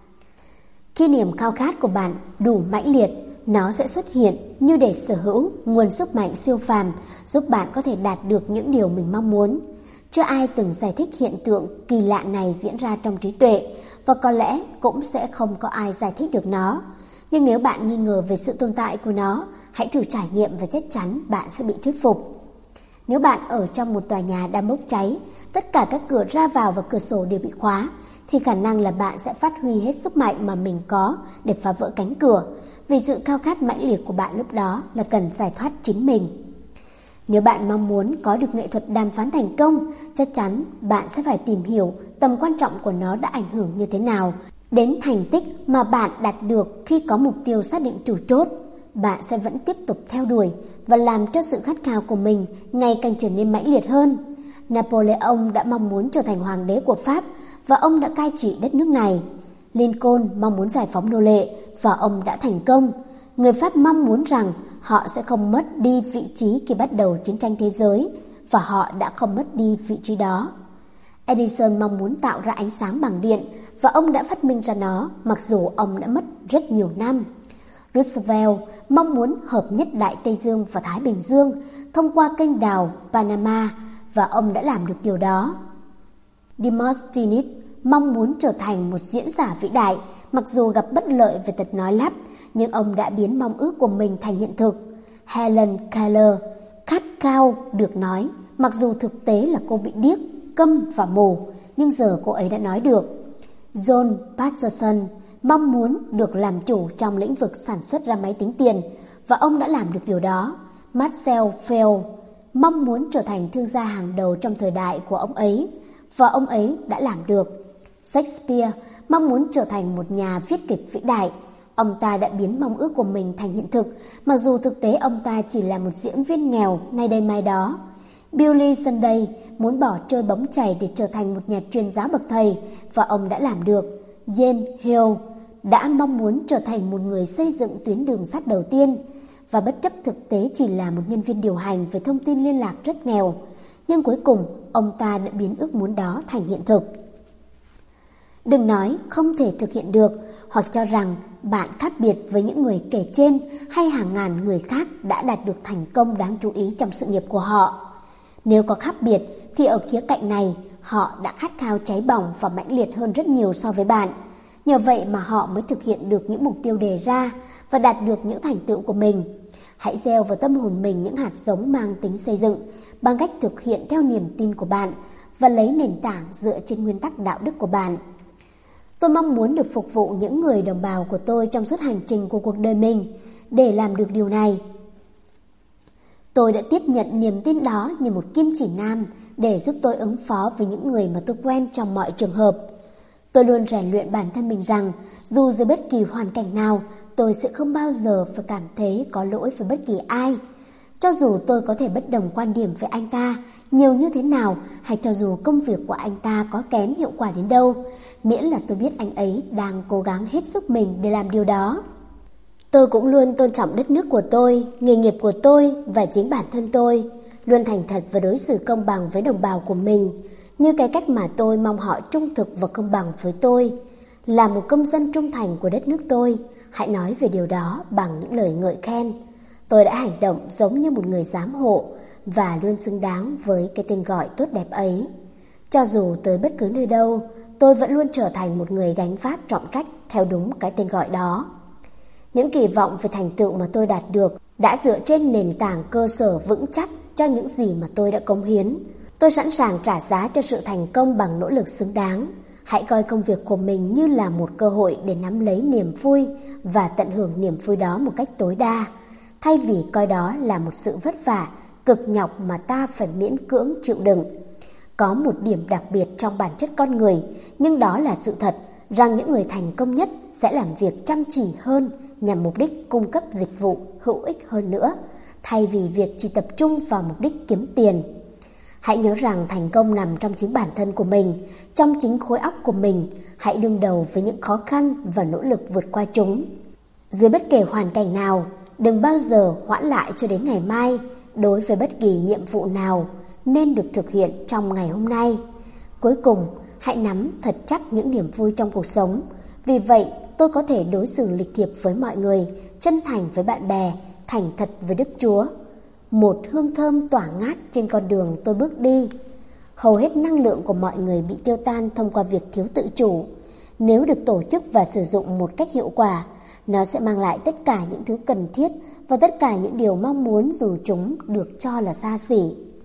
Khi niềm khao khát của bạn đủ mãnh liệt, nó sẽ xuất hiện như để sở hữu nguồn sức mạnh siêu phàm giúp bạn có thể đạt được những điều mình mong muốn. Chưa ai từng giải thích hiện tượng kỳ lạ này diễn ra trong trí tuệ, và có lẽ cũng sẽ không có ai giải thích được nó. Nhưng nếu bạn nghi ngờ về sự tồn tại của nó, hãy thử trải nghiệm và chắc chắn bạn sẽ bị thuyết phục. Nếu bạn ở trong một tòa nhà đang bốc cháy, tất cả các cửa ra vào và cửa sổ đều bị khóa, thì khả năng là bạn sẽ phát huy hết sức mạnh mà mình có để phá vỡ cánh cửa, vì sự khao khát mãnh liệt của bạn lúc đó là cần giải thoát chính mình. Nếu bạn mong muốn có được nghệ thuật đàm phán thành công, chắc chắn bạn sẽ phải tìm hiểu tầm quan trọng của nó đã ảnh hưởng như thế nào đến thành tích mà bạn đạt được khi có mục tiêu xác định chủ chốt. Bạn sẽ vẫn tiếp tục theo đuổi và làm cho sự khát khao của mình ngày càng trở nên mãnh liệt hơn. Napoleon đã mong muốn trở thành hoàng đế của Pháp và ông đã cai trị đất nước này. Lincoln mong muốn giải phóng nô lệ và ông đã thành công. Người Pháp mong muốn rằng họ sẽ không mất đi vị trí khi bắt đầu chiến tranh thế giới, và họ đã không mất đi vị trí đó. Edison mong muốn tạo ra ánh sáng bằng điện và ông đã phát minh ra nó mặc dù ông đã mất rất nhiều năm. Roosevelt mong muốn hợp nhất Đại Tây Dương và Thái Bình Dương thông qua kênh đào Panama và ông đã làm được điều đó. Demosthenes mong muốn trở thành một diễn giả vĩ đại mặc dù gặp bất lợi về tật nói lắp, nhưng ông đã biến mong ước của mình thành hiện thực. Helen Keller khát khao được nói mặc dù thực tế là cô bị điếc, câm và mù, nhưng giờ cô ấy đã nói được. John Patterson mong muốn được làm chủ trong lĩnh vực sản xuất ra máy tính tiền và ông đã làm được điều đó. Marcel Fell mong muốn trở thành thương gia hàng đầu trong thời đại của ông ấy và ông ấy đã làm được. Shakespeare mong muốn trở thành một nhà viết kịch vĩ đại. Ông ta đã biến mong ước của mình thành hiện thực, mặc dù thực tế ông ta chỉ là một diễn viên nghèo nay đây mai đó. Billy Sunday muốn bỏ chơi bóng chày để trở thành một nhà truyền giáo bậc thầy và ông đã làm được. James Hill đã mong muốn trở thành một người xây dựng tuyến đường sắt đầu tiên và bất chấp thực tế chỉ là một nhân viên điều hành về thông tin liên lạc rất nghèo, nhưng cuối cùng ông ta đã biến ước muốn đó thành hiện thực. Đừng nói không thể thực hiện được hoặc cho rằng bạn khác biệt với những người kể trên hay hàng ngàn người khác đã đạt được thành công đáng chú ý trong sự nghiệp của họ. Nếu có khác biệt thì ở khía cạnh này họ đã khát khao cháy bỏng và mãnh liệt hơn rất nhiều so với bạn. Nhờ vậy mà họ mới thực hiện được những mục tiêu đề ra và đạt được những thành tựu của mình. Hãy gieo vào tâm hồn mình những hạt giống mang tính xây dựng bằng cách thực hiện theo niềm tin của bạn và lấy nền tảng dựa trên nguyên tắc đạo đức của bạn. Tôi mong muốn được phục vụ những người đồng bào của tôi trong suốt hành trình của cuộc đời mình. Để làm được điều này, tôi đã tiếp nhận niềm tin đó như một kim chỉ nam để giúp tôi ứng phó với những người mà tôi quen trong mọi trường hợp. Tôi luôn rèn luyện bản thân mình rằng dù dưới bất kỳ hoàn cảnh nào, tôi sẽ không bao giờ phải cảm thấy có lỗi với bất kỳ ai. Cho dù tôi có thể bất đồng quan điểm với anh ta nhiều như thế nào, hay cho dù công việc của anh ta có kém hiệu quả đến đâu, miễn là tôi biết anh ấy đang cố gắng hết sức mình để làm điều đó. Tôi cũng luôn tôn trọng đất nước của tôi, nghề nghiệp của tôi và chính bản thân tôi, luôn thành thật và đối xử công bằng với đồng bào của mình, như cái cách mà tôi mong họ trung thực và công bằng với tôi. Là một công dân trung thành của đất nước tôi, hãy nói về điều đó bằng những lời ngợi khen. Tôi đã hành động giống như một người giám hộ và luôn xứng đáng với cái tên gọi tốt đẹp ấy. Cho dù tới bất cứ nơi đâu, tôi vẫn luôn trở thành một người gánh vác trọng trách theo đúng cái tên gọi đó. Những kỳ vọng về thành tựu mà tôi đạt được đã dựa trên nền tảng cơ sở vững chắc cho những gì mà tôi đã cống hiến. Tôi sẵn sàng trả giá cho sự thành công bằng nỗ lực xứng đáng. Hãy coi công việc của mình như là một cơ hội để nắm lấy niềm vui và tận hưởng niềm vui đó một cách tối đa, thay vì coi đó là một sự vất vả, cực nhọc mà ta phải miễn cưỡng chịu đựng. Có một điểm đặc biệt trong bản chất con người, nhưng đó là sự thật rằng những người thành công nhất sẽ làm việc chăm chỉ hơn nhằm mục đích cung cấp dịch vụ hữu ích hơn nữa, thay vì việc chỉ tập trung vào mục đích kiếm tiền. Hãy nhớ rằng thành công nằm trong chính bản thân của mình, trong chính khối óc của mình. Hãy đương đầu với những khó khăn và nỗ lực vượt qua chúng. Dưới bất kể hoàn cảnh nào, đừng bao giờ hoãn lại cho đến ngày mai đối với bất kỳ nhiệm vụ nào nên được thực hiện trong ngày hôm nay. Cuối cùng, hãy nắm thật chắc những niềm vui trong cuộc sống. Vì vậy, tôi có thể đối xử lịch thiệp với mọi người, chân thành với bạn bè, thành thật với Đức Chúa. Một hương thơm tỏa ngát trên con đường tôi bước đi. Hầu hết năng lượng của mọi người bị tiêu tan thông qua việc thiếu tự chủ. Nếu được tổ chức và sử dụng một cách hiệu quả, nó sẽ mang lại tất cả những thứ cần thiết và tất cả những điều mong muốn dù chúng được cho là xa xỉ.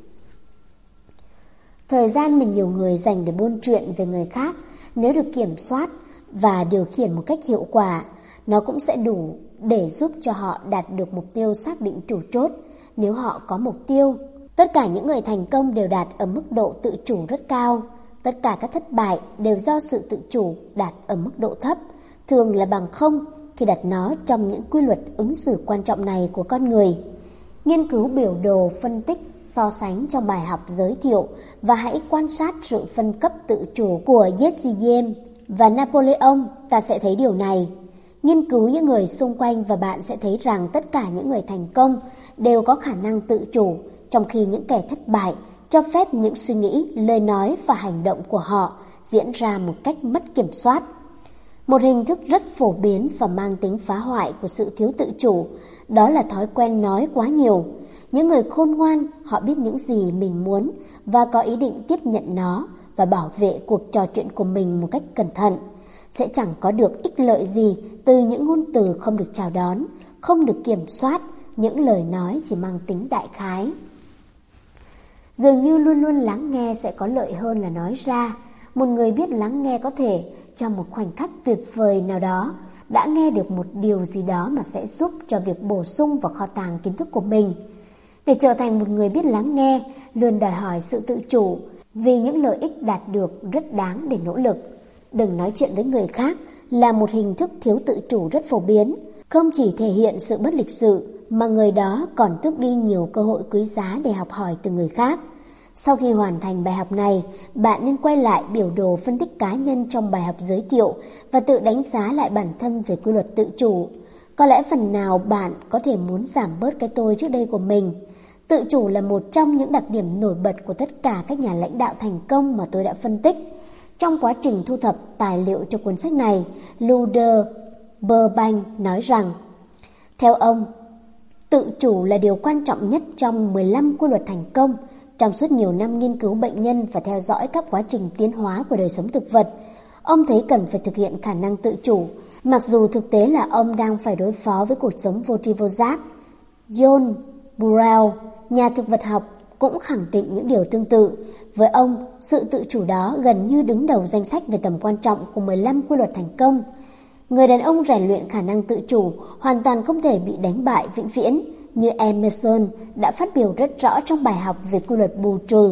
Thời gian mà nhiều người dành để buôn chuyện về người khác, nếu được kiểm soát và điều khiển một cách hiệu quả, nó cũng sẽ đủ để giúp cho họ đạt được mục tiêu xác định chủ chốt. Nếu họ có mục tiêu, tất cả những người thành công đều đạt ở mức độ tự chủ rất cao. Tất cả các thất bại đều do sự tự chủ đạt ở mức độ thấp, thường là bằng không khi đặt nó trong những quy luật ứng xử quan trọng này của con người. Nghiên cứu biểu đồ, phân tích, so sánh trong bài học giới thiệu và hãy quan sát sự phân cấp tự chủ của Jesse James và Napoleon, ta sẽ thấy điều này. Nghiên cứu những người xung quanh và bạn sẽ thấy rằng tất cả những người thành công đều có khả năng tự chủ, trong khi những kẻ thất bại cho phép những suy nghĩ, lời nói và hành động của họ diễn ra một cách mất kiểm soát. Một hình thức rất phổ biến và mang tính phá hoại của sự thiếu tự chủ, đó là thói quen nói quá nhiều. Những người khôn ngoan, họ biết những gì mình muốn và có ý định tiếp nhận nó và bảo vệ cuộc trò chuyện của mình một cách cẩn thận. Sẽ chẳng có được ích lợi gì từ những ngôn từ không được chào đón, không được kiểm soát, những lời nói chỉ mang tính đại khái. Dường như luôn luôn lắng nghe sẽ có lợi hơn là nói ra. Một người biết lắng nghe có thể, trong một khoảnh khắc tuyệt vời nào đó, đã nghe được một điều gì đó mà sẽ giúp cho việc bổ sung vào kho tàng kiến thức của mình. Để trở thành một người biết lắng nghe, luôn đòi hỏi sự tự chủ, vì những lợi ích đạt được rất đáng để nỗ lực. Đừng nói chuyện với người khác là một hình thức thiếu tự chủ rất phổ biến, không chỉ thể hiện sự bất lịch sự, mà người đó còn tước đi nhiều cơ hội quý giá để học hỏi từ người khác. Sau khi hoàn thành bài học này, bạn nên quay lại biểu đồ phân tích cá nhân trong bài học giới thiệu và tự đánh giá lại bản thân về quy luật tự chủ. Có lẽ phần nào bạn có thể muốn giảm bớt cái tôi trước đây của mình. Tự chủ là một trong những đặc điểm nổi bật của tất cả các nhà lãnh đạo thành công mà tôi đã phân tích. Trong quá trình thu thập tài liệu cho cuốn sách này, Luder Burbank nói rằng, theo ông, tự chủ là điều quan trọng nhất trong mười lăm quy luật thành công. Trong suốt nhiều năm nghiên cứu bệnh nhân và theo dõi các quá trình tiến hóa của đời sống thực vật, ông thấy cần phải thực hiện khả năng tự chủ, mặc dù thực tế là ông đang phải đối phó với cuộc sống vô tri vô giác. John Burrell, nhà thực vật học, cũng khẳng định những điều tương tự. Với ông, sự tự chủ đó gần như đứng đầu danh sách về tầm quan trọng của mười lăm quy luật thành công. Người đàn ông rèn luyện khả năng tự chủ hoàn toàn không thể bị đánh bại vĩnh viễn, như Emerson đã phát biểu rất rõ trong bài học về quy luật bù trừ.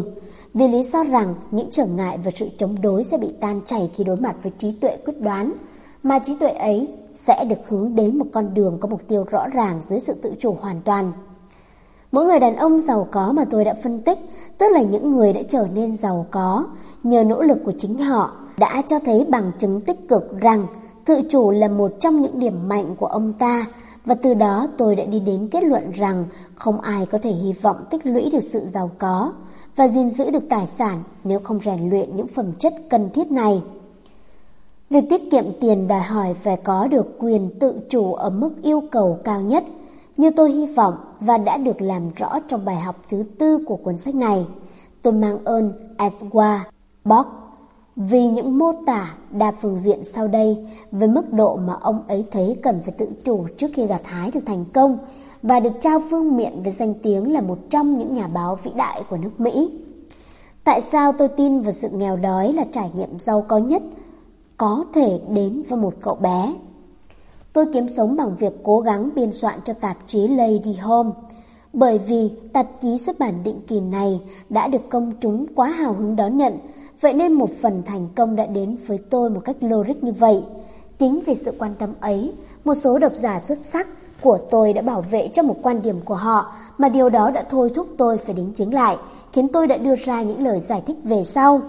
vì lý do rằng những trở ngại và sự chống đối sẽ bị tan chảy khi đối mặt với trí tuệ quyết đoán, mà trí tuệ ấy sẽ được hướng đến một con đường có mục tiêu rõ ràng dưới sự tự chủ hoàn toàn. Mỗi người đàn ông giàu có mà tôi đã phân tích, tức là những người đã trở nên giàu có nhờ nỗ lực của chính họ, đã cho thấy bằng chứng tích cực rằng tự chủ là một trong những điểm mạnh của ông ta, và từ đó tôi đã đi đến kết luận rằng không ai có thể hy vọng tích lũy được sự giàu có và gìn giữ được tài sản nếu không rèn luyện những phẩm chất cần thiết này. Việc tiết kiệm tiền đòi hỏi phải có được quyền tự chủ ở mức yêu cầu cao nhất, như tôi hy vọng và đã được làm rõ trong bài học thứ tư của cuốn sách này. Tôi mang ơn Edward Bock vì những mô tả đa phương diện sau đây về mức độ mà ông ấy thấy cần phải tự chủ trước khi gặt hái được thành công và được trao vương miện với danh tiếng là một trong những nhà báo vĩ đại của nước Mỹ. Tại sao tôi tin vào sự nghèo đói là trải nghiệm giàu có nhất có thể đến với một cậu bé? Tôi kiếm sống bằng việc cố gắng biên soạn cho tạp chí Lady Home, bởi vì tạp chí xuất bản định kỳ này đã được công chúng quá hào hứng đón nhận, vậy nên một phần thành công đã đến với tôi một cách logic như vậy. Chính vì sự quan tâm ấy, một số độc giả xuất sắc của tôi đã bảo vệ cho một quan điểm của họ, mà điều đó đã thôi thúc tôi phải đính chính lại, khiến tôi đã đưa ra những lời giải thích về sau.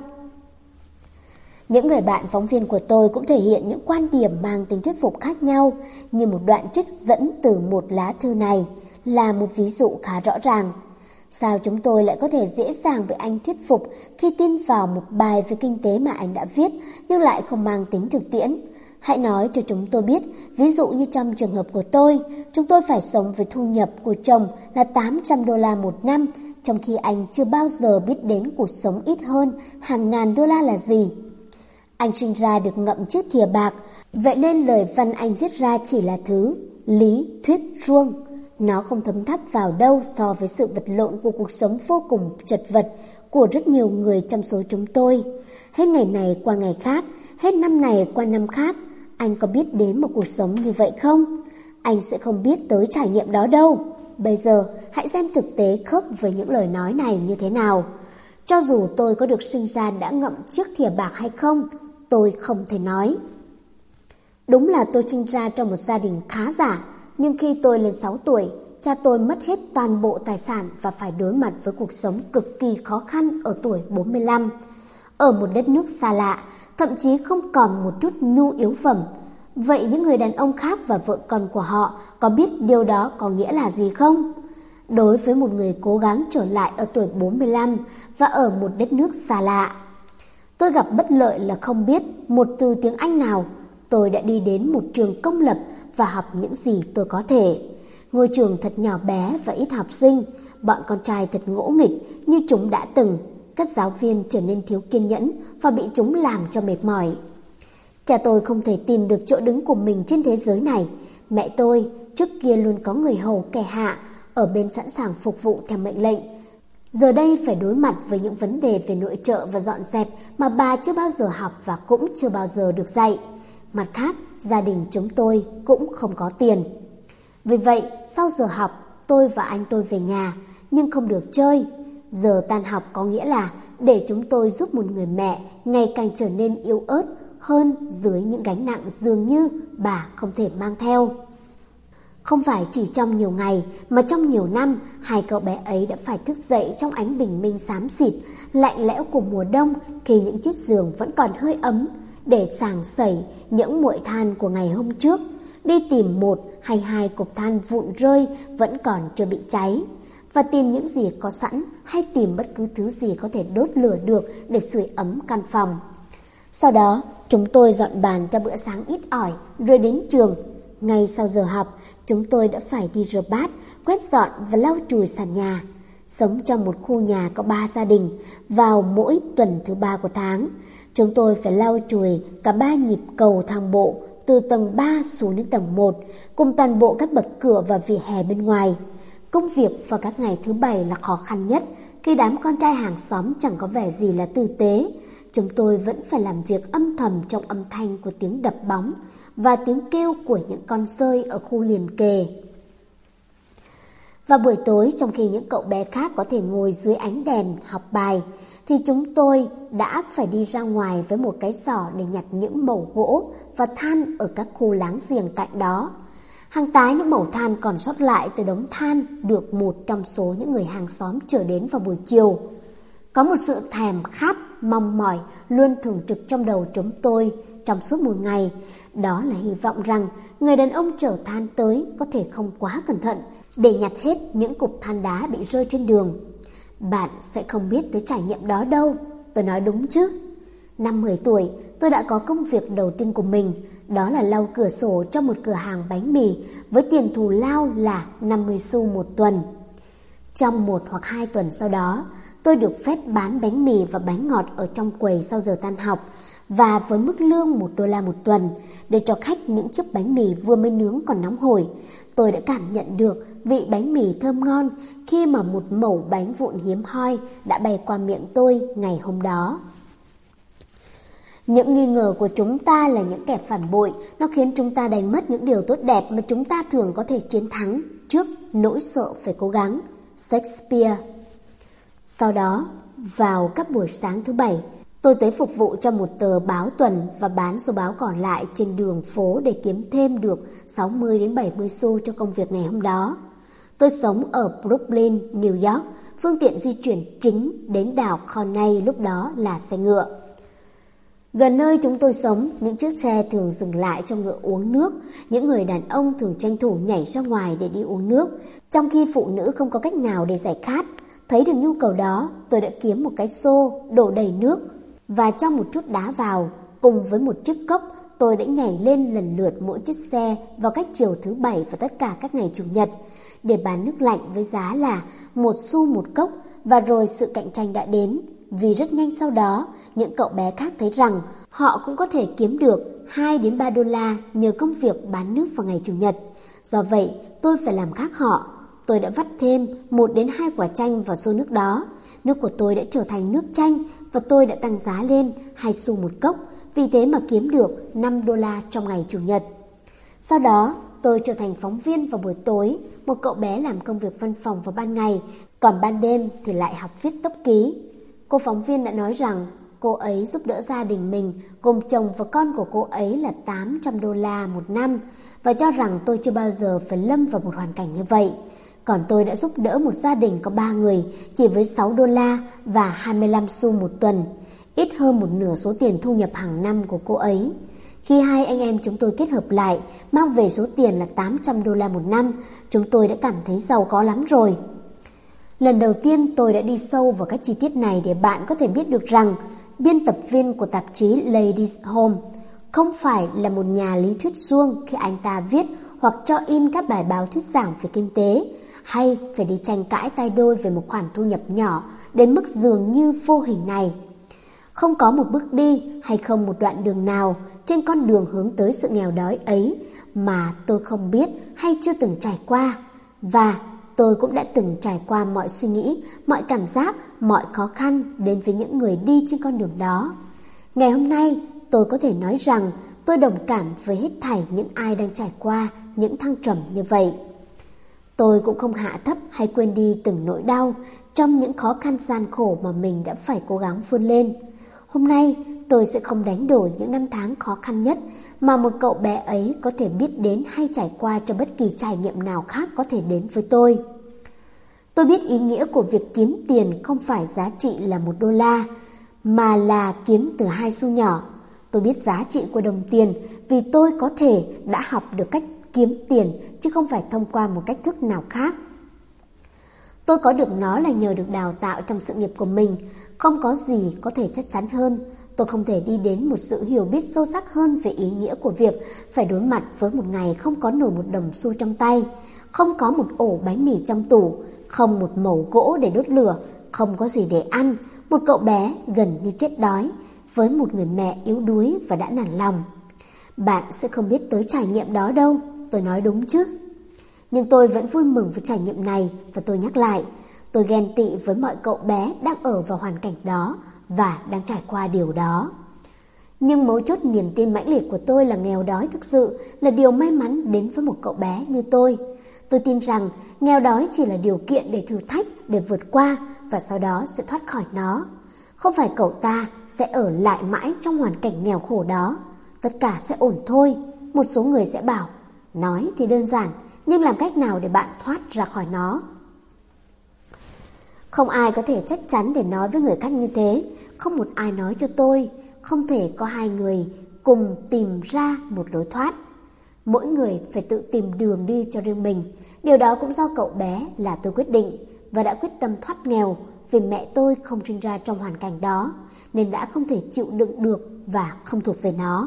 Những người bạn phóng viên của tôi cũng thể hiện những quan điểm mang tính thuyết phục khác nhau, như một đoạn trích dẫn từ một lá thư này là một ví dụ khá rõ ràng. Sao chúng tôi lại có thể dễ dàng bị anh thuyết phục khi tin vào một bài về kinh tế mà anh đã viết nhưng lại không mang tính thực tiễn? Hãy nói cho chúng tôi biết, ví dụ như trong trường hợp của tôi, chúng tôi phải sống với thu nhập của chồng là tám trăm đô la một năm, trong khi anh chưa bao giờ biết đến cuộc sống ít hơn hàng ngàn đô la là gì. Anh sinh ra được ngậm chiếc thìa bạc, vậy nên lời văn anh viết ra chỉ là thứ lý thuyết suông. Nó không thấm tháp vào đâu so với sự vật lộn của cuộc sống vô cùng chật vật của rất nhiều người trong số chúng tôi. Hết ngày này qua ngày khác, hết năm này qua năm khác. Anh có biết đến một cuộc sống như vậy không? Anh sẽ không biết tới trải nghiệm đó đâu. Bây giờ, hãy xem thực tế khớp với những lời nói này như thế nào. Cho dù tôi có được sinh ra đã ngậm chiếc thìa bạc hay không, tôi không thể nói. Đúng là tôi sinh ra trong một gia đình khá giả, nhưng khi tôi lên sáu tuổi, cha tôi mất hết toàn bộ tài sản và phải đối mặt với cuộc sống cực kỳ khó khăn ở tuổi bốn mươi lăm. Ở một đất nước xa lạ, thậm chí không còn một chút nhu yếu phẩm. Vậy những người đàn ông khác và vợ con của họ có biết điều đó có nghĩa là gì không? Đối với một người cố gắng trở lại ở tuổi bốn mươi lăm và ở một đất nước xa lạ, tôi gặp bất lợi là không biết một từ tiếng Anh nào. Tôi đã đi đến một trường công lập và học những gì tôi có thể. Ngôi trường thật nhỏ bé và ít học sinh, bọn con trai thật ngỗ nghịch như chúng đã từng. Các giáo viên trở nên thiếu kiên nhẫn và bị chúng làm cho mệt mỏi. Cha tôi không thể tìm được chỗ đứng của mình trên thế giới này. Mẹ tôi trước kia luôn có người hầu kẻ hạ ở bên sẵn sàng phục vụ theo mệnh lệnh. Giờ đây phải đối mặt với những vấn đề về nội trợ và dọn dẹp mà bà chưa bao giờ học và cũng chưa bao giờ được dạy. Mặt khác, gia đình chúng tôi cũng không có tiền. Vì vậy, sau giờ học, tôi và anh tôi về nhà, nhưng không được chơi. Giờ tan học có nghĩa là để chúng tôi giúp một người mẹ ngày càng trở nên yếu ớt hơn dưới những gánh nặng dường như bà không thể mang theo. Không phải chỉ trong nhiều ngày mà trong nhiều năm, hai cậu bé ấy đã phải thức dậy trong ánh bình minh xám xịt, lạnh lẽo của mùa đông khi những chiếc giường vẫn còn hơi ấm, để sàng sẩy những muội than của ngày hôm trước, đi tìm một hay hai cục than vụn rơi vẫn còn chưa bị cháy, và tìm những gì có sẵn hay tìm bất cứ thứ gì có thể đốt lửa được để sưởi ấm căn phòng. Sau đó, chúng tôi dọn bàn cho bữa sáng ít ỏi rồi đến trường. Ngay sau giờ học, chúng tôi đã phải đi rửa bát, quét dọn và lau chùi sàn nhà. Sống trong một khu nhà có ba gia đình, vào mỗi tuần thứ ba của tháng, chúng tôi phải lau chùi cả ba nhịp cầu thang bộ từ tầng ba xuống đến tầng một, cùng toàn bộ các bậc cửa và vỉa hè bên ngoài. Công việc vào các ngày thứ bảy là khó khăn nhất, khi đám con trai hàng xóm chẳng có vẻ gì là tử tế. Chúng tôi vẫn phải làm việc âm thầm trong âm thanh của tiếng đập bóng và tiếng kêu của những con sơi ở khu liền kề. Và buổi tối, trong khi những cậu bé khác có thể ngồi dưới ánh đèn học bài, thì chúng tôi đã phải đi ra ngoài với một cái giỏ để nhặt những mẩu gỗ và than ở các khu láng giềng cạnh đó. Hàng tá những mẩu than còn sót lại từ đống than được một trong số những người hàng xóm chở đến vào buổi chiều. Có một sự thèm khát, mong mỏi luôn thường trực trong đầu chúng tôi trong suốt một ngày. Đó là hy vọng rằng người đàn ông chở than tới có thể không quá cẩn thận để nhặt hết những cục than đá bị rơi trên đường. Bạn sẽ không biết tới trải nghiệm đó đâu, tôi nói đúng chứ? Năm mười tuổi, tôi đã có công việc đầu tiên của mình, đó là lau cửa sổ trong một cửa hàng bánh mì với tiền thù lao là năm mươi xu một tuần. Trong một hoặc hai tuần sau đó, tôi được phép bán bánh mì và bánh ngọt ở trong quầy sau giờ tan học và với mức lương một đô la một tuần để cho khách những chiếc bánh mì vừa mới nướng còn nóng hổi. Tôi đã cảm nhận được vị bánh mì thơm ngon khi mà một mẩu bánh vụn hiếm hoi đã bay qua miệng tôi ngày hôm đó. Những nghi ngờ của chúng ta là những kẻ phản bội, nó khiến chúng ta đánh mất những điều tốt đẹp mà chúng ta thường có thể chiến thắng trước nỗi sợ phải cố gắng. Shakespeare. Sau đó, vào các buổi sáng thứ bảy, tôi tới phục vụ cho một tờ báo tuần và bán số báo còn lại trên đường phố để kiếm thêm được sáu mươi đến bảy mươi xu cho công việc ngày hôm đó. Tôi sống ở Brooklyn, New York, phương tiện di chuyển chính đến đảo Coney lúc đó là xe ngựa. Gần nơi chúng tôi sống, những chiếc xe thường dừng lại cho ngựa uống nước. Những người đàn ông thường tranh thủ nhảy ra ngoài để đi uống nước, trong khi phụ nữ không có cách nào để giải khát. Thấy được nhu cầu đó, tôi đã kiếm một cái xô, đổ đầy nước và cho một chút đá vào. Cùng với một chiếc cốc, tôi đã nhảy lên lần lượt mỗi chiếc xe vào các chiều thứ bảy và tất cả các ngày chủ nhật để bán nước lạnh với giá là một xu một cốc. Và rồi sự cạnh tranh đã đến, vì rất nhanh sau đó, những cậu bé khác thấy rằng họ cũng có thể kiếm được hai đến ba đô la nhờ công việc bán nước vào ngày chủ nhật. Do vậy, tôi phải làm khác họ. Tôi đã vắt thêm một đến hai quả chanh vào xô nước đó. Nước của tôi đã trở thành nước chanh và tôi đã tăng giá lên hai xu một cốc, vì thế mà kiếm được năm đô la trong ngày chủ nhật. Sau đó, tôi trở thành phóng viên vào buổi tối, một cậu bé làm công việc văn phòng vào ban ngày, còn ban đêm thì lại học viết tốc ký. Cô phóng viên đã nói rằng cô ấy giúp đỡ gia đình mình, gồm chồng và con của cô ấy là tám trăm đô la một năm, và cho rằng tôi chưa bao giờ phải lâm vào một hoàn cảnh như vậy. Còn tôi đã giúp đỡ một gia đình có ba người chỉ với sáu đô la và hai mươi lăm xu một tuần, ít hơn một nửa số tiền thu nhập hàng năm của cô ấy. Khi hai anh em chúng tôi kết hợp lại, mang về số tiền là tám trăm đô la một năm, chúng tôi đã cảm thấy giàu có lắm rồi. Lần đầu tiên tôi đã đi sâu vào các chi tiết này để bạn có thể biết được rằng biên tập viên của tạp chí Ladies Home không phải là một nhà lý thuyết suông khi anh ta viết hoặc cho in các bài báo thuyết giảng về kinh tế, hay phải đi tranh cãi tay đôi về một khoản thu nhập nhỏ đến mức dường như vô hình này. Không có một bước đi hay không một đoạn đường nào trên con đường hướng tới sự nghèo đói ấy mà tôi không biết hay chưa từng trải qua. Và tôi cũng đã từng trải qua mọi suy nghĩ, mọi cảm giác, mọi khó khăn đến với những người đi trên con đường đó. Ngày hôm nay, tôi có thể nói rằng tôi đồng cảm với hết thảy những ai đang trải qua những thăng trầm như vậy. Tôi cũng không hạ thấp hay quên đi từng nỗi đau trong những khó khăn gian khổ mà mình đã phải cố gắng vươn lên. Hôm nay, tôi sẽ không đánh đổi những năm tháng khó khăn nhất mà một cậu bé ấy có thể biết đến hay trải qua cho bất kỳ trải nghiệm nào khác có thể đến với tôi. Tôi biết ý nghĩa của việc kiếm tiền không phải giá trị là một đô la, mà là kiếm từ hai xu nhỏ. Tôi biết giá trị của đồng tiền vì tôi có thể đã học được cách kiếm tiền chứ không phải thông qua một cách thức nào khác. Tôi có được nó là nhờ được đào tạo trong sự nghiệp của mình. Không có gì có thể chắc chắn hơn. Tôi không thể đi đến một sự hiểu biết sâu sắc hơn về ý nghĩa của việc phải đối mặt với một ngày không có nổi một đồng xu trong tay, không có một ổ bánh mì trong tủ, không một mẩu gỗ để đốt lửa, không có gì để ăn, một cậu bé gần như chết đói, với một người mẹ yếu đuối và đã nản lòng. Bạn sẽ không biết tới trải nghiệm đó đâu, tôi nói đúng chứ? Nhưng tôi vẫn vui mừng với trải nghiệm này và tôi nhắc lại, tôi ghen tị với mọi cậu bé đang ở vào hoàn cảnh đó và đang trải qua điều đó. Nhưng mấu chốt niềm tin mãnh liệt của tôi là nghèo đói thực sự là điều may mắn đến với một cậu bé như tôi. Tôi tin rằng nghèo đói chỉ là điều kiện để thử thách, để vượt qua và sau đó sẽ thoát khỏi nó. Không phải cậu ta sẽ ở lại mãi trong hoàn cảnh nghèo khổ đó. Tất cả sẽ ổn thôi. Một số người sẽ bảo, nói thì đơn giản, nhưng làm cách nào để bạn thoát ra khỏi nó? Không ai có thể chắc chắn để nói với người khác như thế. Không một ai nói cho tôi. Không thể có hai người cùng tìm ra một lối thoát. Mỗi người phải tự tìm đường đi cho riêng mình. Điều đó cũng do cậu bé là tôi quyết định và đã quyết tâm thoát nghèo vì mẹ tôi không sinh ra trong hoàn cảnh đó nên đã không thể chịu đựng được và không thuộc về nó.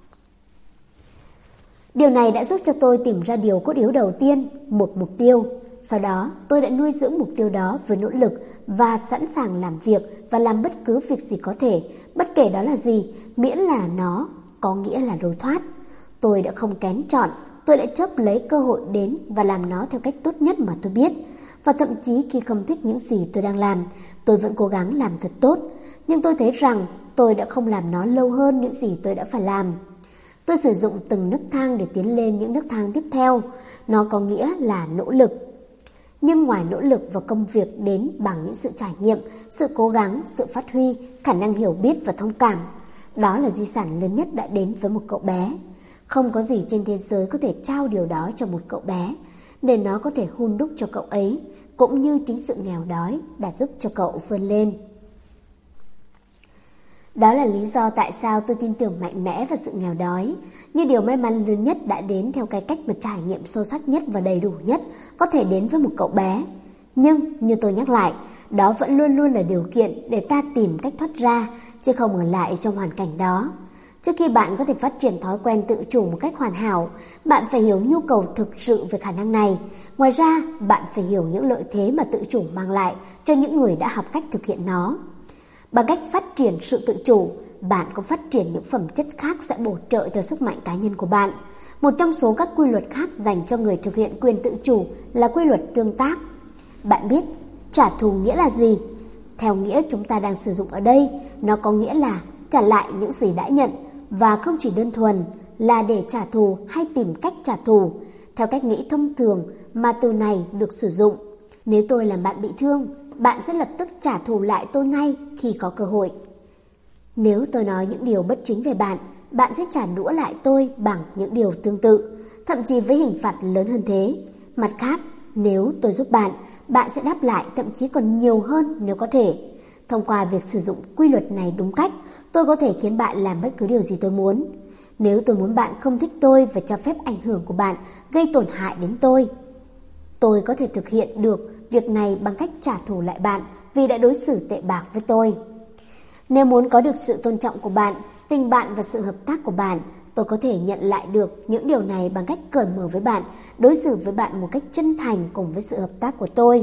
Điều này đã giúp cho tôi tìm ra điều cốt yếu đầu tiên, một mục tiêu. Sau đó tôi đã nuôi dưỡng mục tiêu đó với nỗ lực và sẵn sàng làm việc và làm bất cứ việc gì có thể, bất kể đó là gì, miễn là nó có nghĩa là lối thoát. Tôi đã không kén chọn, tôi đã chấp lấy cơ hội đến và làm nó theo cách tốt nhất mà tôi biết. Và thậm chí khi không thích những gì tôi đang làm, tôi vẫn cố gắng làm thật tốt. Nhưng tôi thấy rằng tôi đã không làm nó lâu hơn những gì tôi đã phải làm. Tôi sử dụng từng nấc thang để tiến lên những nấc thang tiếp theo. Nó có nghĩa là nỗ lực. Nhưng ngoài nỗ lực và công việc đến bằng những sự trải nghiệm, sự cố gắng, sự phát huy, khả năng hiểu biết và thông cảm. Đó là di sản lớn nhất đã đến với một cậu bé. Không có gì trên thế giới có thể trao điều đó cho một cậu bé, để nó có thể hun đúc cho cậu ấy, cũng như chính sự nghèo đói đã giúp cho cậu vươn lên. Đó là lý do tại sao tôi tin tưởng mạnh mẽ vào sự nghèo đói, như điều may mắn lớn nhất đã đến theo cái cách mà trải nghiệm sâu sắc nhất và đầy đủ nhất có thể đến với một cậu bé. Nhưng, như tôi nhắc lại, đó vẫn luôn luôn là điều kiện để ta tìm cách thoát ra, chứ không ở lại trong hoàn cảnh đó. Trước khi bạn có thể phát triển thói quen tự chủ một cách hoàn hảo, bạn phải hiểu nhu cầu thực sự về khả năng này. Ngoài ra, bạn phải hiểu những lợi thế mà tự chủ mang lại cho những người đã học cách thực hiện nó. Bằng cách phát triển sự tự chủ, bạn cũng phát triển những phẩm chất khác sẽ bổ trợ cho sức mạnh cá nhân của bạn. Một trong số các quy luật khác dành cho người thực hiện quyền tự chủ là quy luật tương tác. Bạn biết trả thù nghĩa là gì? Theo nghĩa chúng ta đang sử dụng ở đây, nó có nghĩa là trả lại những gì đã nhận, và không chỉ đơn thuần là để trả thù hay tìm cách trả thù. Theo cách nghĩ thông thường mà từ này được sử dụng, nếu tôi làm bạn bị thương, bạn sẽ lập tức trả thù lại tôi ngay khi có cơ hội. Nếu tôi nói những điều bất chính về bạn, bạn sẽ trả đũa lại tôi bằng những điều tương tự, thậm chí với hình phạt lớn hơn thế. Mặt khác, nếu tôi giúp bạn, bạn sẽ đáp lại thậm chí còn nhiều hơn nếu có thể. Thông qua việc sử dụng quy luật này đúng cách, tôi có thể khiến bạn làm bất cứ điều gì tôi muốn. Nếu tôi muốn bạn không thích tôi và cho phép ảnh hưởng của bạn gây tổn hại đến tôi, tôi có thể thực hiện được việc này bằng cách trả thù lại bạn vì đã đối xử tệ bạc với tôi. Nếu muốn có được sự tôn trọng của bạn, tình bạn và sự hợp tác của bạn, tôi có thể nhận lại được những điều này bằng cách cởi mở với bạn, đối xử với bạn một cách chân thành cùng với sự hợp tác của tôi.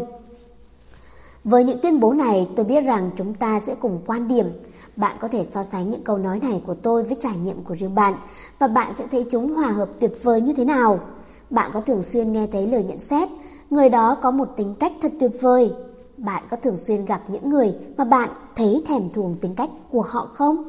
Với những tuyên bố này, tôi biết rằng chúng ta sẽ cùng quan điểm. Bạn có thể so sánh những câu nói này của tôi với trải nghiệm của riêng bạn, và bạn sẽ thấy chúng hòa hợp tuyệt vời như thế nào. Bạn có thường xuyên nghe thấy lời nhận xét, người đó có một tính cách thật tuyệt vời. Bạn có thường xuyên gặp những người mà bạn thấy thèm thuồng tính cách của họ không?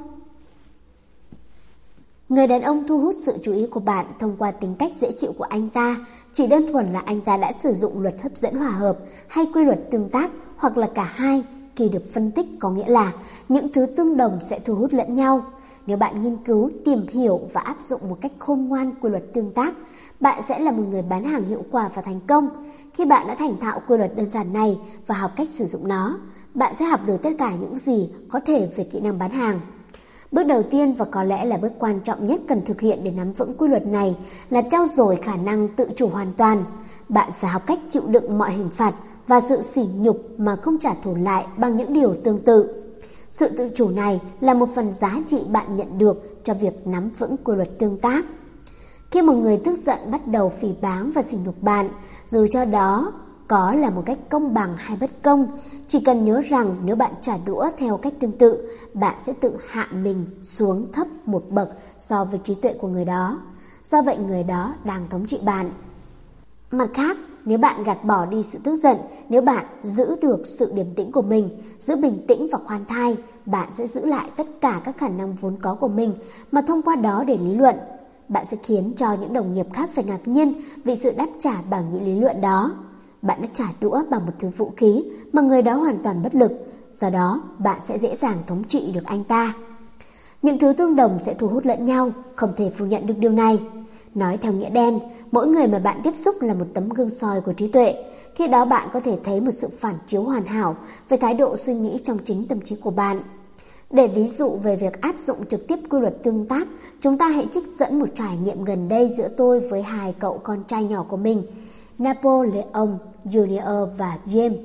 Người đàn ông thu hút sự chú ý của bạn thông qua tính cách dễ chịu của anh ta, chỉ đơn thuần là anh ta đã sử dụng luật hấp dẫn hòa hợp hay quy luật tương tác, hoặc là cả hai. Khi được phân tích có nghĩa là những thứ tương đồng sẽ thu hút lẫn nhau. Nếu bạn nghiên cứu, tìm hiểu và áp dụng một cách khôn ngoan quy luật tương tác, bạn sẽ là một người bán hàng hiệu quả và thành công. Khi bạn đã thành thạo quy luật đơn giản này và học cách sử dụng nó, bạn sẽ học được tất cả những gì có thể về kỹ năng bán hàng. Bước đầu tiên và có lẽ là bước quan trọng nhất cần thực hiện để nắm vững quy luật này là trau dồi khả năng tự chủ hoàn toàn. Bạn phải học cách chịu đựng mọi hình phạt và sự sỉ nhục mà không trả thù lại bằng những điều tương tự. Sự tự chủ này là một phần giá trị bạn nhận được cho việc nắm vững quy luật tương tác. Khi một người tức giận bắt đầu phỉ báng và sỉ nhục bạn, dù cho đó có là một cách công bằng hay bất công, chỉ cần nhớ rằng nếu bạn trả đũa theo cách tương tự, bạn sẽ tự hạ mình xuống thấp một bậc so với trí tuệ của người đó. Do vậy người đó đang thống trị bạn. Mặt khác, nếu bạn gạt bỏ đi sự tức giận, nếu bạn giữ được sự điềm tĩnh của mình, giữ bình tĩnh và khoan thai, bạn sẽ giữ lại tất cả các khả năng vốn có của mình mà thông qua đó để lý luận. bạn sẽ khiến cho những đồng nghiệp khác phải ngạc nhiên vì sự đáp trả bằng những lý luận đó. Bạn đã trả đũa bằng một thứ vũ khí mà người đó hoàn toàn bất lực, do đó bạn sẽ dễ dàng thống trị được anh ta. Những thứ tương đồng sẽ thu hút lẫn nhau, không thể phủ nhận được điều này. Nói theo nghĩa đen, mỗi người mà bạn tiếp xúc là một tấm gương soi của trí tuệ. Khi đó bạn có thể thấy một sự phản chiếu hoàn hảo về thái độ suy nghĩ trong chính tâm trí của bạn. Để ví dụ về việc áp dụng trực tiếp quy luật tương tác, chúng ta hãy trích dẫn một trải nghiệm gần đây giữa tôi với hai cậu con trai nhỏ của mình, Napoleon Junior và James.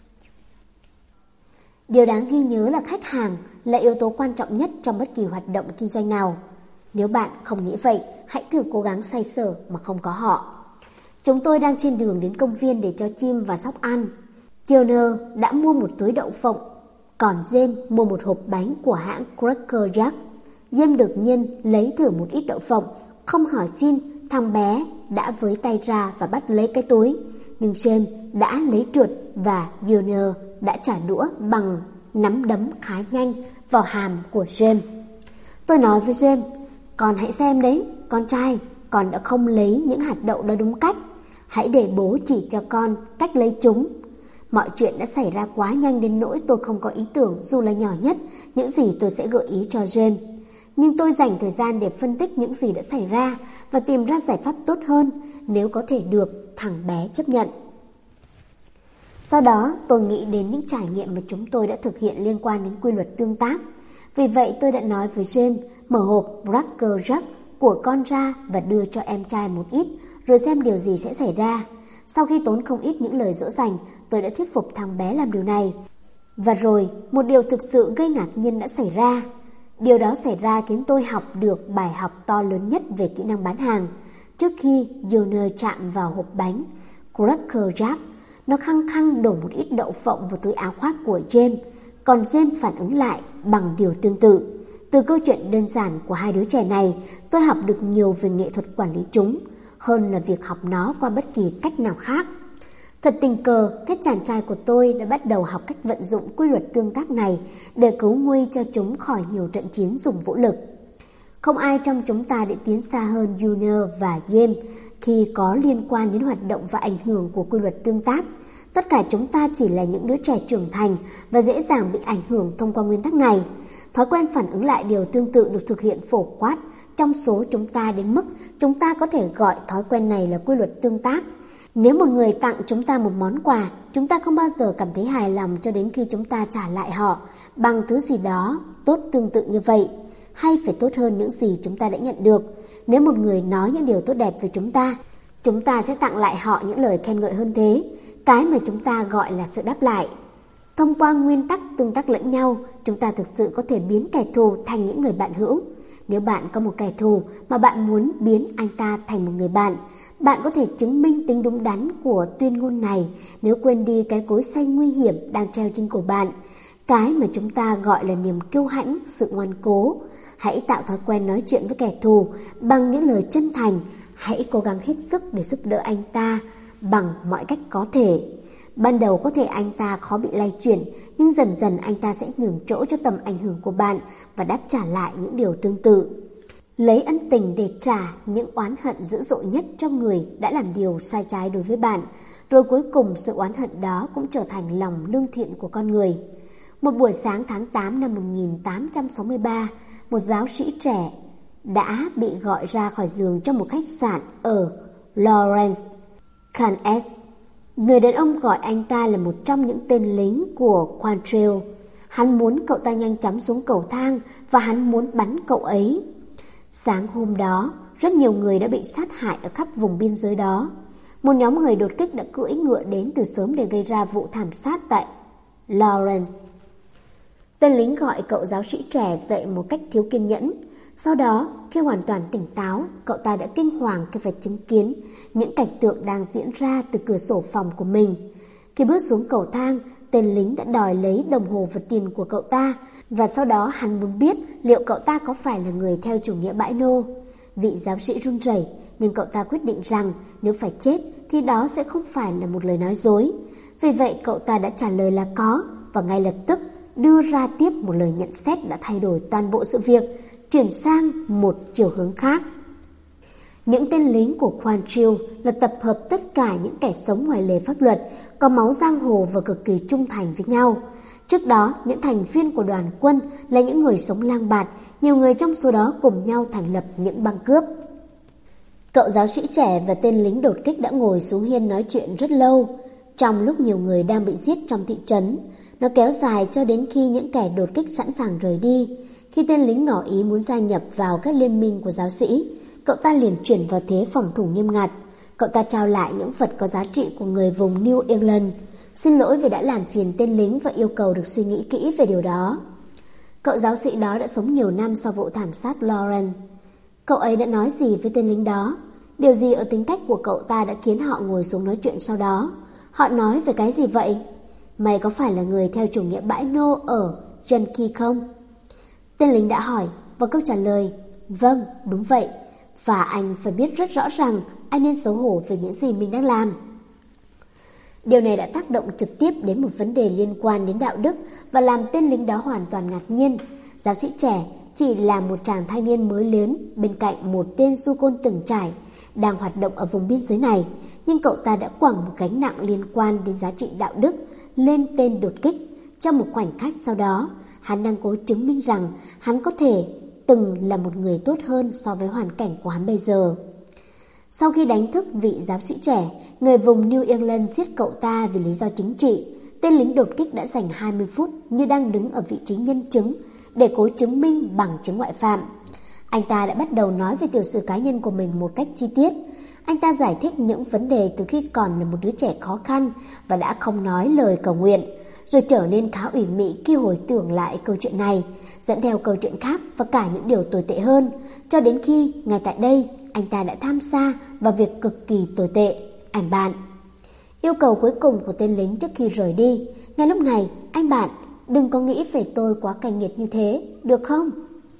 Điều đáng ghi nhớ là khách hàng là yếu tố quan trọng nhất trong bất kỳ hoạt động kinh doanh nào. Nếu bạn không nghĩ vậy, hãy thử cố gắng xoay sở mà không có họ. Chúng tôi đang trên đường đến công viên để cho chim và sóc ăn. Junior đã mua một túi đậu phộng, còn James mua một hộp bánh của hãng Cracker Jack. James đột nhiên lấy thử một ít đậu phộng, không hỏi xin, thằng bé đã với tay ra và bắt lấy cái túi. Nhưng James đã lấy trượt và Junior đã trả đũa bằng nắm đấm khá nhanh vào hàm của James. Tôi nói với James, con hãy xem đấy, con trai, con đã không lấy những hạt đậu đó đúng cách. Hãy để bố chỉ cho con cách lấy chúng. Mọi chuyện đã xảy ra quá nhanh đến nỗi tôi không có ý tưởng dù là nhỏ nhất những gì tôi sẽ gợi ý cho James. Nhưng tôi dành thời gian để phân tích những gì đã xảy ra và tìm ra giải pháp tốt hơn nếu có thể được thằng bé chấp nhận. Sau đó tôi nghĩ đến những trải nghiệm mà chúng tôi đã thực hiện liên quan đến quy luật tương tác. Vì vậy tôi đã nói với James mở hộp Cracker Jack của con ra và đưa cho em trai một ít rồi xem điều gì sẽ xảy ra. Sau khi tốn không ít những lời dỗ dành, tôi đã thuyết phục thằng bé làm điều này. Và rồi, một điều thực sự gây ngạc nhiên đã xảy ra. Điều đó xảy ra khiến tôi học được bài học to lớn nhất về kỹ năng bán hàng. Trước khi Junior chạm vào hộp bánh Cracker Jack, nó khăng khăng đổ một ít đậu phộng vào túi áo khoác của James, còn James phản ứng lại bằng điều tương tự. Từ câu chuyện đơn giản của hai đứa trẻ này, tôi học được nhiều về nghệ thuật quản lý chúng, hơn là việc học nó qua bất kỳ cách nào khác. Thật tình cờ, các chàng trai của tôi đã bắt đầu học cách vận dụng quy luật tương tác này để cứu nguy cho chúng khỏi nhiều trận chiến dùng vũ lực. Không ai trong chúng ta để tiến xa hơn Junior và James khi có liên quan đến hoạt động và ảnh hưởng của quy luật tương tác. Tất cả chúng ta chỉ là những đứa trẻ trưởng thành và dễ dàng bị ảnh hưởng thông qua nguyên tắc này. Thói quen phản ứng lại điều tương tự được thực hiện phổ quát trong số chúng ta đến mức chúng ta có thể gọi thói quen này là quy luật tương tác. Nếu một người tặng chúng ta một món quà, chúng ta không bao giờ cảm thấy hài lòng cho đến khi chúng ta trả lại họ bằng thứ gì đó tốt tương tự như vậy, hay phải tốt hơn những gì chúng ta đã nhận được. Nếu một người nói những điều tốt đẹp về chúng ta, chúng ta sẽ tặng lại họ những lời khen ngợi hơn thế, cái mà chúng ta gọi là sự đáp lại. Thông qua nguyên tắc tương tác lẫn nhau, chúng ta thực sự có thể biến kẻ thù thành những người bạn hữu. Nếu bạn có một kẻ thù mà bạn muốn biến anh ta thành một người bạn, bạn có thể chứng minh tính đúng đắn của tuyên ngôn này nếu quên đi cái cối xay nguy hiểm đang treo trên cổ bạn, cái mà chúng ta gọi là niềm kiêu hãnh, sự ngoan cố. Hãy tạo thói quen nói chuyện với kẻ thù bằng những lời chân thành. Hãy cố gắng hết sức để giúp đỡ anh ta bằng mọi cách có thể. Ban đầu có thể anh ta khó bị lay chuyển, nhưng dần dần anh ta sẽ nhường chỗ cho tầm ảnh hưởng của bạn và đáp trả lại những điều tương tự. Lấy ân tình để trả những oán hận dữ dội nhất cho người đã làm điều sai trái đối với bạn, rồi cuối cùng sự oán hận đó cũng trở thành lòng lương thiện của con người. Một buổi sáng tháng tám năm một nghìn tám trăm sáu mươi ba, một giáo sĩ trẻ đã bị gọi ra khỏi giường trong một khách sạn ở Lawrence, Kansas. Người đàn ông gọi anh ta là một trong những tên lính của Quantrill. Hắn muốn cậu ta nhanh chóng xuống cầu thang và hắn muốn bắn cậu ấy. Sáng hôm đó, rất nhiều người đã bị sát hại ở khắp vùng biên giới đó. Một nhóm người đột kích đã cưỡi ngựa đến từ sớm để gây ra vụ thảm sát tại Lawrence. Tên lính gọi cậu giáo sĩ trẻ dậy một cách thiếu kiên nhẫn. Sau đó, khi hoàn toàn tỉnh táo, cậu ta đã kinh hoàng khi phải chứng kiến những cảnh tượng đang diễn ra từ cửa sổ phòng của mình. Khi bước xuống cầu thang, tên lính đã đòi lấy đồng hồ và tiền của cậu ta, và sau đó hắn muốn biết liệu cậu ta có phải là người theo chủ nghĩa bãi nô. Vị giáo sĩ run rẩy, nhưng cậu ta quyết định rằng nếu phải chết thì đó sẽ không phải là một lời nói dối. Vì vậy cậu ta đã trả lời là có, và ngay lập tức đưa ra tiếp một lời nhận xét đã thay đổi toàn bộ sự việc, chuyển sang một chiều hướng khác. Những tên lính của Quan Triều là tập hợp tất cả những kẻ sống ngoài lề pháp luật, có máu giang hồ và cực kỳ trung thành với nhau. Trước đó, những thành viên của đoàn quân là những người sống lang bạt, nhiều người trong số đó cùng nhau thành lập những băng cướp. Cậu giáo sĩ trẻ và tên lính đột kích đã ngồi xuống hiên nói chuyện rất lâu. Trong lúc nhiều người đang bị giết trong thị trấn, nó kéo dài cho đến khi những kẻ đột kích sẵn sàng rời đi. Khi tên lính ngỏ ý muốn gia nhập vào các liên minh của giáo sĩ, cậu ta liền chuyển vào thế phòng thủ nghiêm ngặt. Cậu ta trao lại những vật có giá trị của người vùng New England, xin lỗi vì đã làm phiền tên lính và yêu cầu được suy nghĩ kỹ về điều đó. Cậu giáo sĩ đó đã sống nhiều năm sau vụ thảm sát Lawrence. Cậu ấy đã nói gì với tên lính đó? Điều gì ở tính cách của cậu ta đã khiến họ ngồi xuống nói chuyện sau đó? Họ nói về cái gì vậy? Mày có phải là người theo chủ nghĩa bãi nô ở Yankee không? Tên lính đã hỏi, và câu trả lời, vâng, đúng vậy. Và anh phải biết rất rõ rằng anh nên xấu hổ về những gì mình đang làm. Điều này đã tác động trực tiếp đến một vấn đề liên quan đến đạo đức và làm tên lính đó hoàn toàn ngạc nhiên. Giáo sĩ trẻ chỉ là một chàng thanh niên mới lớn bên cạnh một tên du côn từng trải đang hoạt động ở vùng biên giới này, nhưng cậu ta đã quẳng một gánh nặng liên quan đến giá trị đạo đức lên tên đột kích. Trong một khoảnh khắc sau đó, hắn đang cố chứng minh rằng hắn có thể từng là một người tốt hơn so với hoàn cảnh của hắn bây giờ. Sau khi đánh thức vị giáo sĩ trẻ, người vùng New England giết cậu ta vì lý do chính trị. Tên lính đột kích đã dành hai mươi phút như đang đứng ở vị trí nhân chứng để cố chứng minh bằng chứng ngoại phạm. Anh ta đã bắt đầu nói về tiểu sử cá nhân của mình một cách chi tiết. Anh ta giải thích những vấn đề từ khi còn là một đứa trẻ khó khăn và đã không nói lời cầu nguyện, rồi trở nên khá ủy mị khi hồi tưởng lại câu chuyện này, dẫn theo câu chuyện khác và cả những điều tồi tệ hơn, cho đến khi ngay tại đây anh ta đã tham gia vào việc cực kỳ tồi tệ. Anh bạn. Yêu cầu cuối cùng của tên lính trước khi rời đi. Ngay lúc này, anh bạn, đừng có nghĩ về tôi quá cay nghiệt như thế, được không?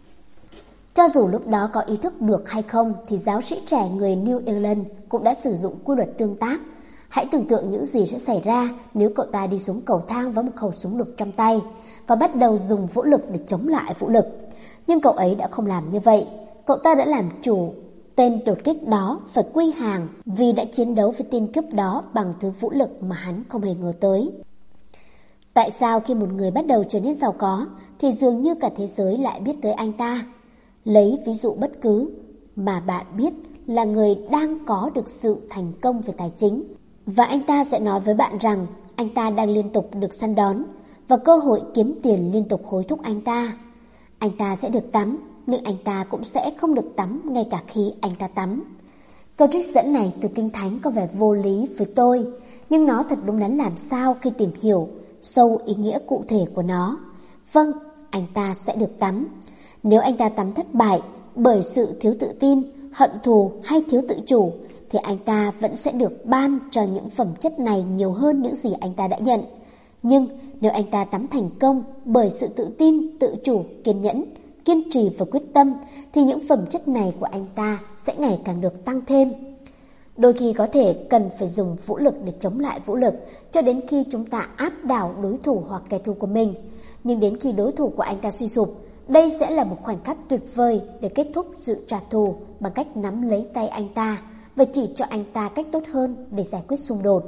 Cho dù lúc đó có ý thức được hay không thì giáo sĩ trẻ người New England cũng đã sử dụng quy luật tương tác. Hãy tưởng tượng những gì sẽ xảy ra nếu cậu ta đi xuống cầu thang với một khẩu súng lục trong tay và bắt đầu dùng vũ lực để chống lại vũ lực. Nhưng cậu ấy đã không làm như vậy. Cậu ta đã làm chủ tên đột kích đó phải quy hàng vì đã chiến đấu với tên cướp đó bằng thứ vũ lực mà hắn không hề ngờ tới. Tại sao khi một người bắt đầu trở nên giàu có thì dường như cả thế giới lại biết tới anh ta? Lấy ví dụ bất cứ mà bạn biết là người đang có được sự thành công về tài chính, và anh ta sẽ nói với bạn rằng anh ta đang liên tục được săn đón và cơ hội kiếm tiền liên tục hối thúc anh ta. Anh ta sẽ được tắm, nhưng anh ta cũng sẽ không được tắm ngay cả khi anh ta tắm. Câu trích dẫn này từ Kinh Thánh có vẻ vô lý với tôi, nhưng nó thật đúng đắn làm sao khi tìm hiểu sâu ý nghĩa cụ thể của nó. Vâng, anh ta sẽ được tắm. Nếu anh ta tắm thất bại bởi sự thiếu tự tin, hận thù hay thiếu tự chủ, thì anh ta vẫn sẽ được ban cho những phẩm chất này nhiều hơn những gì anh ta đã nhận. Nhưng nếu anh ta tắm thành công bởi sự tự tin, tự chủ, kiên nhẫn, kiên trì và quyết tâm, thì những phẩm chất này của anh ta sẽ ngày càng được tăng thêm. Đôi khi có thể cần phải dùng vũ lực để chống lại vũ lực cho đến khi chúng ta áp đảo đối thủ hoặc kẻ thù của mình. Nhưng đến khi đối thủ của anh ta suy sụp, đây sẽ là một khoảnh khắc tuyệt vời để kết thúc sự trả thù bằng cách nắm lấy tay anh ta và chỉ cho anh ta cách tốt hơn để giải quyết xung đột.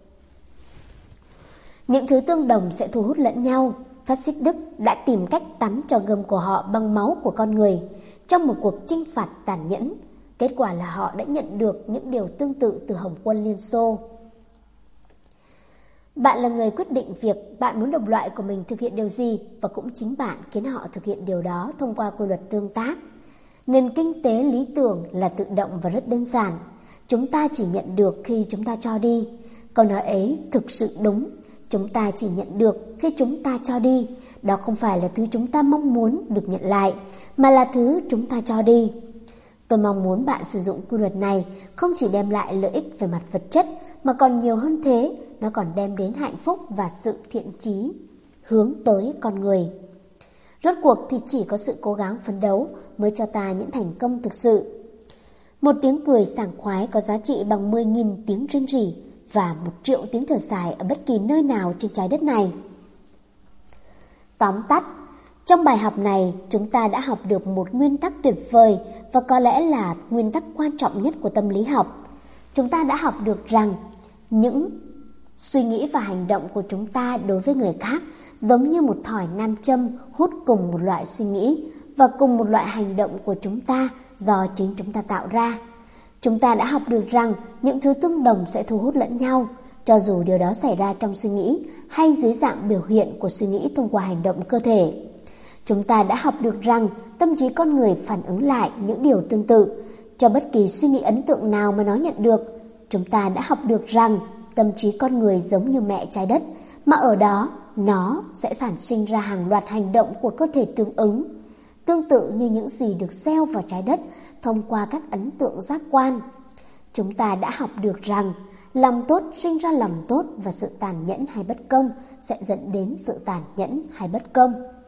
Những thứ tương đồng sẽ thu hút lẫn nhau. Phát xít Đức đã tìm cách tắm cho gươm của họ bằng máu của con người trong một cuộc chinh phạt tàn nhẫn. Kết quả là họ đã nhận được những điều tương tự từ Hồng quân Liên Xô. Bạn là người quyết định việc bạn muốn đồng loại của mình thực hiện điều gì, và cũng chính bạn khiến họ thực hiện điều đó thông qua quy luật tương tác. Nền kinh tế lý tưởng là tự động và rất đơn giản. Chúng ta chỉ nhận được khi chúng ta cho đi. Câu nói ấy thực sự đúng. Chúng ta chỉ nhận được khi chúng ta cho đi. Đó không phải là thứ chúng ta mong muốn được nhận lại, mà là thứ chúng ta cho đi. Tôi mong muốn bạn sử dụng quy luật này không chỉ đem lại lợi ích về mặt vật chất, mà còn nhiều hơn thế, nó còn đem đến hạnh phúc và sự thiện chí hướng tới con người. Rốt cuộc thì chỉ có sự cố gắng phấn đấu mới cho ta những thành công thực sự. Một tiếng cười sảng khoái có giá trị bằng mười nghìn tiếng rên rỉ và một triệu tiếng thở dài ở bất kỳ nơi nào trên trái đất này. Tóm tắt, Trong bài học này, chúng ta đã học được một nguyên tắc tuyệt vời và có lẽ là nguyên tắc quan trọng nhất của tâm lý học. Chúng ta đã học được rằng những suy nghĩ và hành động của chúng ta đối với người khác giống như một thỏi nam châm hút cùng một loại suy nghĩ và cùng một loại hành động của chúng ta do chính chúng ta tạo ra. Chúng ta đã học được rằng những thứ tương đồng sẽ thu hút lẫn nhau, cho dù điều đó xảy ra trong suy nghĩ hay dưới dạng biểu hiện của suy nghĩ thông qua hành động cơ thể. Chúng ta đã học được rằng tâm trí con người phản ứng lại những điều tương tự cho bất kỳ suy nghĩ ấn tượng nào mà nó nhận được. Chúng ta đã học được rằng tâm trí con người giống như mẹ trái đất, mà ở đó nó sẽ sản sinh ra hàng loạt hành động của cơ thể tương ứng, tương tự như những gì được gieo vào trái đất thông qua các ấn tượng giác quan. Chúng ta đã học được rằng lòng tốt sinh ra lòng tốt và sự tàn nhẫn hay bất công sẽ dẫn đến sự tàn nhẫn hay bất công.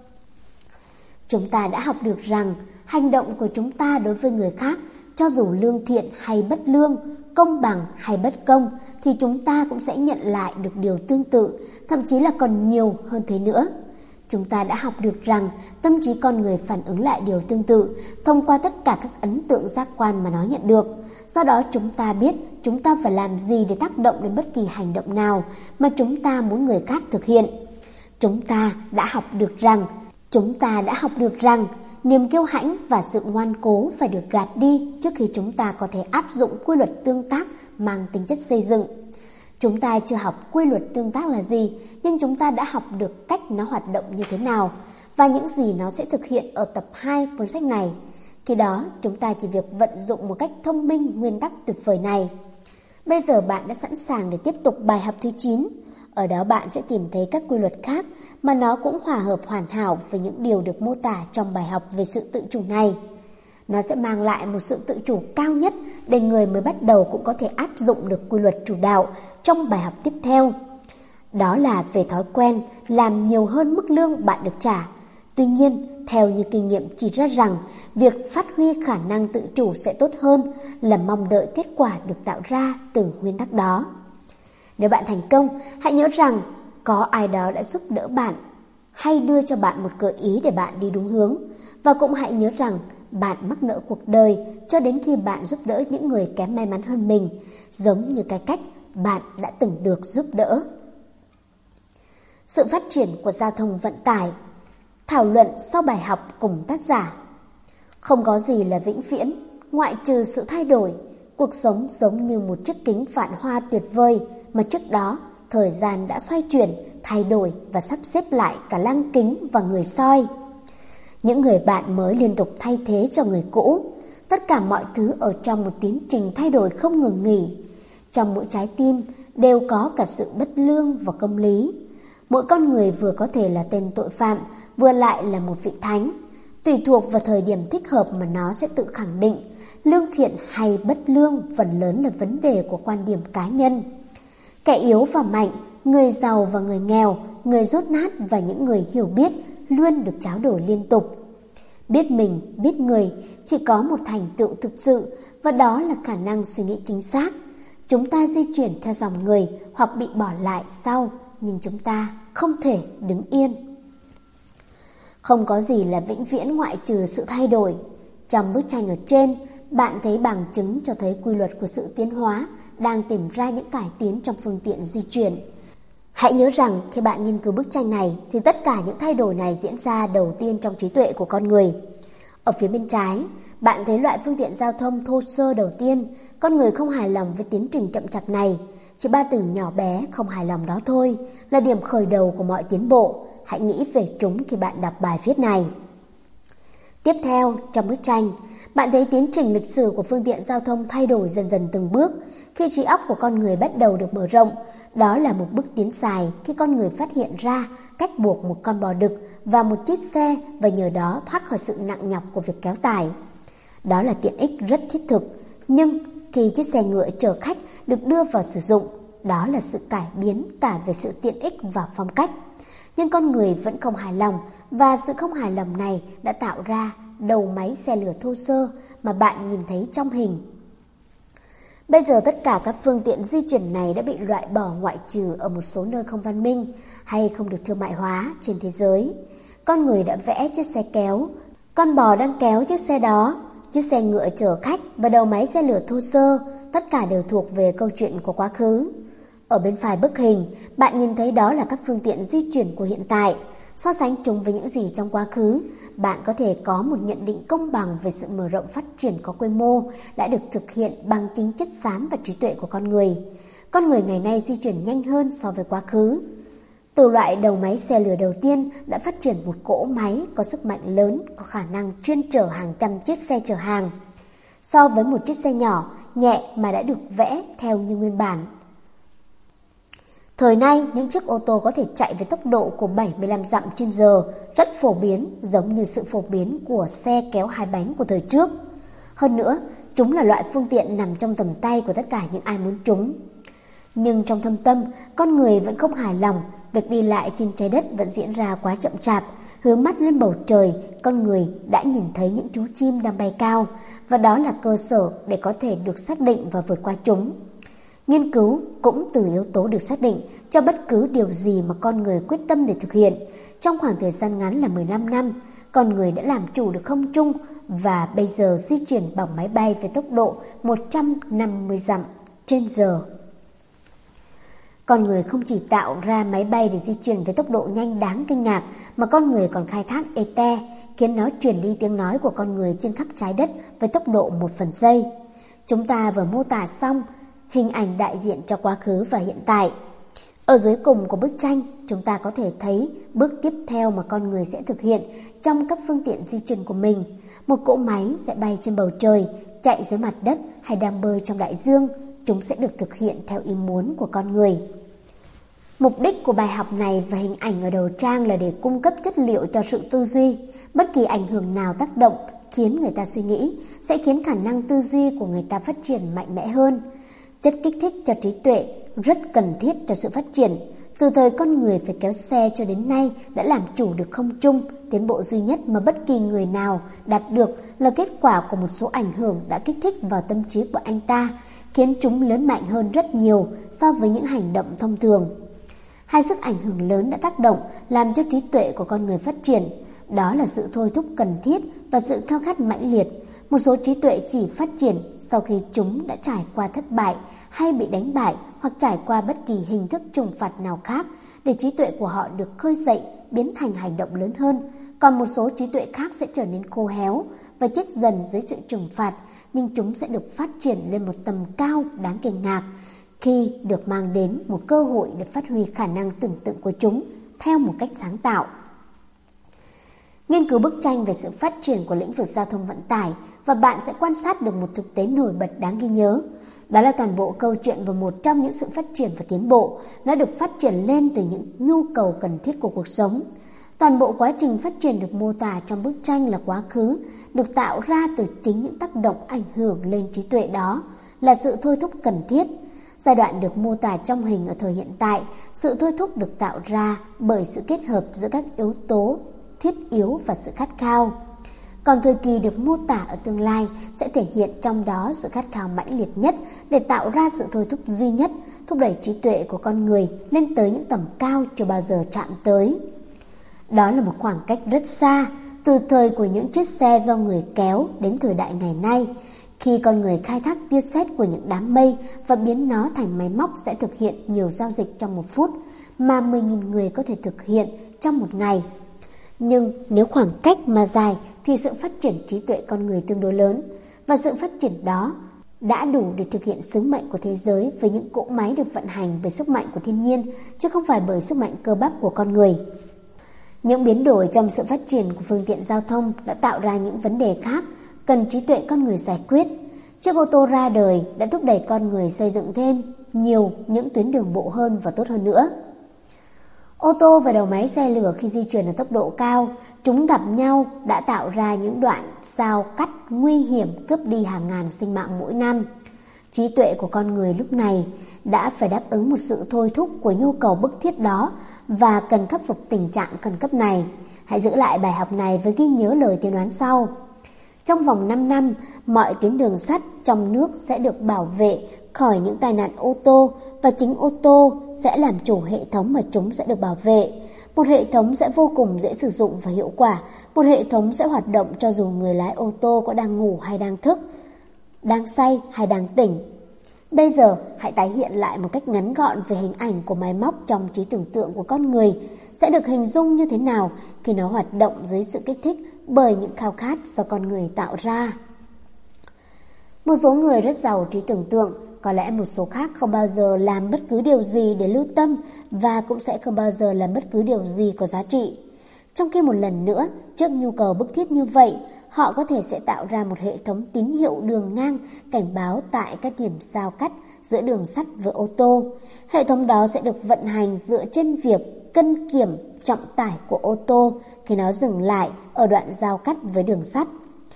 Chúng ta đã học được rằng hành động của chúng ta đối với người khác, cho dù lương thiện hay bất lương, công bằng hay bất công, thì chúng ta cũng sẽ nhận lại được điều tương tự, thậm chí là còn nhiều hơn thế nữa. Chúng ta đã học được rằng tâm trí con người phản ứng lại điều tương tự thông qua tất cả các ấn tượng giác quan mà nó nhận được. Do đó chúng ta biết chúng ta phải làm gì để tác động đến bất kỳ hành động nào mà chúng ta muốn người khác thực hiện. Chúng ta đã học được rằng Chúng ta đã học được rằng niềm kiêu hãnh và sự ngoan cố phải được gạt đi trước khi chúng ta có thể áp dụng quy luật tương tác mang tính chất xây dựng. Chúng ta chưa học quy luật tương tác là gì, nhưng chúng ta đã học được cách nó hoạt động như thế nào và những gì nó sẽ thực hiện ở tập hai cuốn sách này. Khi đó, chúng ta chỉ việc vận dụng một cách thông minh nguyên tắc tuyệt vời này. Bây giờ bạn đã sẵn sàng để tiếp tục bài học thứ chín. Ở đó bạn sẽ tìm thấy các quy luật khác mà nó cũng hòa hợp hoàn hảo với những điều được mô tả trong bài học về sự tự chủ này. Nó sẽ mang lại một sự tự chủ cao nhất để người mới bắt đầu cũng có thể áp dụng được quy luật chủ đạo trong bài học tiếp theo. Đó là về thói quen làm nhiều hơn mức lương bạn được trả. Tuy nhiên, theo như kinh nghiệm chỉ ra rằng, việc phát huy khả năng tự chủ sẽ tốt hơn là mong đợi kết quả được tạo ra từ nguyên tắc đó. Nếu bạn thành công, hãy nhớ rằng có ai đó đã giúp đỡ bạn hay đưa cho bạn một gợi ý để bạn đi đúng hướng. Và cũng hãy nhớ rằng bạn mắc nợ cuộc đời cho đến khi bạn giúp đỡ những người kém may mắn hơn mình, giống như cái cách bạn đã từng được giúp đỡ. Sự phát triển của giao thông vận tải. Thảo luận sau bài học cùng tác giả. Không có gì là vĩnh viễn, ngoại trừ sự thay đổi. Cuộc sống giống như một chiếc kính phản hoa tuyệt vời mà trước đó thời gian đã xoay chuyển, thay đổi và sắp xếp lại cả lăng kính và người soi. Những người bạn mới liên tục thay thế cho người cũ. Tất cả mọi thứ ở trong một tiến trình thay đổi không ngừng nghỉ. Trong mỗi trái tim đều có cả sự bất lương và công lý. Mỗi con người vừa có thể là tên tội phạm, vừa lại là một vị thánh. Tùy thuộc vào thời điểm thích hợp mà nó sẽ tự khẳng định. Lương thiện hay bất lương phần lớn là vấn đề của quan điểm cá nhân. Kẻ yếu và mạnh, người giàu và người nghèo, người dốt nát và những người hiểu biết luôn được tráo đổi liên tục. Biết mình, biết người chỉ có một thành tựu thực sự, và đó là khả năng suy nghĩ chính xác. Chúng ta di chuyển theo dòng người hoặc bị bỏ lại sau, nhưng chúng ta không thể đứng yên. Không có gì là vĩnh viễn ngoại trừ sự thay đổi. Trong bức tranh ở trên, bạn thấy bằng chứng cho thấy quy luật của sự tiến hóa đang tìm ra những cải tiến trong phương tiện di chuyển. Hãy nhớ rằng khi bạn nghiên cứu bức tranh này thì tất cả những thay đổi này diễn ra đầu tiên trong trí tuệ của con người. Ở phía bên trái, bạn thấy loại phương tiện giao thông thô sơ đầu tiên. Con người không hài lòng với tiến trình chậm chạp này. Chỉ ba từ nhỏ bé không hài lòng đó thôi là điểm khởi đầu của mọi tiến bộ. Hãy nghĩ về chúng khi bạn đọc bài viết này. Tiếp theo, trong bức tranh, bạn thấy tiến trình lịch sử của phương tiện giao thông thay đổi dần dần từng bước. Khi trí óc của con người bắt đầu được mở rộng, đó là một bước tiến dài khi con người phát hiện ra cách buộc một con bò đực vào một chiếc xe và nhờ đó thoát khỏi sự nặng nhọc của việc kéo tải. Đó là tiện ích rất thiết thực, nhưng khi chiếc xe ngựa chở khách được đưa vào sử dụng, đó là sự cải biến cả về sự tiện ích và phong cách. Nhưng con người vẫn không hài lòng, và sự không hài lòng này đã tạo ra đầu máy xe lửa thô sơ mà bạn nhìn thấy trong hình. Bây giờ tất cả các phương tiện di chuyển này đã bị loại bỏ ngoại trừ ở một số nơi không văn minh hay không được thương mại hóa trên thế giới. con người đã vẽ chiếc xe kéo, con bò đang kéo chiếc xe đó, chiếc xe ngựa chở khách và đầu máy xe lửa thô sơ, tất cả đều thuộc về câu chuyện của quá khứ. Ở bên phải bức hình, bạn nhìn thấy đó là các phương tiện di chuyển của hiện tại. So sánh chúng với những gì trong quá khứ, bạn có thể có một nhận định công bằng về sự mở rộng phát triển có quy mô đã được thực hiện bằng chính chất xám và trí tuệ của con người. Con người ngày nay di chuyển nhanh hơn so với quá khứ. Từ loại đầu máy xe lửa đầu tiên đã phát triển một cỗ máy có sức mạnh lớn, có khả năng chuyên chở hàng trăm chiếc xe chở hàng. So với một chiếc xe nhỏ, nhẹ mà đã được vẽ theo như nguyên bản. Thời nay, những chiếc ô tô có thể chạy với tốc độ của bảy mươi lăm dặm trên giờ, rất phổ biến, giống như sự phổ biến của xe kéo hai bánh của thời trước. Hơn nữa, chúng là loại phương tiện nằm trong tầm tay của tất cả những ai muốn chúng. Nhưng trong thâm tâm, con người vẫn không hài lòng, việc đi lại trên trái đất vẫn diễn ra quá chậm chạp. Hướng mắt lên bầu trời, con người đã nhìn thấy những chú chim đang bay cao, và đó là cơ sở để có thể được xác định và vượt qua chúng. Nghiên cứu cũng từ yếu tố được xác định cho bất cứ điều gì mà con người quyết tâm để thực hiện. Trong khoảng thời gian ngắn là mười lăm năm, con người đã làm chủ được không trung và bây giờ di chuyển bằng máy bay với tốc độ một trăm năm mươi dặm trên giờ. Con người không chỉ tạo ra máy bay để di chuyển với tốc độ nhanh đáng kinh ngạc, mà con người còn khai thác ether, khiến nó truyền đi tiếng nói của con người trên khắp trái đất với tốc độ một phần giây. Chúng ta vừa mô tả xong hình ảnh đại diện cho quá khứ và hiện tại. Ở dưới cùng của bức tranh, chúng ta có thể thấy bước tiếp theo mà con người sẽ thực hiện trong các phương tiện di chuyển của mình. Một cỗ máy sẽ bay trên bầu trời, chạy dưới mặt đất hay đang bơi trong đại dương. Chúng sẽ được thực hiện theo ý muốn của con người. Mục đích của bài học này và hình ảnh ở đầu trang là để cung cấp chất liệu cho sự tư duy. Bất kỳ ảnh hưởng nào tác động khiến người ta suy nghĩ sẽ khiến khả năng tư duy của người ta phát triển mạnh mẽ hơn. Chất kích thích cho trí tuệ rất cần thiết cho sự phát triển. Từ thời con người phải kéo xe cho đến nay đã làm chủ được không trung, tiến bộ duy nhất mà bất kỳ người nào đạt được là kết quả của một số ảnh hưởng đã kích thích vào tâm trí của anh ta, khiến chúng lớn mạnh hơn rất nhiều so với những hành động thông thường. Hai sức ảnh hưởng lớn đã tác động làm cho trí tuệ của con người phát triển. Đó là sự thôi thúc cần thiết và sự khao khát mãnh liệt. Một số trí tuệ chỉ phát triển sau khi chúng đã trải qua thất bại hay bị đánh bại hoặc trải qua bất kỳ hình thức trừng phạt nào khác để trí tuệ của họ được khơi dậy, biến thành hành động lớn hơn. Còn một số trí tuệ khác sẽ trở nên khô héo và chết dần dưới sự trừng phạt, nhưng chúng sẽ được phát triển lên một tầm cao đáng kinh ngạc khi được mang đến một cơ hội để phát huy khả năng tưởng tượng của chúng theo một cách sáng tạo. Nghiên cứu bức tranh về sự phát triển của lĩnh vực giao thông vận tải và bạn sẽ quan sát được một thực tế nổi bật đáng ghi nhớ. Đó là toàn bộ câu chuyện về một trong những sự phát triển và tiến bộ. Nó được phát triển lên từ những nhu cầu cần thiết của cuộc sống. Toàn bộ quá trình phát triển được mô tả trong bức tranh là quá khứ, được tạo ra từ chính những tác động ảnh hưởng lên trí tuệ đó, là sự thôi thúc cần thiết. Giai đoạn được mô tả trong hình ở thời hiện tại, sự thôi thúc được tạo ra bởi sự kết hợp giữa các yếu tố thiết yếu và sự khát khao. Còn thời kỳ được mô tả ở tương lai sẽ thể hiện trong đó sự khát khao mãnh liệt nhất để tạo ra sự thôi thúc duy nhất, thúc đẩy trí tuệ của con người lên tới những tầm cao chưa bao giờ chạm tới. Đó là một khoảng cách rất xa, từ thời của những chiếc xe do người kéo đến thời đại ngày nay, khi con người khai thác tia sét của những đám mây và biến nó thành máy móc sẽ thực hiện nhiều giao dịch trong một phút mà mười nghìn người có thể thực hiện trong một ngày. Nhưng nếu khoảng cách mà dài thì sự phát triển trí tuệ con người tương đối lớn, và sự phát triển đó đã đủ để thực hiện sứ mệnh của thế giới với những cỗ máy được vận hành bởi sức mạnh của thiên nhiên, chứ không phải bởi sức mạnh cơ bắp của con người. Những biến đổi trong sự phát triển của phương tiện giao thông đã tạo ra những vấn đề khác cần trí tuệ con người giải quyết. Chiếc ô tô ra đời đã thúc đẩy con người xây dựng thêm nhiều những tuyến đường bộ hơn và tốt hơn nữa. Ô tô và đầu máy xe lửa khi di chuyển ở tốc độ cao, chúng gặp nhau đã tạo ra những đoạn giao cắt nguy hiểm cướp đi hàng ngàn sinh mạng mỗi năm. Trí tuệ của con người lúc này đã phải đáp ứng một sự thôi thúc của nhu cầu bức thiết đó và cần khắc phục tình trạng khẩn cấp này. Hãy giữ lại bài học này với ghi nhớ lời tiên đoán sau. Trong vòng năm năm, mọi tuyến đường sắt trong nước sẽ được bảo vệ khỏi những tai nạn ô tô và chính ô tô sẽ làm chủ hệ thống mà chúng sẽ được bảo vệ. Một hệ thống sẽ vô cùng dễ sử dụng và hiệu quả. Một hệ thống sẽ hoạt động cho dù người lái ô tô có đang ngủ hay đang thức, đang say hay đang tỉnh. Bây giờ, hãy tái hiện lại một cách ngắn gọn về hình ảnh của máy móc trong trí tưởng tượng của con người sẽ được hình dung như thế nào khi nó hoạt động dưới sự kích thích bởi những khao khát do con người tạo ra. Một số người rất giàu trí tưởng tượng, có lẽ một số khác không bao giờ làm bất cứ điều gì để lưu tâm và cũng sẽ không bao giờ làm bất cứ điều gì có giá trị. Trong khi một lần nữa, trước nhu cầu bức thiết như vậy, họ có thể sẽ tạo ra một hệ thống tín hiệu đường ngang cảnh báo tại các điểm giao cắt giữa đường sắt với ô tô. Hệ thống đó sẽ được vận hành dựa trên việc cân kiểm trọng tải của ô tô khi nó dừng lại ở đoạn giao cắt với đường sắt.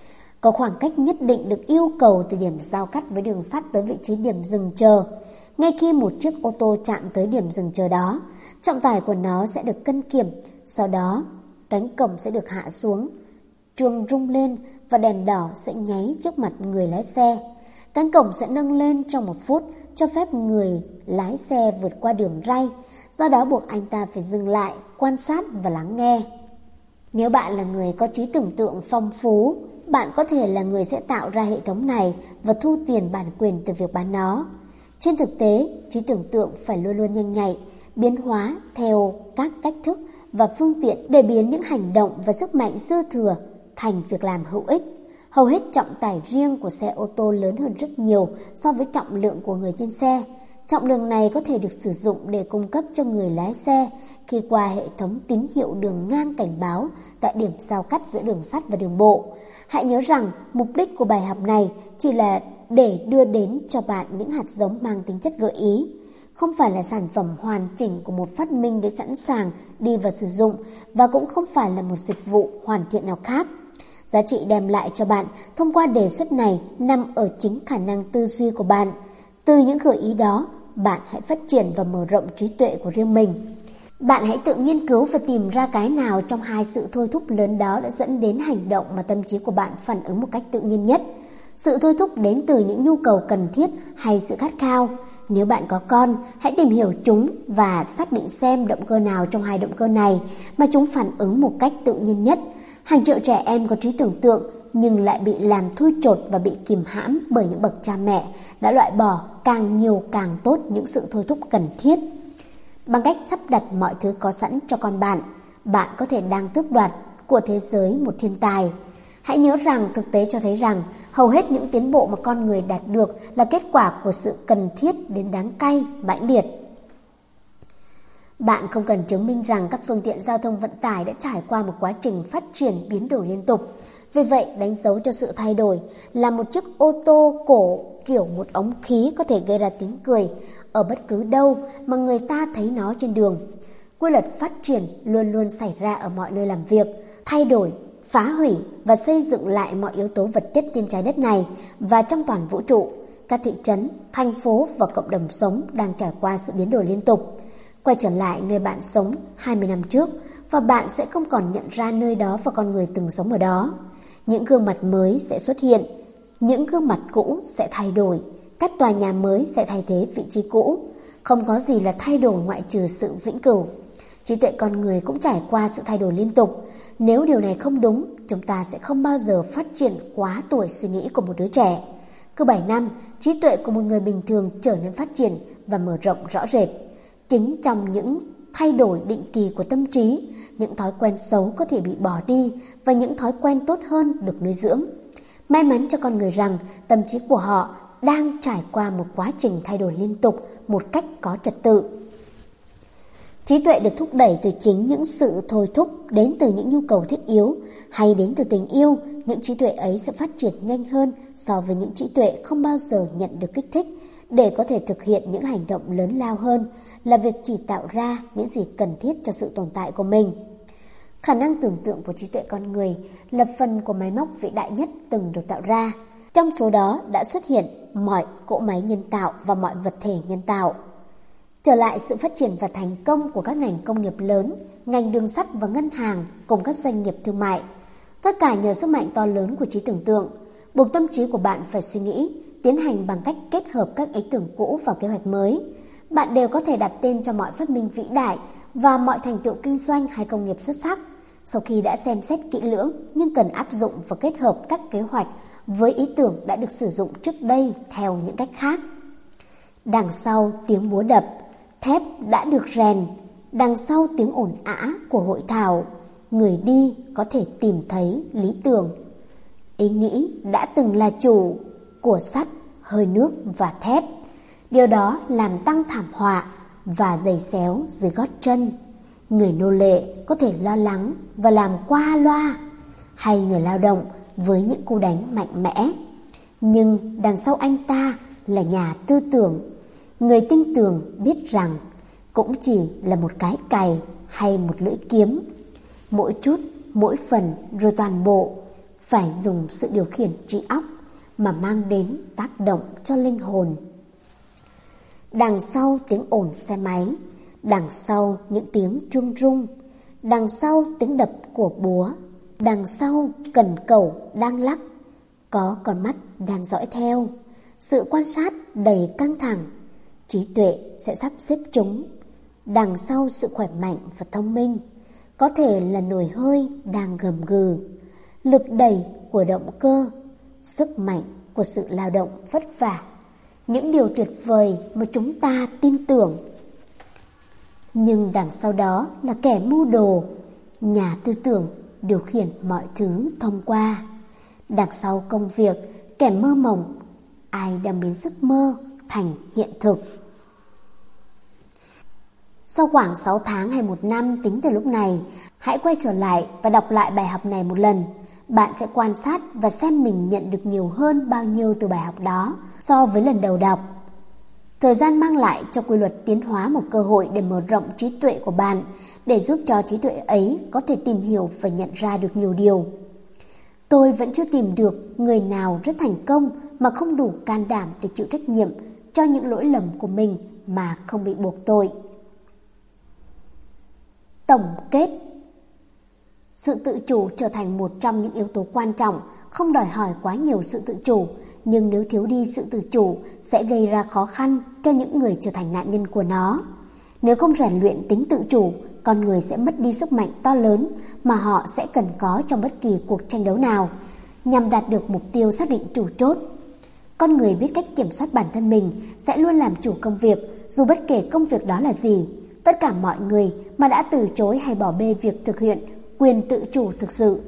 Có khoảng cách nhất định được yêu cầu từ điểm giao cắt với đường sắt tới vị trí điểm dừng chờ. Ngay khi một chiếc ô tô chạm tới điểm dừng chờ đó, trọng tải của nó sẽ được cân kiểm, sau đó cánh cổng sẽ được hạ xuống, chuông rung lên và đèn đỏ sẽ nháy trước mặt người lái xe. Cánh cổng sẽ nâng lên trong một phút, cho phép người lái xe vượt qua đường ray, do đó buộc anh ta phải dừng lại, quan sát và lắng nghe. Nếu bạn là người có trí tưởng tượng phong phú, bạn có thể là người sẽ tạo ra hệ thống này và thu tiền bản quyền từ việc bán nó. Trên thực tế, trí tưởng tượng phải luôn luôn nhanh nhạy, biến hóa theo các cách thức và phương tiện để biến những hành động và sức mạnh dư thừa thành việc làm hữu ích. Hầu hết trọng tải riêng của xe ô tô lớn hơn rất nhiều so với trọng lượng của người trên xe. Trọng lượng này có thể được sử dụng để cung cấp cho người lái xe khi qua hệ thống tín hiệu đường ngang cảnh báo tại điểm giao cắt giữa đường sắt và đường bộ. Hãy nhớ rằng mục đích của bài học này chỉ là để đưa đến cho bạn những hạt giống mang tính chất gợi ý, không phải là sản phẩm hoàn chỉnh của một phát minh để sẵn sàng đi vào sử dụng và cũng không phải là một dịch vụ hoàn thiện nào khác. Giá trị đem lại cho bạn thông qua đề xuất này nằm ở chính khả năng tư duy của bạn. Từ những gợi ý đó, bạn hãy phát triển và mở rộng trí tuệ của riêng mình. Bạn hãy tự nghiên cứu và tìm ra cái nào trong hai sự thôi thúc lớn đó đã dẫn đến hành động mà tâm trí của bạn phản ứng một cách tự nhiên nhất. Sự thôi thúc đến từ những nhu cầu cần thiết hay sự khát khao. Nếu bạn có con, hãy tìm hiểu chúng và xác định xem động cơ nào trong hai động cơ này mà chúng phản ứng một cách tự nhiên nhất. Hàng triệu trẻ em có trí tưởng tượng nhưng lại bị làm thui chột và bị kìm hãm bởi những bậc cha mẹ đã loại bỏ càng nhiều càng tốt những sự thôi thúc cần thiết. Bằng cách sắp đặt mọi thứ có sẵn cho con bạn, bạn có thể đang tước đoạt của thế giới một thiên tài. Hãy nhớ rằng thực tế cho thấy rằng hầu hết những tiến bộ mà con người đạt được là kết quả của sự cần thiết đến đáng cay, mãnh liệt. Bạn không cần chứng minh rằng các phương tiện giao thông vận tải đã trải qua một quá trình phát triển biến đổi liên tục. Vì vậy, đánh dấu cho sự thay đổi là một chiếc ô tô cổ kiểu một ống khí có thể gây ra tiếng cười ở bất cứ đâu mà người ta thấy nó trên đường. Quy luật phát triển luôn luôn xảy ra ở mọi nơi làm việc, thay đổi, phá hủy và xây dựng lại mọi yếu tố vật chất trên trái đất này và trong toàn vũ trụ. Các thị trấn, thành phố và cộng đồng sống đang trải qua sự biến đổi liên tục. Quay trở lại nơi bạn sống hai mươi năm trước và bạn sẽ không còn nhận ra nơi đó và con người từng sống ở đó. Những gương mặt mới sẽ xuất hiện, những gương mặt cũ sẽ thay đổi, các tòa nhà mới sẽ thay thế vị trí cũ. Không có gì là thay đổi ngoại trừ sự vĩnh cửu. Trí tuệ con người cũng trải qua sự thay đổi liên tục. Nếu điều này không đúng, chúng ta sẽ không bao giờ phát triển quá tuổi suy nghĩ của một đứa trẻ. Cứ bảy năm, trí tuệ của một người bình thường trở nên phát triển và mở rộng rõ rệt. Chính trong những thay đổi định kỳ của tâm trí, những thói quen xấu có thể bị bỏ đi và những thói quen tốt hơn được nuôi dưỡng. May mắn cho con người rằng tâm trí của họ đang trải qua một quá trình thay đổi liên tục một cách có trật tự. Trí tuệ được thúc đẩy từ chính những sự thôi thúc đến từ những nhu cầu thiết yếu hay đến từ tình yêu. Những trí tuệ ấy sẽ phát triển nhanh hơn so với những trí tuệ không bao giờ nhận được kích thích để có thể thực hiện những hành động lớn lao hơn là việc chỉ tạo ra những gì cần thiết cho sự tồn tại của mình. Khả năng tưởng tượng của trí tuệ con người là phần của máy móc vĩ đại nhất từng được tạo ra. Trong số đó đã xuất hiện mọi cỗ máy nhân tạo và mọi vật thể nhân tạo. Trở lại sự phát triển và thành công của các ngành công nghiệp lớn, ngành đường sắt và ngân hàng cùng các doanh nghiệp thương mại. Tất cả nhờ sức mạnh to lớn của trí tưởng tượng, buộc tâm trí của bạn phải suy nghĩ, tiến hành bằng cách kết hợp các ý tưởng cũ vào kế hoạch mới. Bạn đều có thể đặt tên cho mọi phát minh vĩ đại và mọi thành tựu kinh doanh hay công nghiệp xuất sắc. Sau khi đã xem xét kỹ lưỡng nhưng cần áp dụng và kết hợp các kế hoạch với ý tưởng đã được sử dụng trước đây theo những cách khác. Đằng sau tiếng búa đập, thép đã được rèn, đằng sau tiếng ồn ã của hội thảo, người đi có thể tìm thấy lý tưởng. Ý nghĩ đã từng là chủ của sắt, hơi nước và thép. Điều đó làm tăng thảm họa và giày xéo dưới gót chân. Người nô lệ có thể lo lắng và làm qua loa, hay người lao động với những cú đánh mạnh mẽ. Nhưng đằng sau anh ta là nhà tư tưởng, người tinh tường biết rằng cũng chỉ là một cái cày hay một lưỡi kiếm. Mỗi chút, mỗi phần rồi toàn bộ phải dùng sự điều khiển trí óc mà mang đến tác động cho linh hồn. Đằng sau tiếng ồn xe máy, đằng sau những tiếng chuông rung, đằng sau tiếng đập của búa, đằng sau cần cẩu đang lắc, có con mắt đang dõi theo. Sự quan sát đầy căng thẳng, trí tuệ sẽ sắp xếp chúng. Đằng sau sự khỏe mạnh và thông minh, có thể là nồi hơi đang gầm gừ, lực đẩy của động cơ, sức mạnh của sự lao động vất vả, những điều tuyệt vời mà chúng ta tin tưởng. Nhưng đằng sau đó là kẻ mưu đồ, nhà tư tưởng điều khiển mọi thứ thông qua. Đằng sau công việc, kẻ mơ mộng, ai đang biến giấc mơ thành hiện thực. Sau khoảng sáu tháng hay một năm tính từ lúc này, hãy quay trở lại và đọc lại bài học này một lần. Bạn sẽ quan sát và xem mình nhận được nhiều hơn bao nhiêu từ bài học đó so với lần đầu đọc. Thời gian mang lại cho quy luật tiến hóa một cơ hội để mở rộng trí tuệ của bạn, để giúp cho trí tuệ ấy có thể tìm hiểu và nhận ra được nhiều điều. Tôi vẫn chưa tìm được người nào rất thành công mà không đủ can đảm để chịu trách nhiệm cho những lỗi lầm của mình mà không bị buộc tội. Tổng kết. Sự tự chủ trở thành một trong những yếu tố quan trọng, không đòi hỏi quá nhiều sự tự chủ, nhưng nếu thiếu đi sự tự chủ sẽ gây ra khó khăn cho những người trở thành nạn nhân của nó. Nếu không rèn luyện tính tự chủ, con người sẽ mất đi sức mạnh to lớn mà họ sẽ cần có trong bất kỳ cuộc tranh đấu nào, nhằm đạt được mục tiêu xác định chủ chốt. Con người biết cách kiểm soát bản thân mình sẽ luôn làm chủ công việc, dù bất kể công việc đó là gì. Tất cả mọi người mà đã từ chối hay bỏ bê việc thực hiện quyền tự chủ thực sự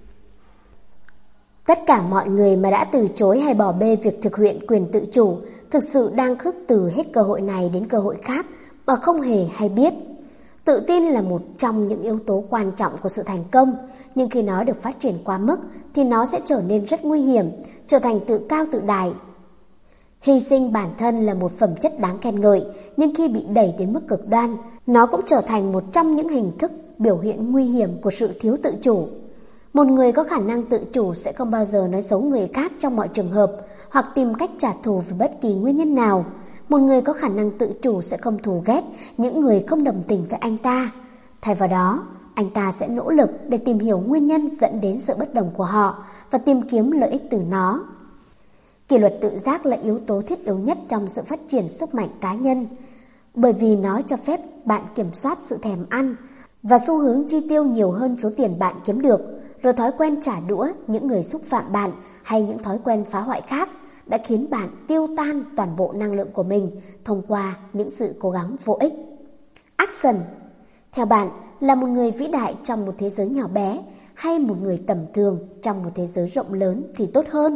Tất cả mọi người mà đã từ chối hay bỏ bê việc thực hiện quyền tự chủ thực sự đang khước từ hết cơ hội này đến cơ hội khác mà không hề hay biết. Tự tin là một trong những yếu tố quan trọng của sự thành công, nhưng khi nó được phát triển quá mức thì nó sẽ trở nên rất nguy hiểm, trở thành tự cao tự đại. Hy sinh bản thân là một phẩm chất đáng khen ngợi, nhưng khi bị đẩy đến mức cực đoan, nó cũng trở thành một trong những hình thức biểu hiện nguy hiểm của sự thiếu tự chủ. Một người có khả năng tự chủ sẽ không bao giờ nói xấu người khác trong mọi trường hợp, hoặc tìm cách trả thù vì bất kỳ nguyên nhân nào. Một người có khả năng tự chủ sẽ không thù ghét những người không đồng tình với anh ta. Thay vào đó, anh ta sẽ nỗ lực để tìm hiểu nguyên nhân dẫn đến sự bất đồng của họ và tìm kiếm lợi ích từ nó. Kỷ luật tự giác là yếu tố thiết yếu nhất trong sự phát triển sức mạnh cá nhân, bởi vì nó cho phép bạn kiểm soát sự thèm ăn và xu hướng chi tiêu nhiều hơn số tiền bạn kiếm được, rồi thói quen trả đũa những người xúc phạm bạn hay những thói quen phá hoại khác đã khiến bạn tiêu tan toàn bộ năng lượng của mình thông qua những sự cố gắng vô ích. Action. Theo bạn, là một người vĩ đại trong một thế giới nhỏ bé hay một người tầm thường trong một thế giới rộng lớn thì tốt hơn?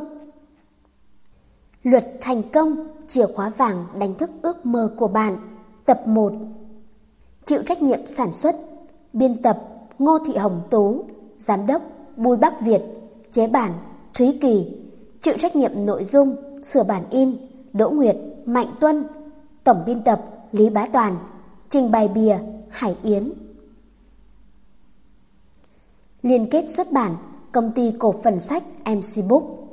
Luật thành công, chìa khóa vàng đánh thức ước mơ của bạn. Tập một. Chịu trách nhiệm sản xuất. Biên tập Ngô Thị Hồng Tú. Giám đốc Bùi Bắc Việt. Chế bản Thúy Kỳ. Chịu trách nhiệm nội dung, sửa bản in Đỗ Nguyệt, Mạnh Tuân. Tổng biên tập Lý Bá Toàn. Trình bày bìa Hải Yến. Liên kết xuất bản Công ty cổ phần sách em xê Book.